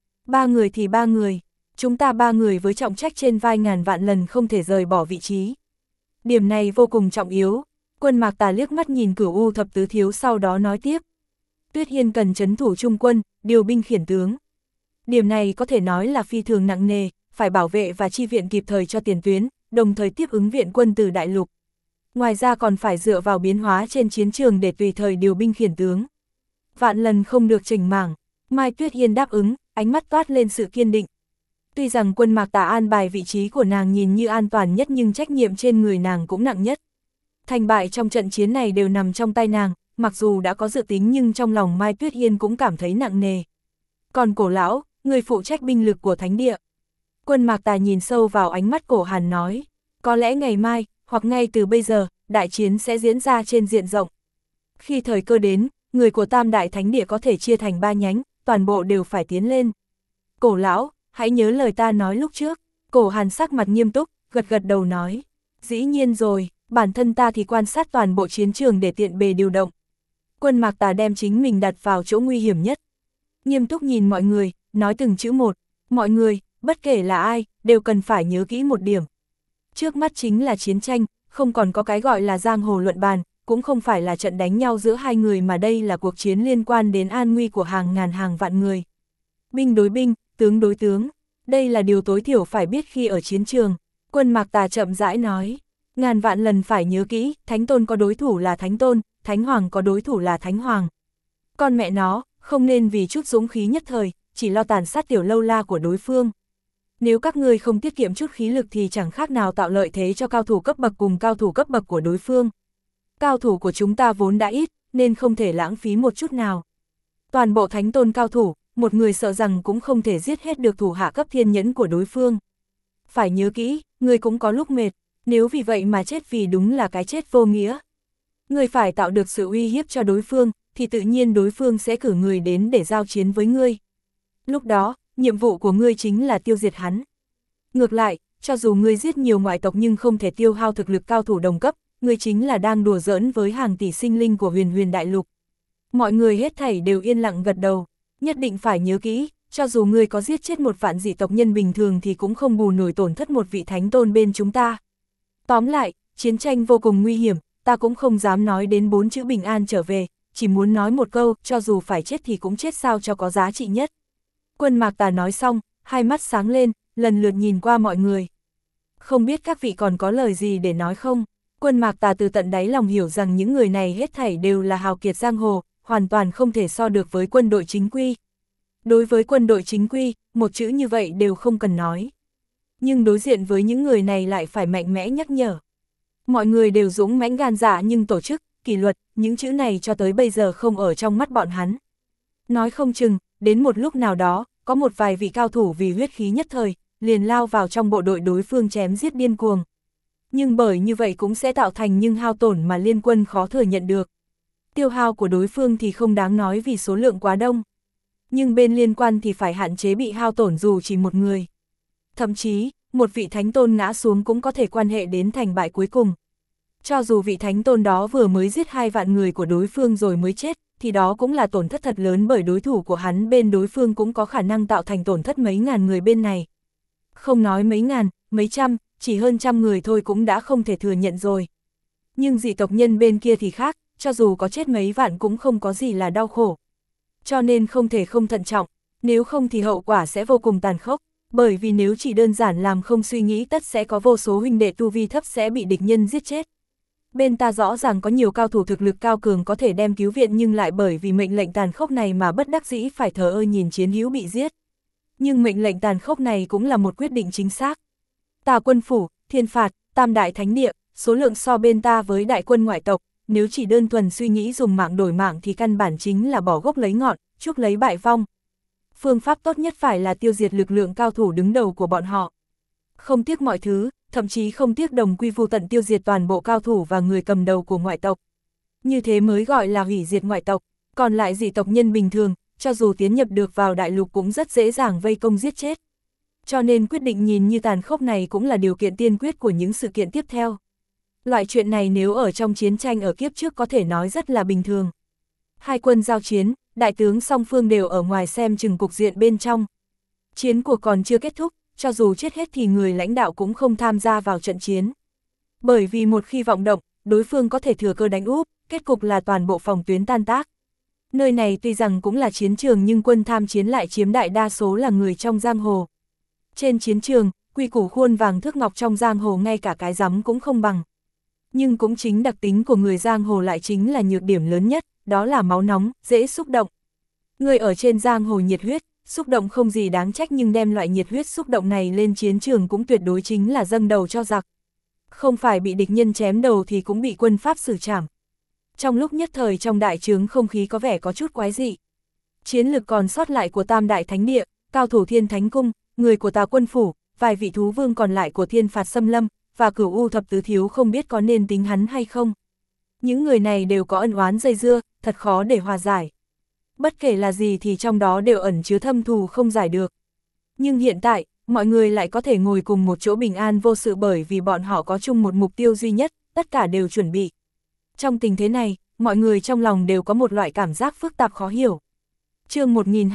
3 người thì 3 người, chúng ta 3 người với trọng trách trên vai ngàn vạn lần không thể rời bỏ vị trí. Điểm này vô cùng trọng yếu. Quân Mạc Tà liếc mắt nhìn Cửu U thập tứ thiếu sau đó nói tiếp. Tuyết Hiên cần trấn thủ trung quân, điều binh khiển tướng. Điểm này có thể nói là phi thường nặng nề, phải bảo vệ và chi viện kịp thời cho tiền tuyến, đồng thời tiếp ứng viện quân từ đại lục. Ngoài ra còn phải dựa vào biến hóa trên chiến trường để tùy thời điều binh khiển tướng. Vạn lần không được chỉnh mảng. Mai Tuyết Hiên đáp ứng, ánh mắt toát lên sự kiên định. Tuy rằng Quân Mạc Tà an bài vị trí của nàng nhìn như an toàn nhất nhưng trách nhiệm trên người nàng cũng nặng nhất. Thành bại trong trận chiến này đều nằm trong tay nàng, mặc dù đã có dự tính nhưng trong lòng Mai Tuyết Hiên cũng cảm thấy nặng nề. Còn Cổ lão, người phụ trách binh lực của thánh địa. Quân Mạc Tà nhìn sâu vào ánh mắt Cổ Hàn nói, có lẽ ngày mai, hoặc ngay từ bây giờ, đại chiến sẽ diễn ra trên diện rộng. Khi thời cơ đến, người của Tam Đại Thánh Địa có thể chia thành 3 nhánh, toàn bộ đều phải tiến lên. Cổ lão, hãy nhớ lời ta nói lúc trước. Cổ Hàn sắc mặt nghiêm túc, gật gật đầu nói, dĩ nhiên rồi, bản thân ta thì quan sát toàn bộ chiến trường để tiện bề điều động. Quân Mạc Tà đem chính mình đặt vào chỗ nguy hiểm nhất. Nghiêm túc nhìn mọi người, nói từng chữ một, mọi người, bất kể là ai, đều cần phải nhớ kỹ một điểm. Trước mắt chính là chiến tranh, không còn có cái gọi là giang hồ luận bàn, cũng không phải là trận đánh nhau giữa hai người mà đây là cuộc chiến liên quan đến an nguy của hàng ngàn hàng vạn người. Binh đối binh, tướng đối tướng, đây là điều tối thiểu phải biết khi ở chiến trường. Quân Mạc Tà chậm rãi nói, ngàn vạn lần phải nhớ kỹ, Thánh Tôn có đối thủ là Thánh Tôn, Thánh Hoàng có đối thủ là Thánh Hoàng. Con mẹ nó, không nên vì chút dũng khí nhất thời, chỉ lo tàn sát tiểu lâu la của đối phương. Nếu các ngươi không tiết kiệm chút khí lực thì chẳng khác nào tạo lợi thế cho cao thủ cấp bậc cùng cao thủ cấp bậc của đối phương. Cao thủ của chúng ta vốn đã ít, nên không thể lãng phí một chút nào. Toàn bộ Thánh Tôn cao thủ, một người sợ rằng cũng không thể giết hết được thủ hạ cấp thiên nhẫn của đối phương. Phải nhớ kỹ, người cũng có lúc mệt, nếu vì vậy mà chết vì đúng là cái chết vô nghĩa. Người phải tạo được sự uy hiếp cho đối phương, thì tự nhiên đối phương sẽ cử người đến để giao chiến với ngươi. Lúc đó, nhiệm vụ của ngươi chính là tiêu diệt hắn. Ngược lại, cho dù ngươi giết nhiều ngoại tộc nhưng không thể tiêu hao thực lực cao thủ đồng cấp, ngươi chính là đang đùa giỡn với hàng tỷ sinh linh của huyền huyền đại lục. Mọi người hết thảy đều yên lặng gật đầu, nhất định phải nhớ kỹ, cho dù ngươi có giết chết một vạn dị tộc nhân bình thường thì cũng không bù nổi tổn thất một vị thánh tôn bên chúng ta. Tóm lại, chiến tranh vô cùng nguy hiểm, ta cũng không dám nói đến 4 chữ bình an trở về, chỉ muốn nói một câu, cho dù phải chết thì cũng chết sao cho có giá trị nhất. Quân Mạc Tà nói xong, hai mắt sáng lên, lần lượt nhìn qua mọi người. Không biết các vị còn có lời gì để nói không? Quân Mạc Tà từ tận đáy lòng hiểu rằng những người này hết thảy đều là hào kiệt giang hồ, hoàn toàn không thể so được với quân đội chính quy. Đối với quân đội chính quy, một chữ như vậy đều không cần nói. Nhưng đối diện với những người này lại phải mạnh mẽ nhắc nhở. Mọi người đều dũng mãnh gan dạ nhưng tổ chức, kỷ luật, những chữ này cho tới bây giờ không ở trong mắt bọn hắn. Nói không chừng, đến một lúc nào đó, có một vài vị cao thủ vì huyết khí nhất thời, liền lao vào trong bộ đội đối phương chém giết điên cuồng. Nhưng bởi như vậy cũng sẽ tạo thành những hao tổn mà liên quân khó thừa nhận được. Tiêu hao của đối phương thì không đáng nói vì số lượng quá đông. Nhưng bên liên quan thì phải hạn chế bị hao tổn dù chỉ một người. Thậm chí, một vị thánh tôn ngã xuống cũng có thể quan hệ đến thành bại cuối cùng. Cho dù vị thánh tôn đó vừa mới giết 2 vạn người của đối phương rồi mới chết, thì đó cũng là tổn thất thật lớn bởi đối thủ của hắn bên đối phương cũng có khả năng tạo thành tổn thất mấy ngàn người bên này. Không nói mấy ngàn, mấy trăm, chỉ hơn trăm người thôi cũng đã không thể thừa nhận rồi. Nhưng dị tộc nhân bên kia thì khác, cho dù có chết mấy vạn cũng không có gì là đau khổ. Cho nên không thể không thận trọng, nếu không thì hậu quả sẽ vô cùng tàn khốc, bởi vì nếu chỉ đơn giản làm không suy nghĩ tất sẽ có vô số huynh đệ tu vi thấp sẽ bị địch nhân giết chết. Bên ta rõ ràng có nhiều cao thủ thực lực cao cường có thể đem cứu viện nhưng lại bởi vì mệnh lệnh tàn khốc này mà bất đắc dĩ phải thờ ơ nhìn chiến hữu bị giết. Nhưng mệnh lệnh tàn khốc này cũng là một quyết định chính xác. Tà quân phủ, thiên phạt, tam đại thánh địa, số lượng so bên ta với đại quân ngoại tộc, nếu chỉ đơn thuần suy nghĩ dùng mạng đổi mạng thì căn bản chính là bỏ gốc lấy ngọn, chuốc lấy bại vong. Phương pháp tốt nhất phải là tiêu diệt lực lượng cao thủ đứng đầu của bọn họ. Không tiếc mọi thứ, thậm chí không tiếc đồng quy vu tận tiêu diệt toàn bộ cao thủ và người cầm đầu của ngoại tộc. Như thế mới gọi là hủy diệt ngoại tộc, còn lại dị tộc nhân bình thường, cho dù tiến nhập được vào đại lục cũng rất dễ dàng vây công giết chết. Cho nên quyết định nhìn như tàn khốc này cũng là điều kiện tiên quyết của những sự kiện tiếp theo. Loại chuyện này nếu ở trong chiến tranh ở kiếp trước có thể nói rất là bình thường. Hai quân giao chiến, đại tướng song phương đều ở ngoài xem chừng cục diện bên trong. Chiến cuộc còn chưa kết thúc, cho dù chết hết thì người lãnh đạo cũng không tham gia vào trận chiến. Bởi vì một khi vọng động, đối phương có thể thừa cơ đánh úp, kết cục là toàn bộ phòng tuyến tan tác. Nơi này tuy rằng cũng là chiến trường nhưng quân tham chiến lại chiếm đại đa số là người trong giang hồ. Trên chiến trường, quy củ khuôn vàng thước ngọc trong giang hồ ngay cả cái rắm cũng không bằng. Nhưng cũng chính đặc tính của người giang hồ lại chính là nhược điểm lớn nhất, đó là máu nóng, dễ xúc động. Người ở trên giang hồ nhiệt huyết, xúc động không gì đáng trách nhưng đem loại nhiệt huyết xúc động này lên chiến trường cũng tuyệt đối chính là dâng đầu cho giặc. Không phải bị địch nhân chém đầu thì cũng bị quân Pháp xử trảm. Trong lúc nhất thời trong đại trướng không khí có vẻ có chút quái dị. Chiến lực còn sót lại của Tam Đại Thánh Địa, cao thủ Thiên Thánh Cung, người của Tà Quân Phủ, vài vị thú vương còn lại của Thiên Phạt Xâm Lâm, và Cửu U Thập Tứ Thiếu không biết có nên tính hắn hay không. Những người này đều có ân oán dây dưa, thật khó để hòa giải. Bất kể là gì thì trong đó đều ẩn chứa thâm thù không giải được. Nhưng hiện tại, mọi người lại có thể ngồi cùng một chỗ bình an vô sự bởi vì bọn họ có chung một mục tiêu duy nhất, tất cả đều chuẩn bị. Trong tình thế này, mọi người trong lòng đều có một loại cảm giác phức tạp khó hiểu. Chương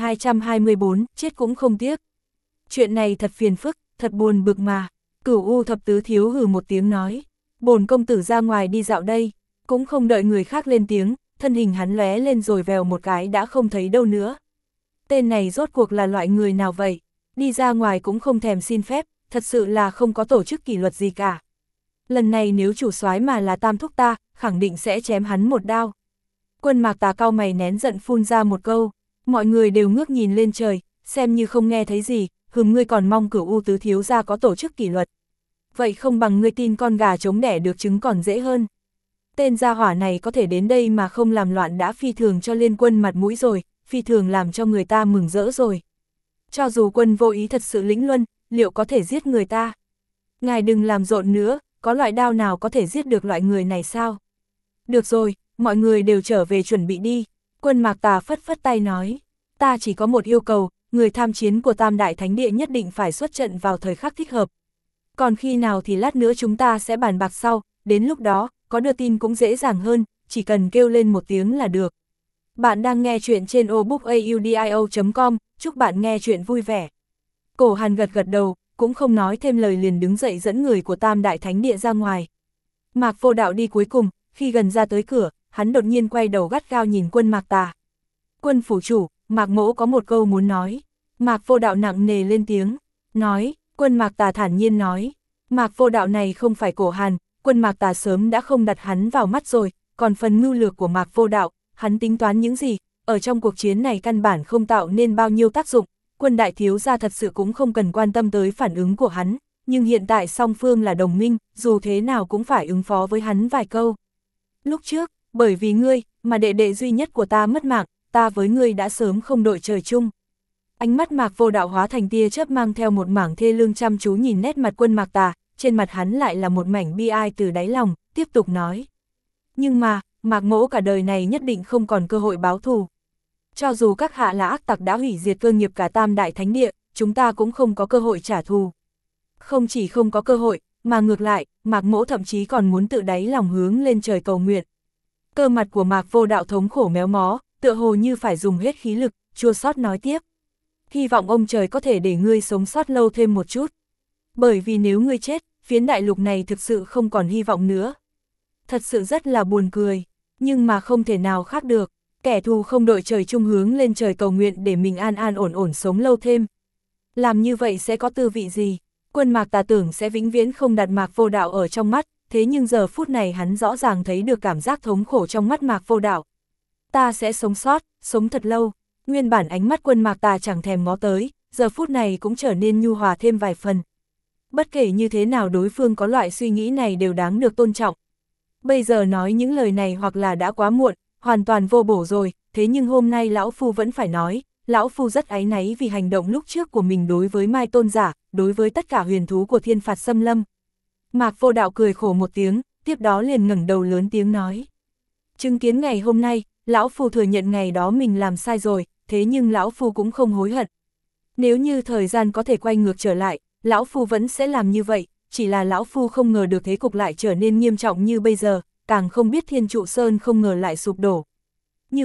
1224, chết cũng không tiếc. Chuyện này thật phiền phức, thật buồn bực mà. Cửu U Thập Tứ Thiếu hừ một tiếng nói. Bổn công tử ra ngoài đi dạo đây. Cũng không đợi người khác lên tiếng, thân hình hắn lóe lên rồi vèo một cái đã không thấy đâu nữa. Tên này rốt cuộc là loại người nào vậy? Đi ra ngoài cũng không thèm xin phép, thật sự là không có tổ chức kỷ luật gì cả. Lần này nếu chủ soái mà là Tam thúc ta, khẳng định sẽ chém hắn một đao. Quân Mạc Tà cau mày nén giận phun ra một câu. Mọi người đều ngước nhìn lên trời, xem như không nghe thấy gì, ngươi còn mong Cửu U Tứ Thiếu gia có tổ chức kỷ luật. Vậy không bằng ngươi tin con gà trống đẻ được trứng còn dễ hơn. Tên gia hỏa này có thể đến đây mà không làm loạn đã phi thường cho Liên Quân mặt mũi rồi, phi thường làm cho người ta mừng rỡ rồi. Cho dù quân vô ý thật sự lĩnh luân, liệu có thể giết người ta? Ngài đừng làm rộn nữa, có loại đao nào có thể giết được loại người này sao? Được rồi, mọi người đều trở về chuẩn bị đi. Quân Mạc Tà phất phất tay nói, ta chỉ có một yêu cầu, người tham chiến của Tam Đại Thánh Địa nhất định phải xuất trận vào thời khắc thích hợp. Còn khi nào thì lát nữa chúng ta sẽ bàn bạc sau, đến lúc đó, có đưa tin cũng dễ dàng hơn, chỉ cần kêu lên một tiếng là được. Bạn đang nghe chuyện trên obookaudio.com, chúc bạn nghe chuyện vui vẻ. Cổ Hàn gật gật đầu, cũng không nói thêm lời liền đứng dậy dẫn người của Tam Đại Thánh Địa ra ngoài. Mạc Vô Đạo đi cuối cùng, khi gần ra tới cửa, hắn đột nhiên quay đầu gắt gao nhìn Quân Mạc Tà. Quân phủ chủ, Mạc Mỗ có một câu muốn nói. Mạc Vô Đạo nặng nề lên tiếng, nói. Quân Mạc Tà thản nhiên nói, Mạc Vô Đạo này không phải Cổ Hàn, Quân Mạc Tà sớm đã không đặt hắn vào mắt rồi, còn phần mưu lược của Mạc Vô Đạo, hắn tính toán những gì, ở trong cuộc chiến này căn bản không tạo nên bao nhiêu tác dụng, Quân đại thiếu gia thật sự cũng không cần quan tâm tới phản ứng của hắn, nhưng hiện tại song phương là đồng minh, dù thế nào cũng phải ứng phó với hắn vài câu. Lúc trước, bởi vì ngươi, mà đệ đệ duy nhất của ta mất mạng, ta với ngươi đã sớm không đội trời chung. Ánh mắt Mạc Vô Đạo hóa thành tia chớp mang theo một mảng thê lương chăm chú nhìn nét mặt Quân Mạc Tà, trên mặt hắn lại là một mảnh bi ai từ đáy lòng, tiếp tục nói. Nhưng mà, Mạc Mỗ cả đời này nhất định không còn cơ hội báo thù. Cho dù các hạ là ác tặc đã hủy diệt cơ nghiệp cả Tam Đại Thánh Địa, chúng ta cũng không có cơ hội trả thù. Không chỉ không có cơ hội, mà ngược lại, Mạc Mỗ thậm chí còn muốn tự đáy lòng hướng lên trời cầu nguyện. Cơ mặt của Mạc Vô Đạo thống khổ méo mó, tựa hồ như phải dùng hết khí lực, chua xót nói tiếp. Hy vọng ông trời có thể để ngươi sống sót lâu thêm một chút. Bởi vì nếu ngươi chết, phiến đại lục này thực sự không còn hy vọng nữa. Thật sự rất là buồn cười, nhưng mà không thể nào khác được. Kẻ thù không đội trời chung hướng lên trời cầu nguyện để mình an an ổn ổn sống lâu thêm. Làm như vậy sẽ có tư vị gì? Quân Mạc Tà tưởng sẽ vĩnh viễn không đặt Mạc Vô Đạo ở trong mắt, thế nhưng giờ phút này hắn rõ ràng thấy được cảm giác thống khổ trong mắt Mạc Vô Đạo. Ta sẽ sống sót, sống thật lâu. Nguyên bản ánh mắt Quân Mạc Tà chẳng thèm ngó tới, giờ phút này cũng trở nên nhu hòa thêm vài phần. Bất kể như thế nào đối phương có loại suy nghĩ này đều đáng được tôn trọng. Bây giờ nói những lời này hoặc là đã quá muộn, hoàn toàn vô bổ rồi, thế nhưng hôm nay Lão Phu vẫn phải nói, Lão Phu rất áy náy vì hành động lúc trước của mình đối với Mai Tôn Giả, đối với tất cả huyền thú của Thiên Phạt Xâm Lâm. Mạc Vô Đạo cười khổ một tiếng, tiếp đó liền ngẩng đầu lớn tiếng nói. Chứng kiến ngày hôm nay, Lão Phu thừa nhận ngày đó mình làm sai rồi, thế nhưng Lão Phu cũng không hối hận. Nếu như thời gian có thể quay ngược trở lại, Lão Phu vẫn sẽ làm như vậy, chỉ là Lão Phu không ngờ được thế cục lại trở nên nghiêm trọng như bây giờ, càng không biết Thiên Trụ Sơn không ngờ lại sụp đổ. Như vậy,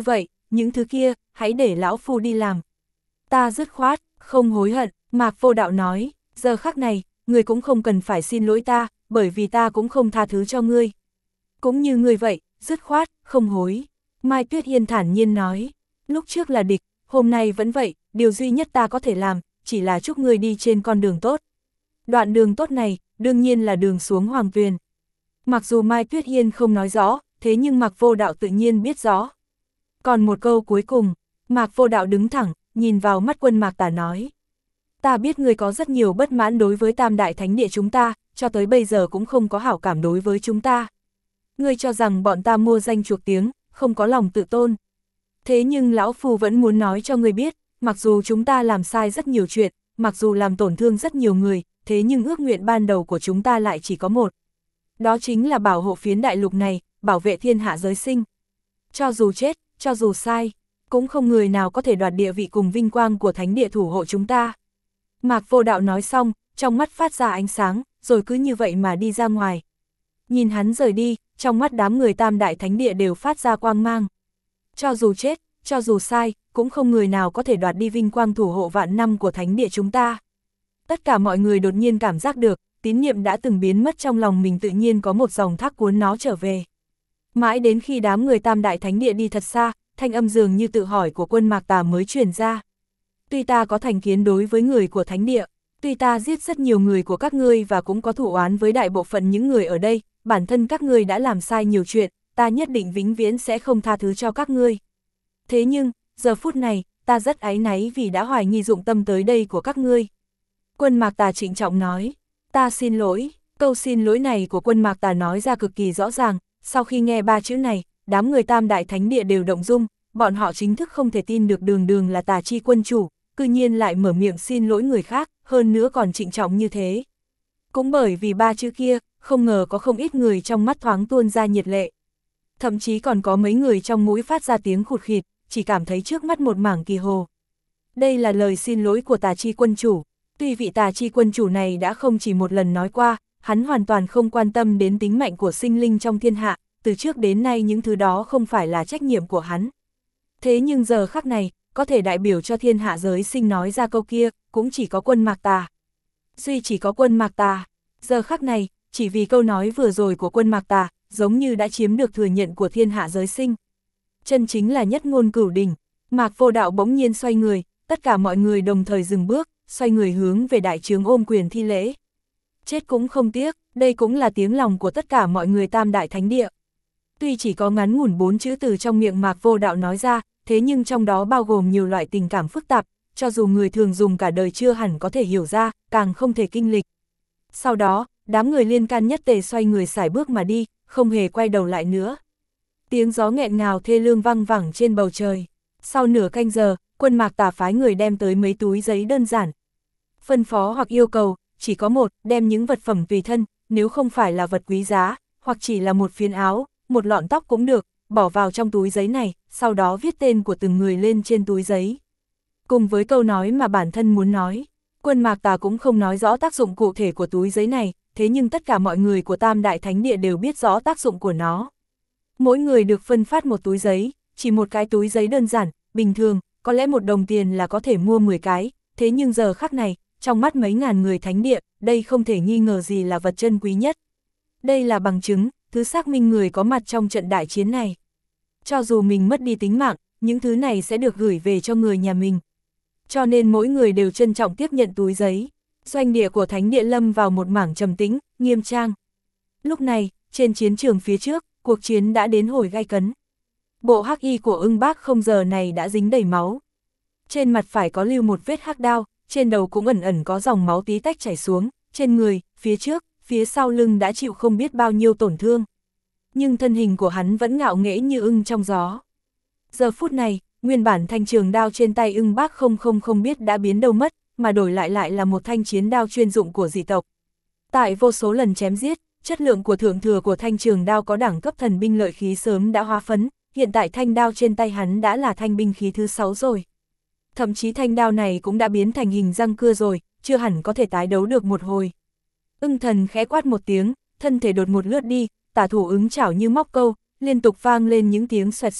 những thứ kia, hãy để lão phu đi làm. Ta dứt khoát, không hối hận, Mạc Vô Đạo nói, giờ khắc này, ngươi cũng không cần phải xin lỗi ta, bởi vì ta cũng không tha thứ cho ngươi. Cũng như ngươi vậy, dứt khoát, không hối. Mai Tuyết Yên thản nhiên nói, lúc trước là địch, hôm nay vẫn vậy, điều duy nhất ta có thể làm, chỉ là chúc ngươi đi trên con đường tốt. Đoạn đường tốt này, đương nhiên là đường xuống Hoàng Tuyền. Mặc dù Mai Tuyết Yên không nói rõ, thế nhưng Mạc Vô Đạo tự nhiên biết rõ. Còn một câu cuối cùng, Mạc Vô Đạo đứng thẳng, nhìn vào mắt Quân Mạc Tà nói. Ta biết ngươi có rất nhiều bất mãn đối với Tam Đại Thánh Địa chúng ta, cho tới bây giờ cũng không có hảo cảm đối với chúng ta. Ngươi cho rằng bọn ta mua danh chuộc tiếng, không có lòng tự tôn. Thế nhưng lão phu vẫn muốn nói cho ngươi biết, mặc dù chúng ta làm sai rất nhiều chuyện, mặc dù làm tổn thương rất nhiều người, thế nhưng ước nguyện ban đầu của chúng ta lại chỉ có một. Đó chính là bảo hộ phiến đại lục này, bảo vệ thiên hạ giới sinh. Cho dù chết, cho dù sai, cũng không người nào có thể đoạt địa vị cùng vinh quang của thánh địa thủ hộ chúng ta. Mạc Vô Đạo nói xong, trong mắt phát ra ánh sáng, rồi cứ như vậy mà đi ra ngoài. Nhìn hắn rời đi, trong mắt đám người Tam Đại Thánh Địa đều phát ra quang mang. Cho dù chết, cho dù sai, cũng không người nào có thể đoạt đi vinh quang thủ hộ vạn năm của Thánh Địa chúng ta. Tất cả mọi người đột nhiên cảm giác được, tín niệm đã từng biến mất trong lòng mình tự nhiên có một dòng thác cuốn nó trở về. Mãi đến khi đám người Tam Đại Thánh Địa đi thật xa, thanh âm dường như tự hỏi của Quân Mạc Tà mới truyền ra. Tuy ta có thành kiến đối với người của Thánh Địa, tuy ta giết rất nhiều người của các ngươi và cũng có thù oán với đại bộ phận những người ở đây, bản thân các ngươi đã làm sai nhiều chuyện, ta nhất định vĩnh viễn sẽ không tha thứ cho các ngươi. Thế nhưng, giờ phút này, ta rất áy náy vì đã hoài nghi dụng tâm tới đây của các ngươi. Quân Mạc Tà trịnh trọng nói, ta xin lỗi. Câu xin lỗi này của Quân Mạc Tà nói ra cực kỳ rõ ràng, sau khi nghe ba chữ này, đám người Tam Đại Thánh Địa đều động dung, bọn họ chính thức không thể tin được Đường Đường là Tà Chi quân chủ, cư nhiên lại mở miệng xin lỗi người khác, hơn nữa còn trịnh trọng như thế. Cũng bởi vì ba chữ kia, không ngờ có không ít người trong mắt thoáng tuôn ra nhiệt lệ. Thậm chí còn có mấy người trong mũi phát ra tiếng khụt khịt, chỉ cảm thấy trước mắt một mảng kỳ hồ. Đây là lời xin lỗi của Tà Chi quân chủ. Tuy vị Tà Chi quân chủ này đã không chỉ một lần nói qua, hắn hoàn toàn không quan tâm đến tính mạnh của sinh linh trong thiên hạ, từ trước đến nay những thứ đó không phải là trách nhiệm của hắn. Thế nhưng giờ khắc này, có thể đại biểu cho thiên hạ giới sinh nói ra câu kia, cũng chỉ có Quân Mạc Tà. Duy chỉ có Quân Mạc Tà. Giờ khắc này, chỉ vì câu nói vừa rồi của Quân Mạc Tà, giống như đã chiếm được thừa nhận của thiên hạ giới sinh. Chân chính là nhất ngôn cửu đỉnh. Mạc Vô Đạo bỗng nhiên xoay người, tất cả mọi người đồng thời dừng bước, xoay người hướng về đại trướng ôm quyền thi lễ. Chết cũng không tiếc, đây cũng là tiếng lòng của tất cả mọi người Tam Đại Thánh Địa. Tuy chỉ có ngắn ngủn 4 chữ từ trong miệng Mạc Vô Đạo nói ra, thế nhưng trong đó bao gồm nhiều loại tình cảm phức tạp, cho dù người thường dùng cả đời chưa hẳn có thể hiểu ra, càng không thể kinh lịch. Sau đó, đám người Liên Can nhất tề xoay người sải bước mà đi, không hề quay đầu lại nữa. Tiếng gió nghẹn ngào thê lương vang vẳng trên bầu trời. Sau nửa canh giờ, Quân Mạc Tà phái người đem tới mấy túi giấy đơn giản. Phân phó hoặc yêu cầu, chỉ có một, đem những vật phẩm tùy thân, nếu không phải là vật quý giá, hoặc chỉ là một phiến áo, một lọn tóc cũng được, bỏ vào trong túi giấy này, sau đó viết tên của từng người lên trên túi giấy. Cùng với câu nói mà bản thân muốn nói, Quân Mạc Tà cũng không nói rõ tác dụng cụ thể của túi giấy này, thế nhưng tất cả mọi người của Tam Đại Thánh Địa đều biết rõ tác dụng của nó. Mỗi người được phân phát một túi giấy, chỉ một cái túi giấy đơn giản, bình thường, có lẽ 1 đồng tiền là có thể mua 10 cái, thế nhưng giờ khắc này, trong mắt mấy ngàn người Thánh Địa, đây không thể nghi ngờ gì là vật chân quý nhất. Đây là bằng chứng, thứ xác minh người có mặt trong trận đại chiến này. Cho dù mình mất đi tính mạng, những thứ này sẽ được gửi về cho người nhà mình. Cho nên mỗi người đều trân trọng tiếp nhận túi giấy. Doanh địa của Thánh Địa lâm vào một mảng trầm tĩnh, nghiêm trang. Lúc này, trên chiến trường phía trước, cuộc chiến đã đến hồi gay cấn. Bộ hắc y của Ưng Bác không giờ này đã dính đầy máu. Trên mặt phải có lưu một vết hắc đao, trên đầu cũng ẩn ẩn có dòng máu tí tách chảy xuống, trên người, phía trước, phía sau lưng đã chịu không biết bao nhiêu tổn thương. Nhưng thân hình của hắn vẫn ngạo nghễ như ưng trong gió. Giờ phút này, nguyên bản thanh trường đao trên tay Ưng Bác không biết đã biến đâu mất, mà đổi lại là một thanh chiến đao chuyên dụng của dị tộc. Tại vô số lần chém giết, chất lượng của thượng thừa của thanh trường đao có đẳng cấp thần binh lợi khí sớm đã hóa phấn, hiện tại thanh đao trên tay hắn đã là thanh binh khí thứ 6 rồi. Thậm chí thanh đao này cũng đã biến thành hình răng cưa rồi, chưa hẳn có thể tái đấu được một hồi. Ưng Thần khẽ quát một tiếng, thân thể đột một lướt đi, tả thủ ứng chảo như móc câu, liên tục vang lên những tiếng xoẹt xoẹt,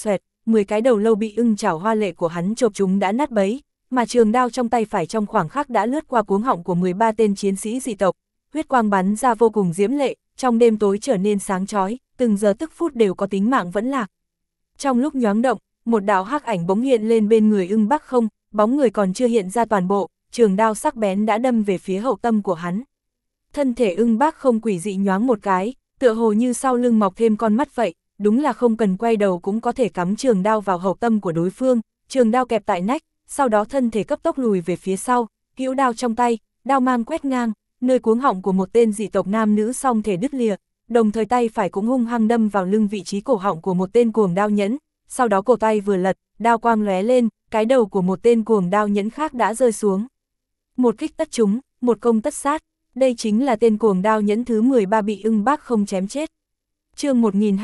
10 cái đầu lâu bị ưng chảo hoa lệ của hắn chộp chúng đã nát bấy, mà trường đao trong tay phải trong khoảng khắc đã lướt qua cuống họng của 13 tên chiến sĩ dị tộc, huyết quang bắn ra vô cùng diễm lệ, trong đêm tối trở nên sáng chói, từng giờ tức phút đều có tính mạng vẫn lạc. Trong lúc nhoáng động, một đạo hắc ảnh bỗng hiện lên bên người ưng Bắc Không, bóng người còn chưa hiện ra toàn bộ, trường đao sắc bén đã đâm về phía hậu tâm của hắn. Thân thể ưng Bắc Không quỷ dị nhoáng một cái, tựa hồ như sau lưng mọc thêm con mắt vậy, đúng là không cần quay đầu cũng có thể cắm trường đao vào hậu tâm của đối phương, trường đao kẹp tại nách, sau đó thân thể cấp tốc lùi về phía sau, hữu đao trong tay, đao mang quét ngang, nơi cuống họng của một tên dị tộc nam nữ song thể đứt lìa, đồng thời tay phải cũng hung hăng đâm vào lưng vị trí cổ họng của một tên cuồng đao nhẫn, sau đó cổ tay vừa lật, đao quang lóe lên, cái đầu của một tên cuồng đao nhẫn khác đã rơi xuống. Một kích tất trúng, một công tất sát, đây chính là tên cuồng đao nhẫn thứ 13 bị ưng Bắc Không chém chết. Chương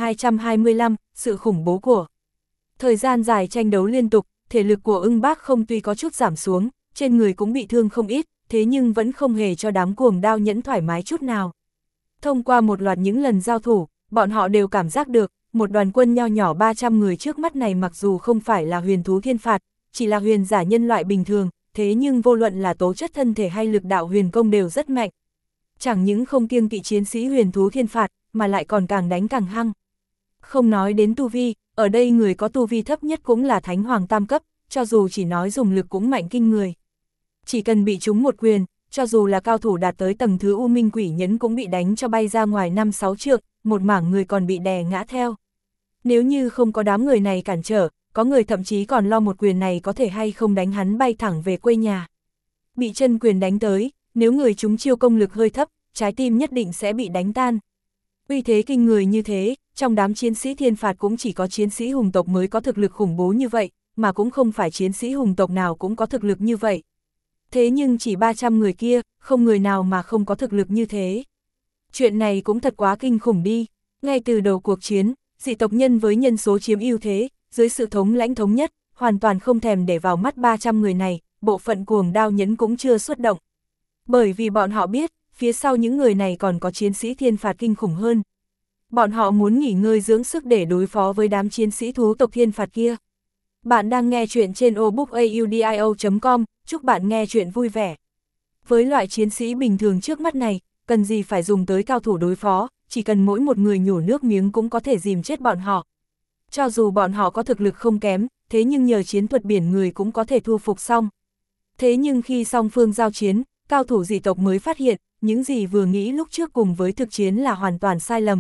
1225, sự khủng bố của. Thời gian dài tranh đấu liên tục, thể lực của ưng Bắc Không tuy có chút giảm xuống, trên người cũng bị thương không ít, thế nhưng vẫn không hề cho đám cuồng đao nhẫn thoải mái chút nào. Thông qua một loạt những lần giao thủ, bọn họ đều cảm giác được, một đoàn quân nho nhỏ 300 người trước mắt này mặc dù không phải là huyền thú thiên phạt, chỉ là huyền giả nhân loại bình thường, thế nhưng vô luận là tố chất thân thể hay lực đạo huyền công đều rất mạnh. Chẳng những không kiêng kỵ chiến sĩ huyền thú thiên phạt, mà lại còn càng đánh càng hăng. Không nói đến tu vi, ở đây người có tu vi thấp nhất cũng là thánh hoàng tam cấp, cho dù chỉ nói dùng lực cũng mạnh kinh người. Chỉ cần bị trúng một quyền, cho dù là cao thủ đạt tới tầng thứ U Minh Quỷ Nhẫn cũng bị đánh cho bay ra ngoài 5-6 trượng, một mảng người còn bị đè ngã theo. Nếu như không có đám người này cản trở, có người thậm chí còn lo một quyền này có thể hay không đánh hắn bay thẳng về quê nhà. Bị chân quyền đánh tới, nếu người chúng chiêu công lực hơi thấp, trái tim nhất định sẽ bị đánh tan. Uy thế kinh người như thế, trong đám chiến sĩ thiên phạt cũng chỉ có chiến sĩ hùng tộc mới có thực lực khủng bố như vậy, mà cũng không phải chiến sĩ hùng tộc nào cũng có thực lực như vậy. Thế nhưng chỉ 300 người kia, không người nào mà không có thực lực như thế. Chuyện này cũng thật quá kinh khủng đi. Ngay từ đầu cuộc chiến, dị tộc nhân với nhân số chiếm ưu thế, dưới sự thống lãnh thống nhất, hoàn toàn không thèm để vào mắt 300 người này, bộ phận cuồng đao nhẫn cũng chưa xuất động. Bởi vì bọn họ biết, phía sau những người này còn có chiến sĩ thiên phạt kinh khủng hơn. Bọn họ muốn nghỉ ngơi dưỡng sức để đối phó với đám chiến sĩ thú tộc thiên phạt kia. Bạn đang nghe chuyện trên obookaudio.com, chúc bạn nghe chuyện vui vẻ. Với loại chiến sĩ bình thường trước mắt này, cần gì phải dùng tới cao thủ đối phó, chỉ cần mỗi một người nhổ nước miếng cũng có thể dìm chết bọn họ. Cho dù bọn họ có thực lực không kém, thế nhưng nhờ chiến thuật biển người cũng có thể thu phục xong. Thế nhưng khi song phương giao chiến, cao thủ dị tộc mới phát hiện, những gì vừa nghĩ lúc trước cùng với thực chiến là hoàn toàn sai lầm.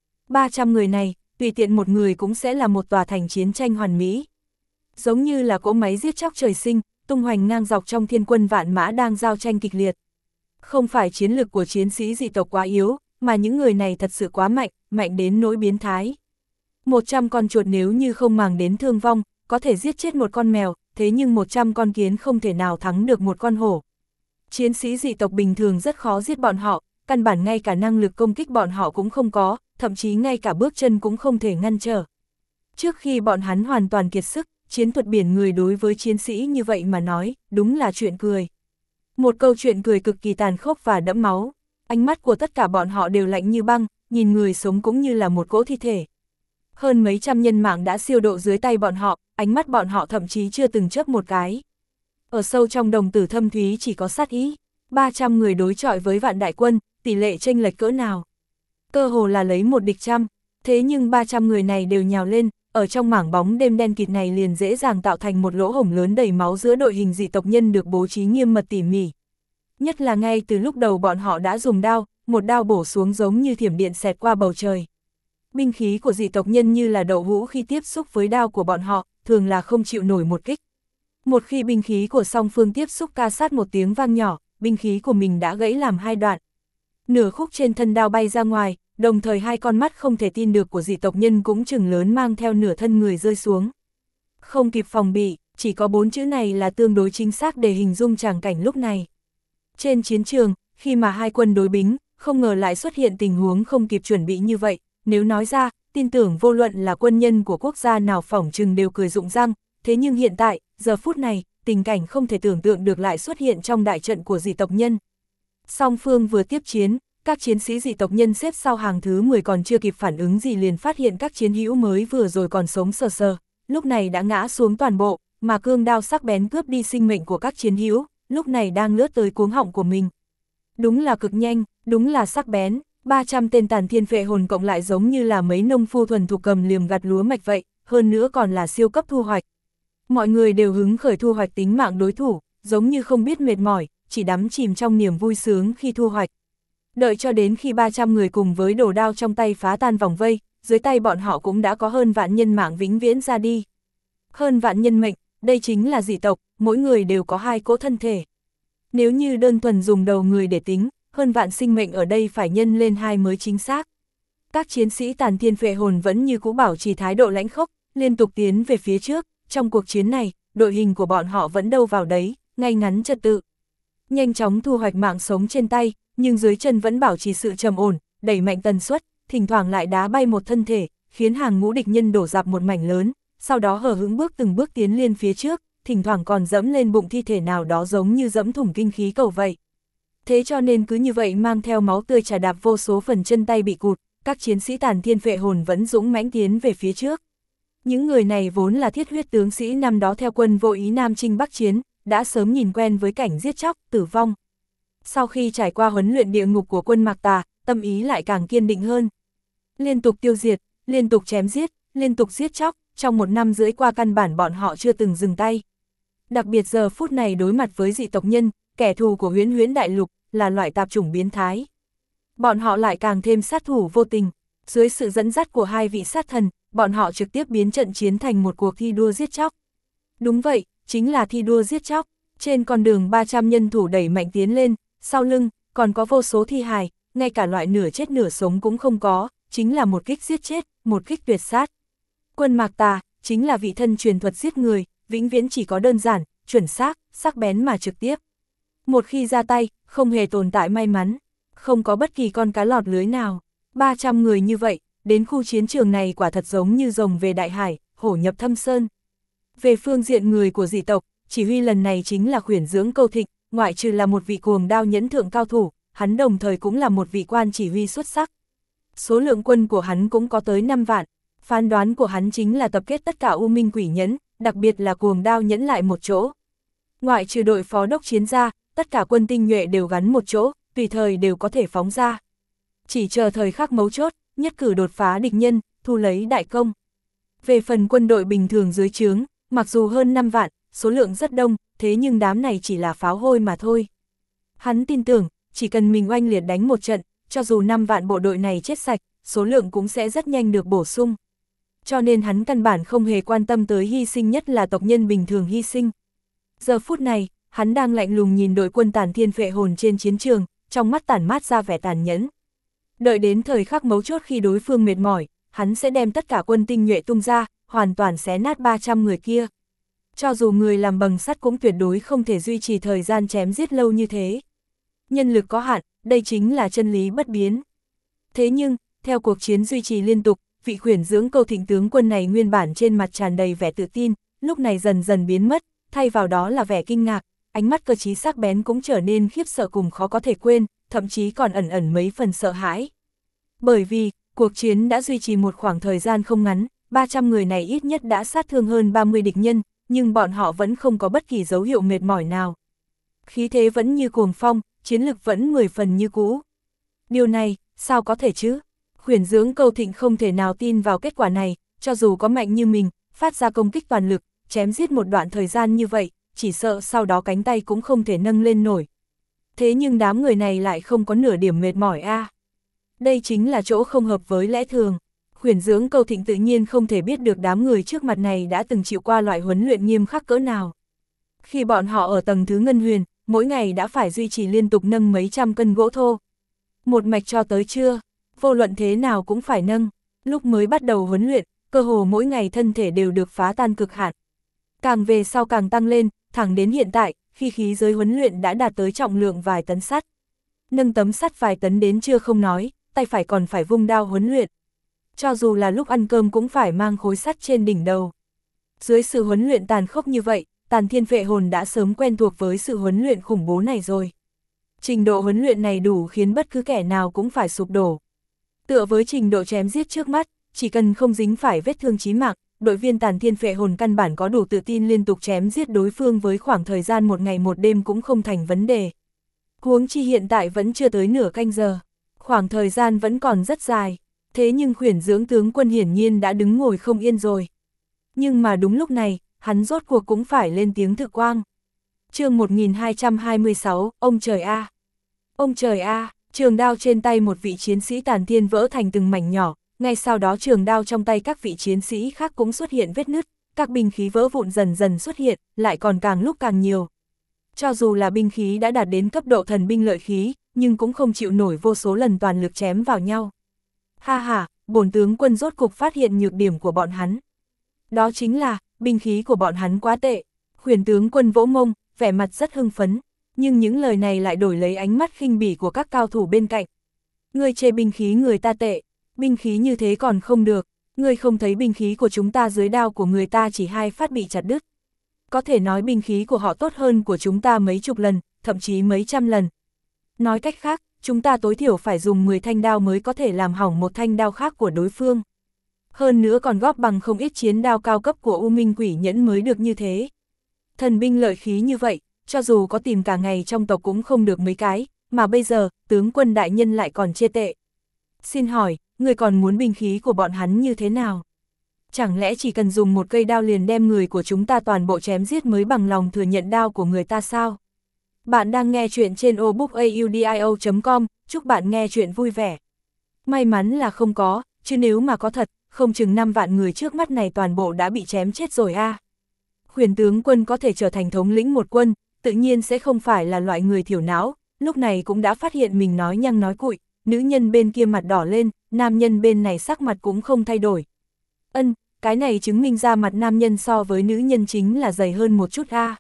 300 người này, tùy tiện một người cũng sẽ là một tòa thành chiến tranh hoàn mỹ. Giống như là cỗ máy giết chóc trời sinh, tung hoành ngang dọc trong thiên quân vạn mã đang giao tranh kịch liệt. Không phải chiến lực của chiến sĩ dị tộc quá yếu, mà những người này thật sự quá mạnh, mạnh đến nỗi biến thái. 100 con chuột nếu như không màng đến thương vong, có thể giết chết một con mèo, thế nhưng 100 con kiến không thể nào thắng được một con hổ. Chiến sĩ dị tộc bình thường rất khó giết bọn họ, căn bản ngay cả năng lực công kích bọn họ cũng không có, thậm chí ngay cả bước chân cũng không thể ngăn trở. Trước khi bọn hắn hoàn toàn kiệt sức, chiến thuật biển người đối với chiến sĩ như vậy mà nói, đúng là chuyện cười. Một câu chuyện cười cực kỳ tàn khốc và đẫm máu. Ánh mắt của tất cả bọn họ đều lạnh như băng, nhìn người sống cũng như là một cỗ thi thể. Hơn mấy trăm nhân mạng đã siêu độ dưới tay bọn họ, ánh mắt bọn họ thậm chí chưa từng chớp một cái. Ở sâu trong đồng tử thâm thúy chỉ có sát ý. 300 người đối chọi với vạn đại quân, tỷ lệ chênh lệch cỡ nào? Cơ hồ là lấy một địch trăm. Thế nhưng 300 người này đều nhào lên, ở trong mảng bóng đêm đen kịt này liền dễ dàng tạo thành một lỗ hổng lớn đầy máu giữa đội hình dị tộc nhân được bố trí nghiêm mật tỉ mỉ. Nhất là ngay từ lúc đầu bọn họ đã dùng đao, một đao bổ xuống giống như thiểm điện xẹt qua bầu trời. Binh khí của dị tộc nhân như là đậu hũ khi tiếp xúc với đao của bọn họ, thường là không chịu nổi một kích. Một khi binh khí của song phương tiếp xúc ca sát một tiếng vang nhỏ, binh khí của mình đã gãy làm hai đoạn. Nửa khúc trên thân đao bay ra ngoài, đồng thời hai con mắt không thể tin được của dị tộc nhân cũng chừng lớn mang theo nửa thân người rơi xuống. Không kịp phòng bị, chỉ có 4 chữ này là tương đối chính xác để hình dung tràng cảnh lúc này. Trên chiến trường, khi mà hai quân đối bính, không ngờ lại xuất hiện tình huống không kịp chuẩn bị như vậy, nếu nói ra, tin tưởng vô luận là quân nhân của quốc gia nào phỏng chừng đều cười rụng răng, thế nhưng hiện tại, giờ phút này, tình cảnh không thể tưởng tượng được lại xuất hiện trong đại trận của dị tộc nhân. Song phương vừa tiếp chiến, các chiến sĩ dị tộc nhân xếp sau hàng thứ 10 còn chưa kịp phản ứng gì liền phát hiện các chiến hữu mới vừa rồi còn sống sờ sờ, lúc này đã ngã xuống toàn bộ, mà cương đao sắc bén cướp đi sinh mệnh của các chiến hữu, lúc này đang lướt tới cuống họng của mình. Đúng là cực nhanh, đúng là sắc bén, 300 tên tàn thiên phệ hồn cộng lại giống như là mấy nông phu thuần thục cầm liềm gặt lúa mạch vậy, hơn nữa còn là siêu cấp thu hoạch. Mọi người đều hứng khởi thu hoạch tính mạng đối thủ, giống như không biết mệt mỏi, chỉ đắm chìm trong niềm vui sướng khi thu hoạch. Đợi cho đến khi 300 người cùng với đồ đao trong tay phá tan vòng vây, dưới tay bọn họ cũng đã có hơn vạn nhân mạng vĩnh viễn ra đi. Hơn vạn nhân mệnh, đây chính là dị tộc, mỗi người đều có 2 cỗ thân thể. Nếu như đơn thuần dùng đầu người để tính, hơn vạn sinh mệnh ở đây phải nhân lên 2 mới chính xác. Các chiến sĩ tàn thiên phệ hồn vẫn như cũ bảo trì thái độ lãnh khốc, liên tục tiến về phía trước, trong cuộc chiến này, đội hình của bọn họ vẫn đâu vào đấy, ngay ngắn trật tự. Nhanh chóng thu hoạch mạng sống trên tay, nhưng dưới chân vẫn bảo trì sự trầm ổn, đẩy mạnh tần suất, thỉnh thoảng lại đá bay một thân thể, khiến hàng ngũ địch nhân đổ rạp một mảnh lớn, sau đó hờ hững từng bước tiến lên phía trước, thỉnh thoảng còn dẫm lên bụng thi thể nào đó giống như dẫm thủng kinh khí cầu vậy. Thế cho nên cứ như vậy mang theo máu tươi trà đạp vô số phần chân tay bị cụt, các chiến sĩ tàn thiên phệ hồn vẫn dũng mãnh tiến về phía trước. Những người này vốn là thiết huyết tướng sĩ năm đó theo quân Vô Ý Nam Chinh Bắc Chiến, đã sớm nhìn quen với cảnh giết chóc, tử vong. Sau khi trải qua huấn luyện địa ngục của quân Mạc Tà, tâm ý lại càng kiên định hơn. Liên tục tiêu diệt, liên tục chém giết, liên tục giết chóc, trong 1 năm rưỡi qua căn bản bọn họ chưa từng dừng tay. Đặc biệt giờ phút này đối mặt với dị tộc nhân, kẻ thù của Huyễn Huyễn Đại Lục, là loại tạp chủng biến thái. Bọn họ lại càng thêm sát thủ vô tình, dưới sự dẫn dắt của 2 vị sát thần, bọn họ trực tiếp biến trận chiến thành một cuộc thi đua giết chóc. Đúng vậy, chính là thi đua giết chóc, trên con đường 300 nhân thủ đẩy mạnh tiến lên, sau lưng, còn có vô số thi hài, ngay cả loại nửa chết nửa sống cũng không có, chính là một kích giết chết, một kích tuyệt sát. Quân Mạc Tà, chính là vị thân truyền thuật giết người, vĩnh viễn chỉ có đơn giản, chuẩn xác, sắc bén mà trực tiếp. Một khi ra tay, không hề tồn tại may mắn, không có bất kỳ con cá lọt lưới nào. 300 người như vậy, đến khu chiến trường này quả thật giống như rồng về đại hải, hổ nhập thâm sơn. Về phương diện người của dị tộc, chỉ huy lần này chính là Khuyển Dưỡng Câu Thịnh, ngoại trừ là một vị cuồng đao nhẫn thượng cao thủ, hắn đồng thời cũng là một vị quan chỉ huy xuất sắc. Số lượng quân của hắn cũng có tới 5 vạn, phán đoán của hắn chính là tập kết tất cả U Minh Quỷ Nhẫn, đặc biệt là cuồng đao nhẫn lại một chỗ. Ngoại trừ đội phó đốc chiến ra, tất cả quân tinh nhuệ đều gắn một chỗ, tùy thời đều có thể phóng ra. Chỉ chờ thời khắc mấu chốt, nhất cử đột phá địch nhân, thu lấy đại công. Về phần quân đội bình thường dưới trướng, mặc dù hơn 5 vạn, số lượng rất đông, thế nhưng đám này chỉ là pháo hôi mà thôi. Hắn tin tưởng, chỉ cần mình oanh liệt đánh một trận, cho dù 5 vạn bộ đội này chết sạch, số lượng cũng sẽ rất nhanh được bổ sung. Cho nên hắn căn bản không hề quan tâm tới hy sinh, nhất là tộc nhân bình thường hy sinh. Giờ phút này, hắn đang lạnh lùng nhìn đội quân tàn thiên phệ hồn trên chiến trường, trong mắt tản mát ra vẻ tàn nhẫn. Đợi đến thời khắc mấu chốt khi đối phương mệt mỏi, hắn sẽ đem tất cả quân tinh nhuệ tung ra, hoàn toàn xé nát 300 người kia. Cho dù người làm bằng sắt cũng tuyệt đối không thể duy trì thời gian chém giết lâu như thế. Nhân lực có hạn, đây chính là chân lý bất biến. Thế nhưng, theo cuộc chiến duy trì liên tục, vị Khuyển Dưỡng Câu Thịnh tướng quân này nguyên bản trên mặt tràn đầy vẻ tự tin, lúc này dần dần biến mất, thay vào đó là vẻ kinh ngạc, ánh mắt cơ trí sắc bén cũng trở nên khiếp sợ cùng khó có thể quên, thậm chí còn ẩn ẩn mấy phần sợ hãi. Bởi vì, cuộc chiến đã duy trì một khoảng thời gian không ngắn, 300 người này ít nhất đã sát thương hơn 30 địch nhân, nhưng bọn họ vẫn không có bất kỳ dấu hiệu mệt mỏi nào. Khí thế vẫn như cuồng phong, chiến lực vẫn 10 phần như cũ. Điều này, sao có thể chứ? Khuyển Dưỡng Câu Thịnh không thể nào tin vào kết quả này, cho dù có mạnh như mình, phát ra công kích toàn lực, chém giết một đoạn thời gian như vậy, chỉ sợ sau đó cánh tay cũng không thể nâng lên nổi. Thế nhưng đám người này lại không có nửa điểm mệt mỏi a. Đây chính là chỗ không hợp với lẽ thường. Khuyển Dưỡng Câu Thịnh tự nhiên không thể biết được đám người trước mặt này đã từng chịu qua loại huấn luyện nghiêm khắc cỡ nào. Khi bọn họ ở tầng thứ Ngân Huyền, mỗi ngày đã phải duy trì liên tục nâng mấy trăm cân gỗ thô. Một mạch cho tới trưa, vô luận thế nào cũng phải nâng. Lúc mới bắt đầu huấn luyện, cơ hồ mỗi ngày thân thể đều được phá tan cực hạn. Càng về sau càng tăng lên, thẳng đến hiện tại, khi khí giới huấn luyện đã đạt tới trọng lượng vài tấn sắt. Nâng tấm sắt vài tấn đến trưa không nói, tay phải còn phải vung đao huấn luyện. Cho dù là lúc ăn cơm cũng phải mang khối sắt trên đỉnh đầu. Dưới sự huấn luyện tàn khốc như vậy, tàn thiên phệ hồn đã sớm quen thuộc với sự huấn luyện khủng bố này rồi. Trình độ huấn luyện này đủ khiến bất cứ kẻ nào cũng phải sụp đổ. Tựa với trình độ chém giết trước mắt, chỉ cần không dính phải vết thương chí mạng, đội viên Tàn Thiên Phệ Hồn căn bản có đủ tự tin liên tục chém giết đối phương với khoảng thời gian một ngày một đêm cũng không thành vấn đề. Huống chi hiện tại vẫn chưa tới nửa canh giờ, khoảng thời gian vẫn còn rất dài, thế nhưng Khuyển Dưỡng tướng quân hiển nhiên đã đứng ngồi không yên rồi. Nhưng mà đúng lúc này, hắn rốt cuộc cũng phải lên tiếng thực quang. Chương 1226, ông trời a. Ông trời a, trường đao trên tay một vị chiến sĩ Tàn Thiên vỡ thành từng mảnh nhỏ, ngay sau đó trường đao trong tay các vị chiến sĩ khác cũng xuất hiện vết nứt, các binh khí vỡ vụn dần dần xuất hiện, lại còn càng lúc càng nhiều. Cho dù là binh khí đã đạt đến cấp độ thần binh lợi khí, nhưng cũng không chịu nổi vô số lần toàn lực chém vào nhau. Ha ha, bổn tướng quân rốt cục phát hiện nhược điểm của bọn hắn. Đó chính là, binh khí của bọn hắn quá tệ. Khuyển tướng quân vỗ mông, vẻ mặt rất hưng phấn, nhưng những lời này lại đổi lấy ánh mắt khinh bỉ của các cao thủ bên cạnh. Ngươi chê binh khí người ta tệ, binh khí như thế còn không được, ngươi không thấy binh khí của chúng ta dưới đao của người ta chỉ 2 phát bị chặt đứt. Có thể nói binh khí của họ tốt hơn của chúng ta mấy chục lần, thậm chí mấy trăm lần. Nói cách khác, chúng ta tối thiểu phải dùng 10 thanh đao mới có thể làm hỏng một thanh đao khác của đối phương. Hơn nữa còn góp bằng không ít chiến đao cao cấp của U Minh Quỷ Nhẫn mới được như thế. Thần binh lợi khí như vậy, cho dù có tìm cả ngày trong tộc cũng không được mấy cái, mà bây giờ, tướng quân đại nhân lại còn chê tệ. Xin hỏi, người còn muốn binh khí của bọn hắn như thế nào? Chẳng lẽ chỉ cần dùng một cây đao liền đem người của chúng ta toàn bộ chém giết mới bằng lòng thừa nhận đao của người ta sao? Bạn đang nghe chuyện trên obookaudio.com, chúc bạn nghe chuyện vui vẻ. May mắn là không có, chứ nếu mà có thật, không chừng 5 vạn người trước mắt này toàn bộ đã bị chém chết rồi a. Khuyển tướng quân có thể trở thành thống lĩnh một quân, tự nhiên sẽ không phải là loại người thiểu não, lúc này cũng đã phát hiện mình nói nhăng nói cụi, nữ nhân bên kia mặt đỏ lên, nam nhân bên này sắc mặt cũng không thay đổi. Cái này chứng minh ra mặt nam nhân so với nữ nhân chính là dày hơn một chút a.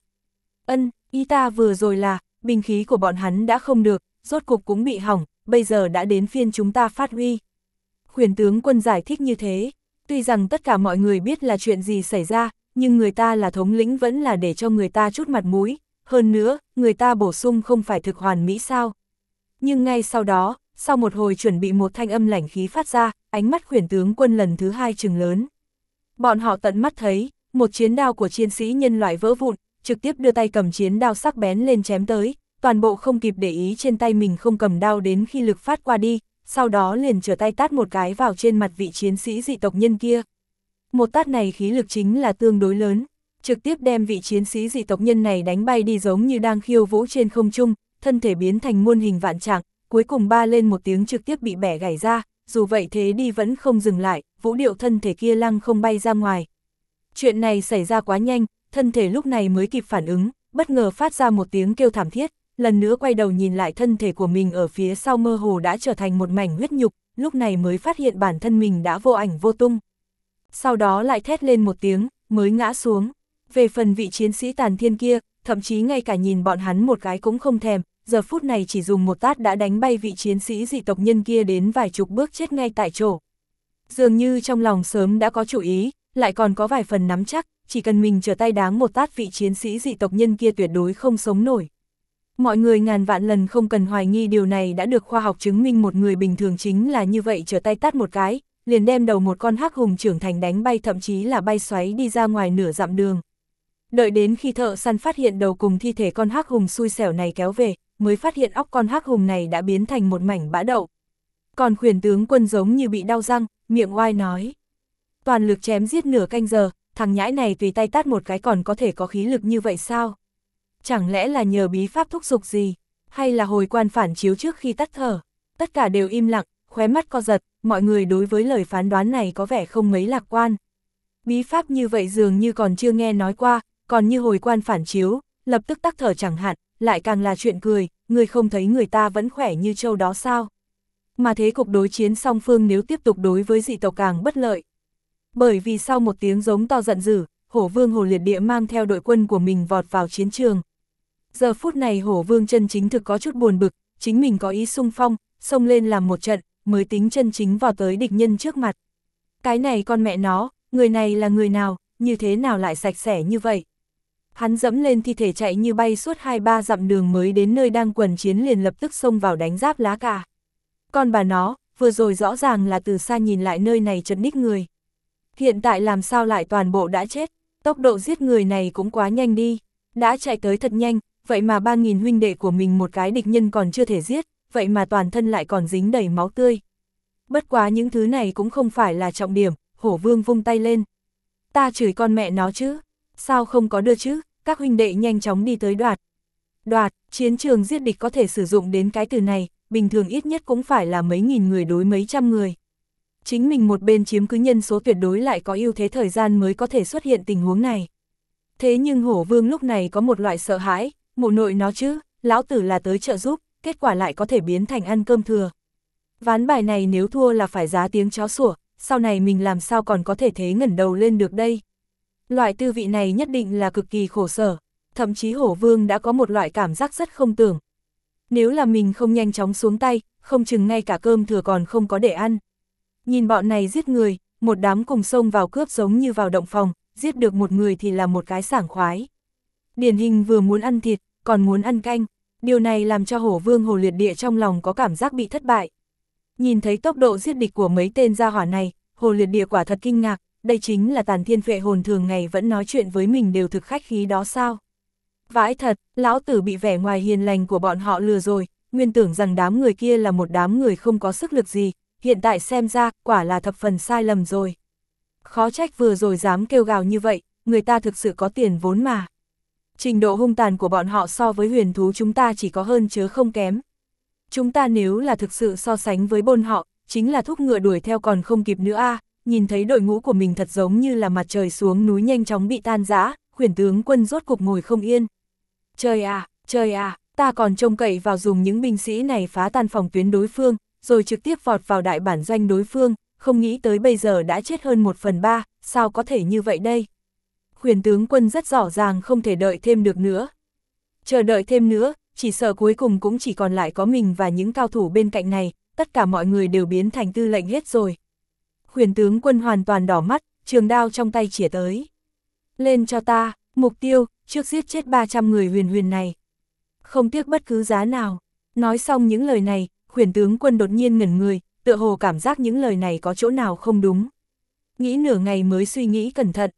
Ý ta vừa rồi là, binh khí của bọn hắn đã không được, rốt cục cũng bị hỏng, bây giờ đã đến phiên chúng ta phát huy. Khuyển tướng quân giải thích như thế, tuy rằng tất cả mọi người biết là chuyện gì xảy ra, nhưng người ta là thống lĩnh vẫn là để cho người ta chút mặt mũi, hơn nữa, người ta bổ sung không phải thực hoàn mỹ sao. Nhưng ngay sau đó, sau một hồi chuẩn bị một thanh âm lãnh khí phát ra, ánh mắt khuyển tướng quân lần thứ 2 trừng lớn. Bọn họ tận mắt thấy, một chiến đao của chiến sĩ nhân loại vỡ vụn, trực tiếp đưa tay cầm chiến đao sắc bén lên chém tới, toàn bộ không kịp để ý trên tay mình không cầm đao đến khi lực phát qua đi, sau đó liền trở tay tát một cái vào trên mặt vị chiến sĩ dị tộc nhân kia. Một tát này khí lực chính là tương đối lớn, trực tiếp đem vị chiến sĩ dị tộc nhân này đánh bay đi giống như đang khiêu vũ trên không trung, thân thể biến thành muôn hình vạn trạng, cuối cùng ba lên một tiếng trực tiếp bị bẻ gãy ra, dù vậy thế đi vẫn không dừng lại, vũ điệu thân thể kia lăng không bay ra ngoài. Chuyện này xảy ra quá nhanh, thân thể lúc này mới kịp phản ứng, bất ngờ phát ra một tiếng kêu thảm thiết, lần nữa quay đầu nhìn lại thân thể của mình ở phía sau mơ hồ đã trở thành một mảnh huyết nhục, lúc này mới phát hiện bản thân mình đã vô ảnh vô tung. Sau đó lại thét lên một tiếng, mới ngã xuống. Về phần vị chiến sĩ Tàn Thiên kia, thậm chí ngay cả nhìn bọn hắn một cái cũng không thèm, giờ phút này chỉ dùng một tát đã đánh bay vị chiến sĩ dị tộc nhân kia đến vài chục bước chết ngay tại chỗ. Dường như trong lòng sớm đã có chủ ý, lại còn có vài phần nắm chắc, chỉ cần mình trở tay đáng một tát vị chiến sĩ dị tộc nhân kia tuyệt đối không sống nổi. Mọi người ngàn vạn lần không cần hoài nghi điều này đã được khoa học chứng minh, một người bình thường chính là như vậy, trở tay tát một cái, liền đem đầu một con hắc hùng trưởng thành đánh bay, thậm chí là bay xoáy đi ra ngoài nửa dặm đường. Đợi đến khi thợ săn phát hiện đầu cùng thi thể con hắc hùng xui xẻo này kéo về, mới phát hiện óc con hắc hùng này đã biến thành một mảnh bã đậu. Còn khuyển tướng quân giống như bị đau răng, miệng oai nói. Toàn lực chém giết nửa canh giờ, thằng nhãi này tùy tay tát một cái còn có thể có khí lực như vậy sao? Chẳng lẽ là nhờ bí pháp thúc giục gì, hay là hồi quan phản chiếu trước khi tắt thở? Tất cả đều im lặng, khóe mắt co giật, mọi người đối với lời phán đoán này có vẻ không mấy lạc quan. Bí pháp như vậy dường như còn chưa nghe nói qua, còn như hồi quan phản chiếu, lập tức tắc thở chẳng hạn, lại càng là chuyện cười, người không thấy người ta vẫn khỏe như trâu đó sao? Mà thế cục đối chiến song phương nếu tiếp tục đối với dị tộc càng bất lợi. Bởi vì sau một tiếng giống to giận dữ, Hổ Vương Hồ Liệt Địa mang theo đội quân của mình vọt vào chiến trường. Giờ phút này Hổ Vương chân chính thực có chút buồn bực, chính mình có ý xung phong, xông lên làm một trận, mới tính chân chính vào tới địch nhân trước mặt. Cái này con mẹ nó, người này là người nào, như thế nào lại sạch sẽ như vậy? Hắn dẫm lên thi thể chạy như bay suốt 2-3 dặm đường mới đến nơi đang quần chiến, liền lập tức xông vào đánh giáp lá cà. Con bà nó, vừa rồi rõ ràng là từ xa nhìn lại nơi này chật ních người. Hiện tại làm sao lại toàn bộ đã chết, tốc độ giết người này cũng quá nhanh đi, đã chạy tới thật nhanh, vậy mà 3.000 huynh đệ của mình một cái địch nhân còn chưa thể giết, vậy mà toàn thân lại còn dính đầy máu tươi. Bất quá những thứ này cũng không phải là trọng điểm, Hổ Vương vung tay lên. Ta chửi con mẹ nó chứ, sao không có đưa chứ, các huynh đệ nhanh chóng đi tới đoạt. Đoạt, chiến trường giết địch có thể sử dụng đến cái từ này, bình thường ít nhất cũng phải là mấy nghìn người đối mấy trăm người. Chính mình một bên chiếm cứ nhân số tuyệt đối lại có ưu thế thời gian mới có thể xuất hiện tình huống này. Thế nhưng Hổ Vương lúc này có một loại sợ hãi, mụ nội nó chứ, lão tử là tới trợ giúp, kết quả lại có thể biến thành ăn cơm thừa. Ván bài này nếu thua là phải giá tiếng chó sủa, sau này mình làm sao còn có thể thế ngẩng đầu lên được đây. Loại tư vị này nhất định là cực kỳ khổ sở, thậm chí Hổ Vương đã có một loại cảm giác rất không tưởng. Nếu là mình không nhanh chóng xuống tay, không chừng ngay cả cơm thừa còn không có để ăn. Nhìn bọn này giết người, một đám cùng xông vào cướp giống như vào động phòng, giết được một người thì là một cái sảng khoái. Điển hình vừa muốn ăn thịt, còn muốn ăn canh, điều này làm cho Hổ Vương Hồ Liệt Địa trong lòng có cảm giác bị thất bại. Nhìn thấy tốc độ giết địch của mấy tên gia hỏa này, Hồ Liệt Địa quả thật kinh ngạc, đây chính là Tàn Thiên Phệ Hồn thường ngày vẫn nói chuyện với mình đều thực khách khí đó sao. Vãi thật, lão tử bị vẻ ngoài hiền lành của bọn họ lừa rồi, nguyên tưởng rằng đám người kia là một đám người không có sức lực gì, hiện tại xem ra, quả là thập phần sai lầm rồi. Khó trách vừa rồi dám kêu gào như vậy, người ta thực sự có tiền vốn mà. Trình độ hung tàn của bọn họ so với huyền thú chúng ta chỉ có hơn chứ không kém. Chúng ta nếu là thực sự so sánh với bọn họ, chính là thúc ngựa đuổi theo còn không kịp nữa a. Nhìn thấy đội ngũ của mình thật giống như là mặt trời xuống núi nhanh chóng bị tan rã, Huyền tướng quân rốt cục ngồi không yên. Trời à, ta còn trông cậy vào dùng những binh sĩ này phá tan phòng tuyến đối phương, rồi trực tiếp vọt vào đại bản doanh đối phương, không nghĩ tới bây giờ đã chết hơn 1/3, sao có thể như vậy đây? Huyền tướng quân rất rõ ràng không thể đợi thêm được nữa. Chờ đợi thêm nữa, chỉ sợ cuối cùng cũng chỉ còn lại có mình và những cao thủ bên cạnh này, tất cả mọi người đều biến thành tư lệnh hết rồi. Huyền tướng quân hoàn toàn đỏ mắt, trường đao trong tay chĩa tới. Lên cho ta, mục tiêu, trước giết chết 300 người huyền này. Không tiếc bất cứ giá nào. Nói xong những lời này, Huyền tướng quân đột nhiên ngẩn người, tựa hồ cảm giác những lời này có chỗ nào không đúng. Nghĩ nửa ngày mới suy nghĩ cẩn thận.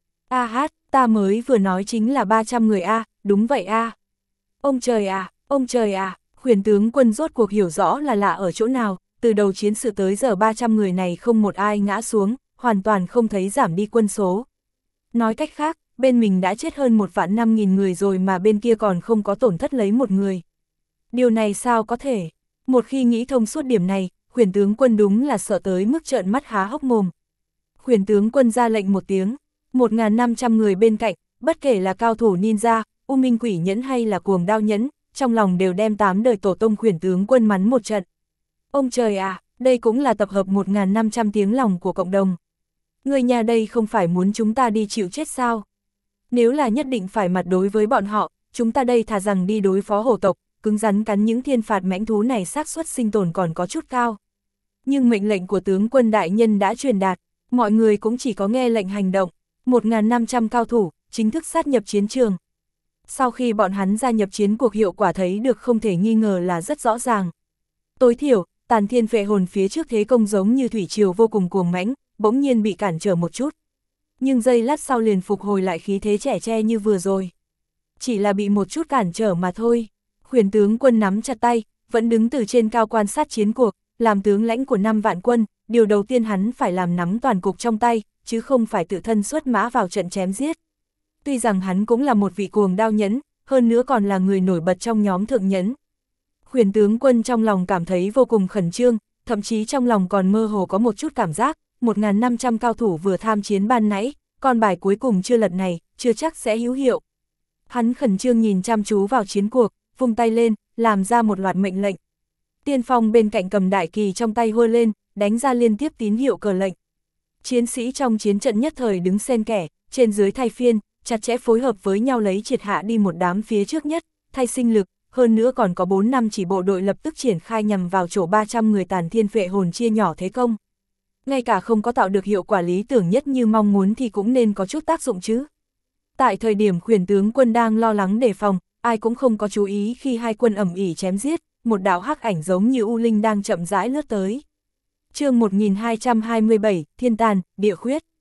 Ta mới vừa nói chính là 300 người a, đúng vậy a. Ông trời à, Huyền tướng quân rốt cuộc hiểu rõ là lạ ở chỗ nào, từ đầu chiến sự tới giờ 300 người này không một ai ngã xuống, hoàn toàn không thấy giảm đi quân số. Nói cách khác, bên mình đã chết hơn 1.500.000 người rồi mà bên kia còn không có tổn thất lấy một người. Điều này sao có thể? Một khi nghĩ thông suốt điểm này, Huyền tướng quân đúng là sợ tới mức trợn mắt há hốc mồm. Huyền tướng quân ra lệnh một tiếng, 1.500 người bên cạnh, bất kể là cao thủ ninja, U Minh Quỷ Nhẫn hay là Cuồng Đao Nhẫn, trong lòng đều đem 8 đời tổ tông Huyền tướng quân mắng một trận. Ông trời à, đây cũng là tập hợp 1.500 tiếng lòng của cộng đồng. Người nhà đây không phải muốn chúng ta đi chịu chết sao? Nếu là nhất định phải mặt đối với bọn họ, chúng ta đây thà rằng đi đối phó hổ tộc, cứng rắn cắn những thiên phạt mãnh thú này xác suất sinh tồn còn có chút cao. Nhưng mệnh lệnh của tướng quân đại nhân đã truyền đạt, mọi người cũng chỉ có nghe lệnh hành động, 1.500 cao thủ, chính thức sát nhập chiến trường. Sau khi bọn hắn gia nhập chiến cuộc hiệu quả thấy được không thể nghi ngờ là rất rõ ràng. Tối thiểu, Tàn Thiên Phệ Hồn phía trước thế công giống như thủy triều vô cùng cuồng mãnh, bỗng nhiên bị cản trở một chút. Nhưng giây lát sau liền phục hồi lại khí thế trẻ tre như vừa rồi. Chỉ là bị một chút cản trở mà thôi. Huyền tướng quân nắm chặt tay, vẫn đứng từ trên cao quan sát chiến cuộc, làm tướng lãnh của 5 vạn quân, điều đầu tiên hắn phải làm nắm toàn cục trong tay, chứ không phải tự thân xuất mã vào trận chém giết. Tuy rằng hắn cũng là một vị cuồng đao nhẫn, hơn nữa còn là người nổi bật trong nhóm thượng nhẫn. Huyền tướng quân trong lòng cảm thấy vô cùng khẩn trương, thậm chí trong lòng còn mơ hồ có một chút cảm giác, 1.500 cao thủ vừa tham chiến ban nãy, con bài cuối cùng chưa lật này, chưa chắc sẽ hữu hiệu. Hắn khẩn trương nhìn chăm chú vào chiến cuộc, vung tay lên, làm ra một loạt mệnh lệnh. Tiên phong bên cạnh cầm đại kỳ trong tay hô lên, đánh ra liên tiếp tín hiệu cờ lệnh. Chiến sĩ trong chiến trận nhất thời đứng xen kẽ, trên dưới thay phiên, chặt chẽ phối hợp với nhau lấy triệt hạ đi một đám phía trước nhất, thay sinh lực, hơn nữa còn có 4 năm chỉ bộ đội lập tức triển khai nhằm vào chỗ 300 người Tàn Thiên Phệ Hồn chia nhỏ thế công. Ngay cả không có tạo được hiệu quả lý tưởng nhất như mong muốn thì cũng nên có chút tác dụng chứ. Tại thời điểm Huyền tướng quân đang lo lắng đề phòng, ai cũng không có chú ý khi hai quân ầm ĩ chém giết, một đạo hắc ảnh giống như u linh đang chậm rãi lướt tới. Chương 1227, Thiên Tàn, Địa Khuyết.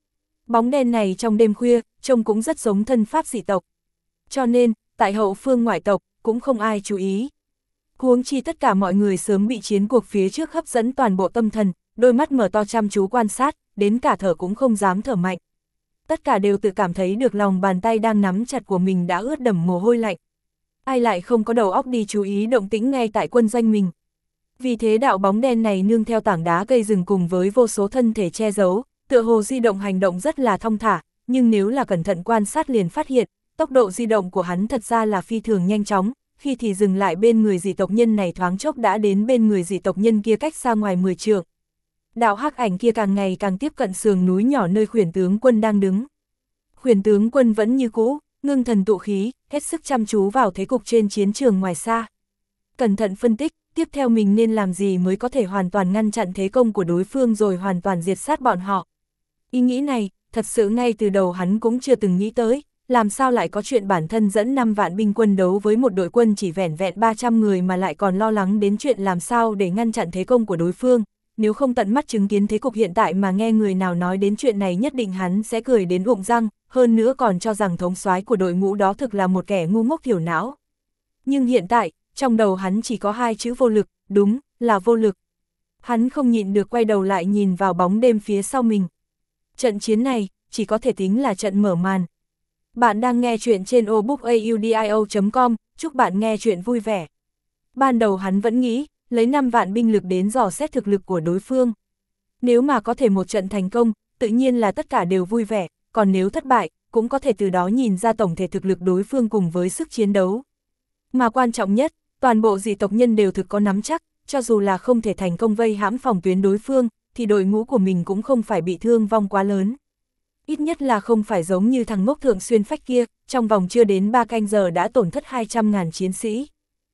Bóng đen này trong đêm khuya, trông cũng rất giống thân pháp dị tộc. Cho nên, tại hậu phương ngoại tộc, cũng không ai chú ý. Huống chi tất cả mọi người sớm bị chiến cuộc phía trước hấp dẫn toàn bộ tâm thần, đôi mắt mở to chăm chú quan sát, đến cả thở cũng không dám thở mạnh. Tất cả đều tự cảm thấy được lòng bàn tay đang nắm chặt của mình đã ướt đẫm mồ hôi lạnh. Ai lại không có đầu óc đi chú ý động tĩnh ngay tại quân doanh mình. Vì thế đạo bóng đen này nương theo tảng đá cây rừng cùng với vô số thân thể che giấu, tựa hồ di động hành động rất là thong thả, nhưng nếu là cẩn thận quan sát liền phát hiện, tốc độ di động của hắn thật ra là phi thường nhanh chóng, khi thì dừng lại bên người dị tộc nhân này thoáng chốc đã đến bên người dị tộc nhân kia cách xa ngoài 10 trượng. Đạo hắc ảnh kia càng ngày càng tiếp cận sườn núi nhỏ nơi khuyển tướng quân đang đứng. Khuyển tướng quân vẫn như cũ, ngưng thần tụ khí, hết sức chăm chú vào thế cục trên chiến trường ngoài xa. Cẩn thận phân tích, tiếp theo mình nên làm gì mới có thể hoàn toàn ngăn chặn thế công của đối phương rồi hoàn toàn diệt sát bọn họ. Ý nghĩ này, thật sự ngay từ đầu hắn cũng chưa từng nghĩ tới, làm sao lại có chuyện bản thân dẫn 5 vạn binh quân đấu với một đội quân chỉ vẻn vẹn 300 người mà lại còn lo lắng đến chuyện làm sao để ngăn chặn thế công của đối phương. Nếu không tận mắt chứng kiến thế cục hiện tại mà nghe người nào nói đến chuyện này nhất định hắn sẽ cười đến rụng răng, hơn nữa còn cho rằng thống soái của đội ngũ đó thực là một kẻ ngu ngốc thiểu não. Nhưng hiện tại, trong đầu hắn chỉ có 2 chữ vô lực, đúng, là vô lực. Hắn không nhịn được quay đầu lại nhìn vào bóng đêm phía sau mình. Trận chiến này, chỉ có thể tính là trận mở màn. Bạn đang nghe chuyện trên obookaudio.com, chúc bạn nghe chuyện vui vẻ. Ban đầu hắn vẫn nghĩ, lấy 5 vạn binh lực đến dò xét thực lực của đối phương. Nếu mà có thể một trận thành công, tự nhiên là tất cả đều vui vẻ, còn nếu thất bại, cũng có thể từ đó nhìn ra tổng thể thực lực đối phương cùng với sức chiến đấu. Mà quan trọng nhất, toàn bộ dị tộc nhân đều thực có nắm chắc, cho dù là không thể thành công vây hãm phòng tuyến đối phương, thì đội ngũ của mình cũng không phải bị thương vong quá lớn. Ít nhất là không phải giống như thằng ngốc thượng xuyên phách kia, trong vòng chưa đến 3 canh giờ đã tổn thất 200.000 chiến sĩ.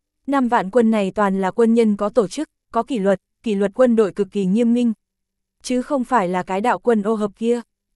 5 vạn quân này toàn là quân nhân có tổ chức, có kỷ luật quân đội cực kỳ nghiêm minh. Chứ không phải là cái đạo quân ô hợp kia.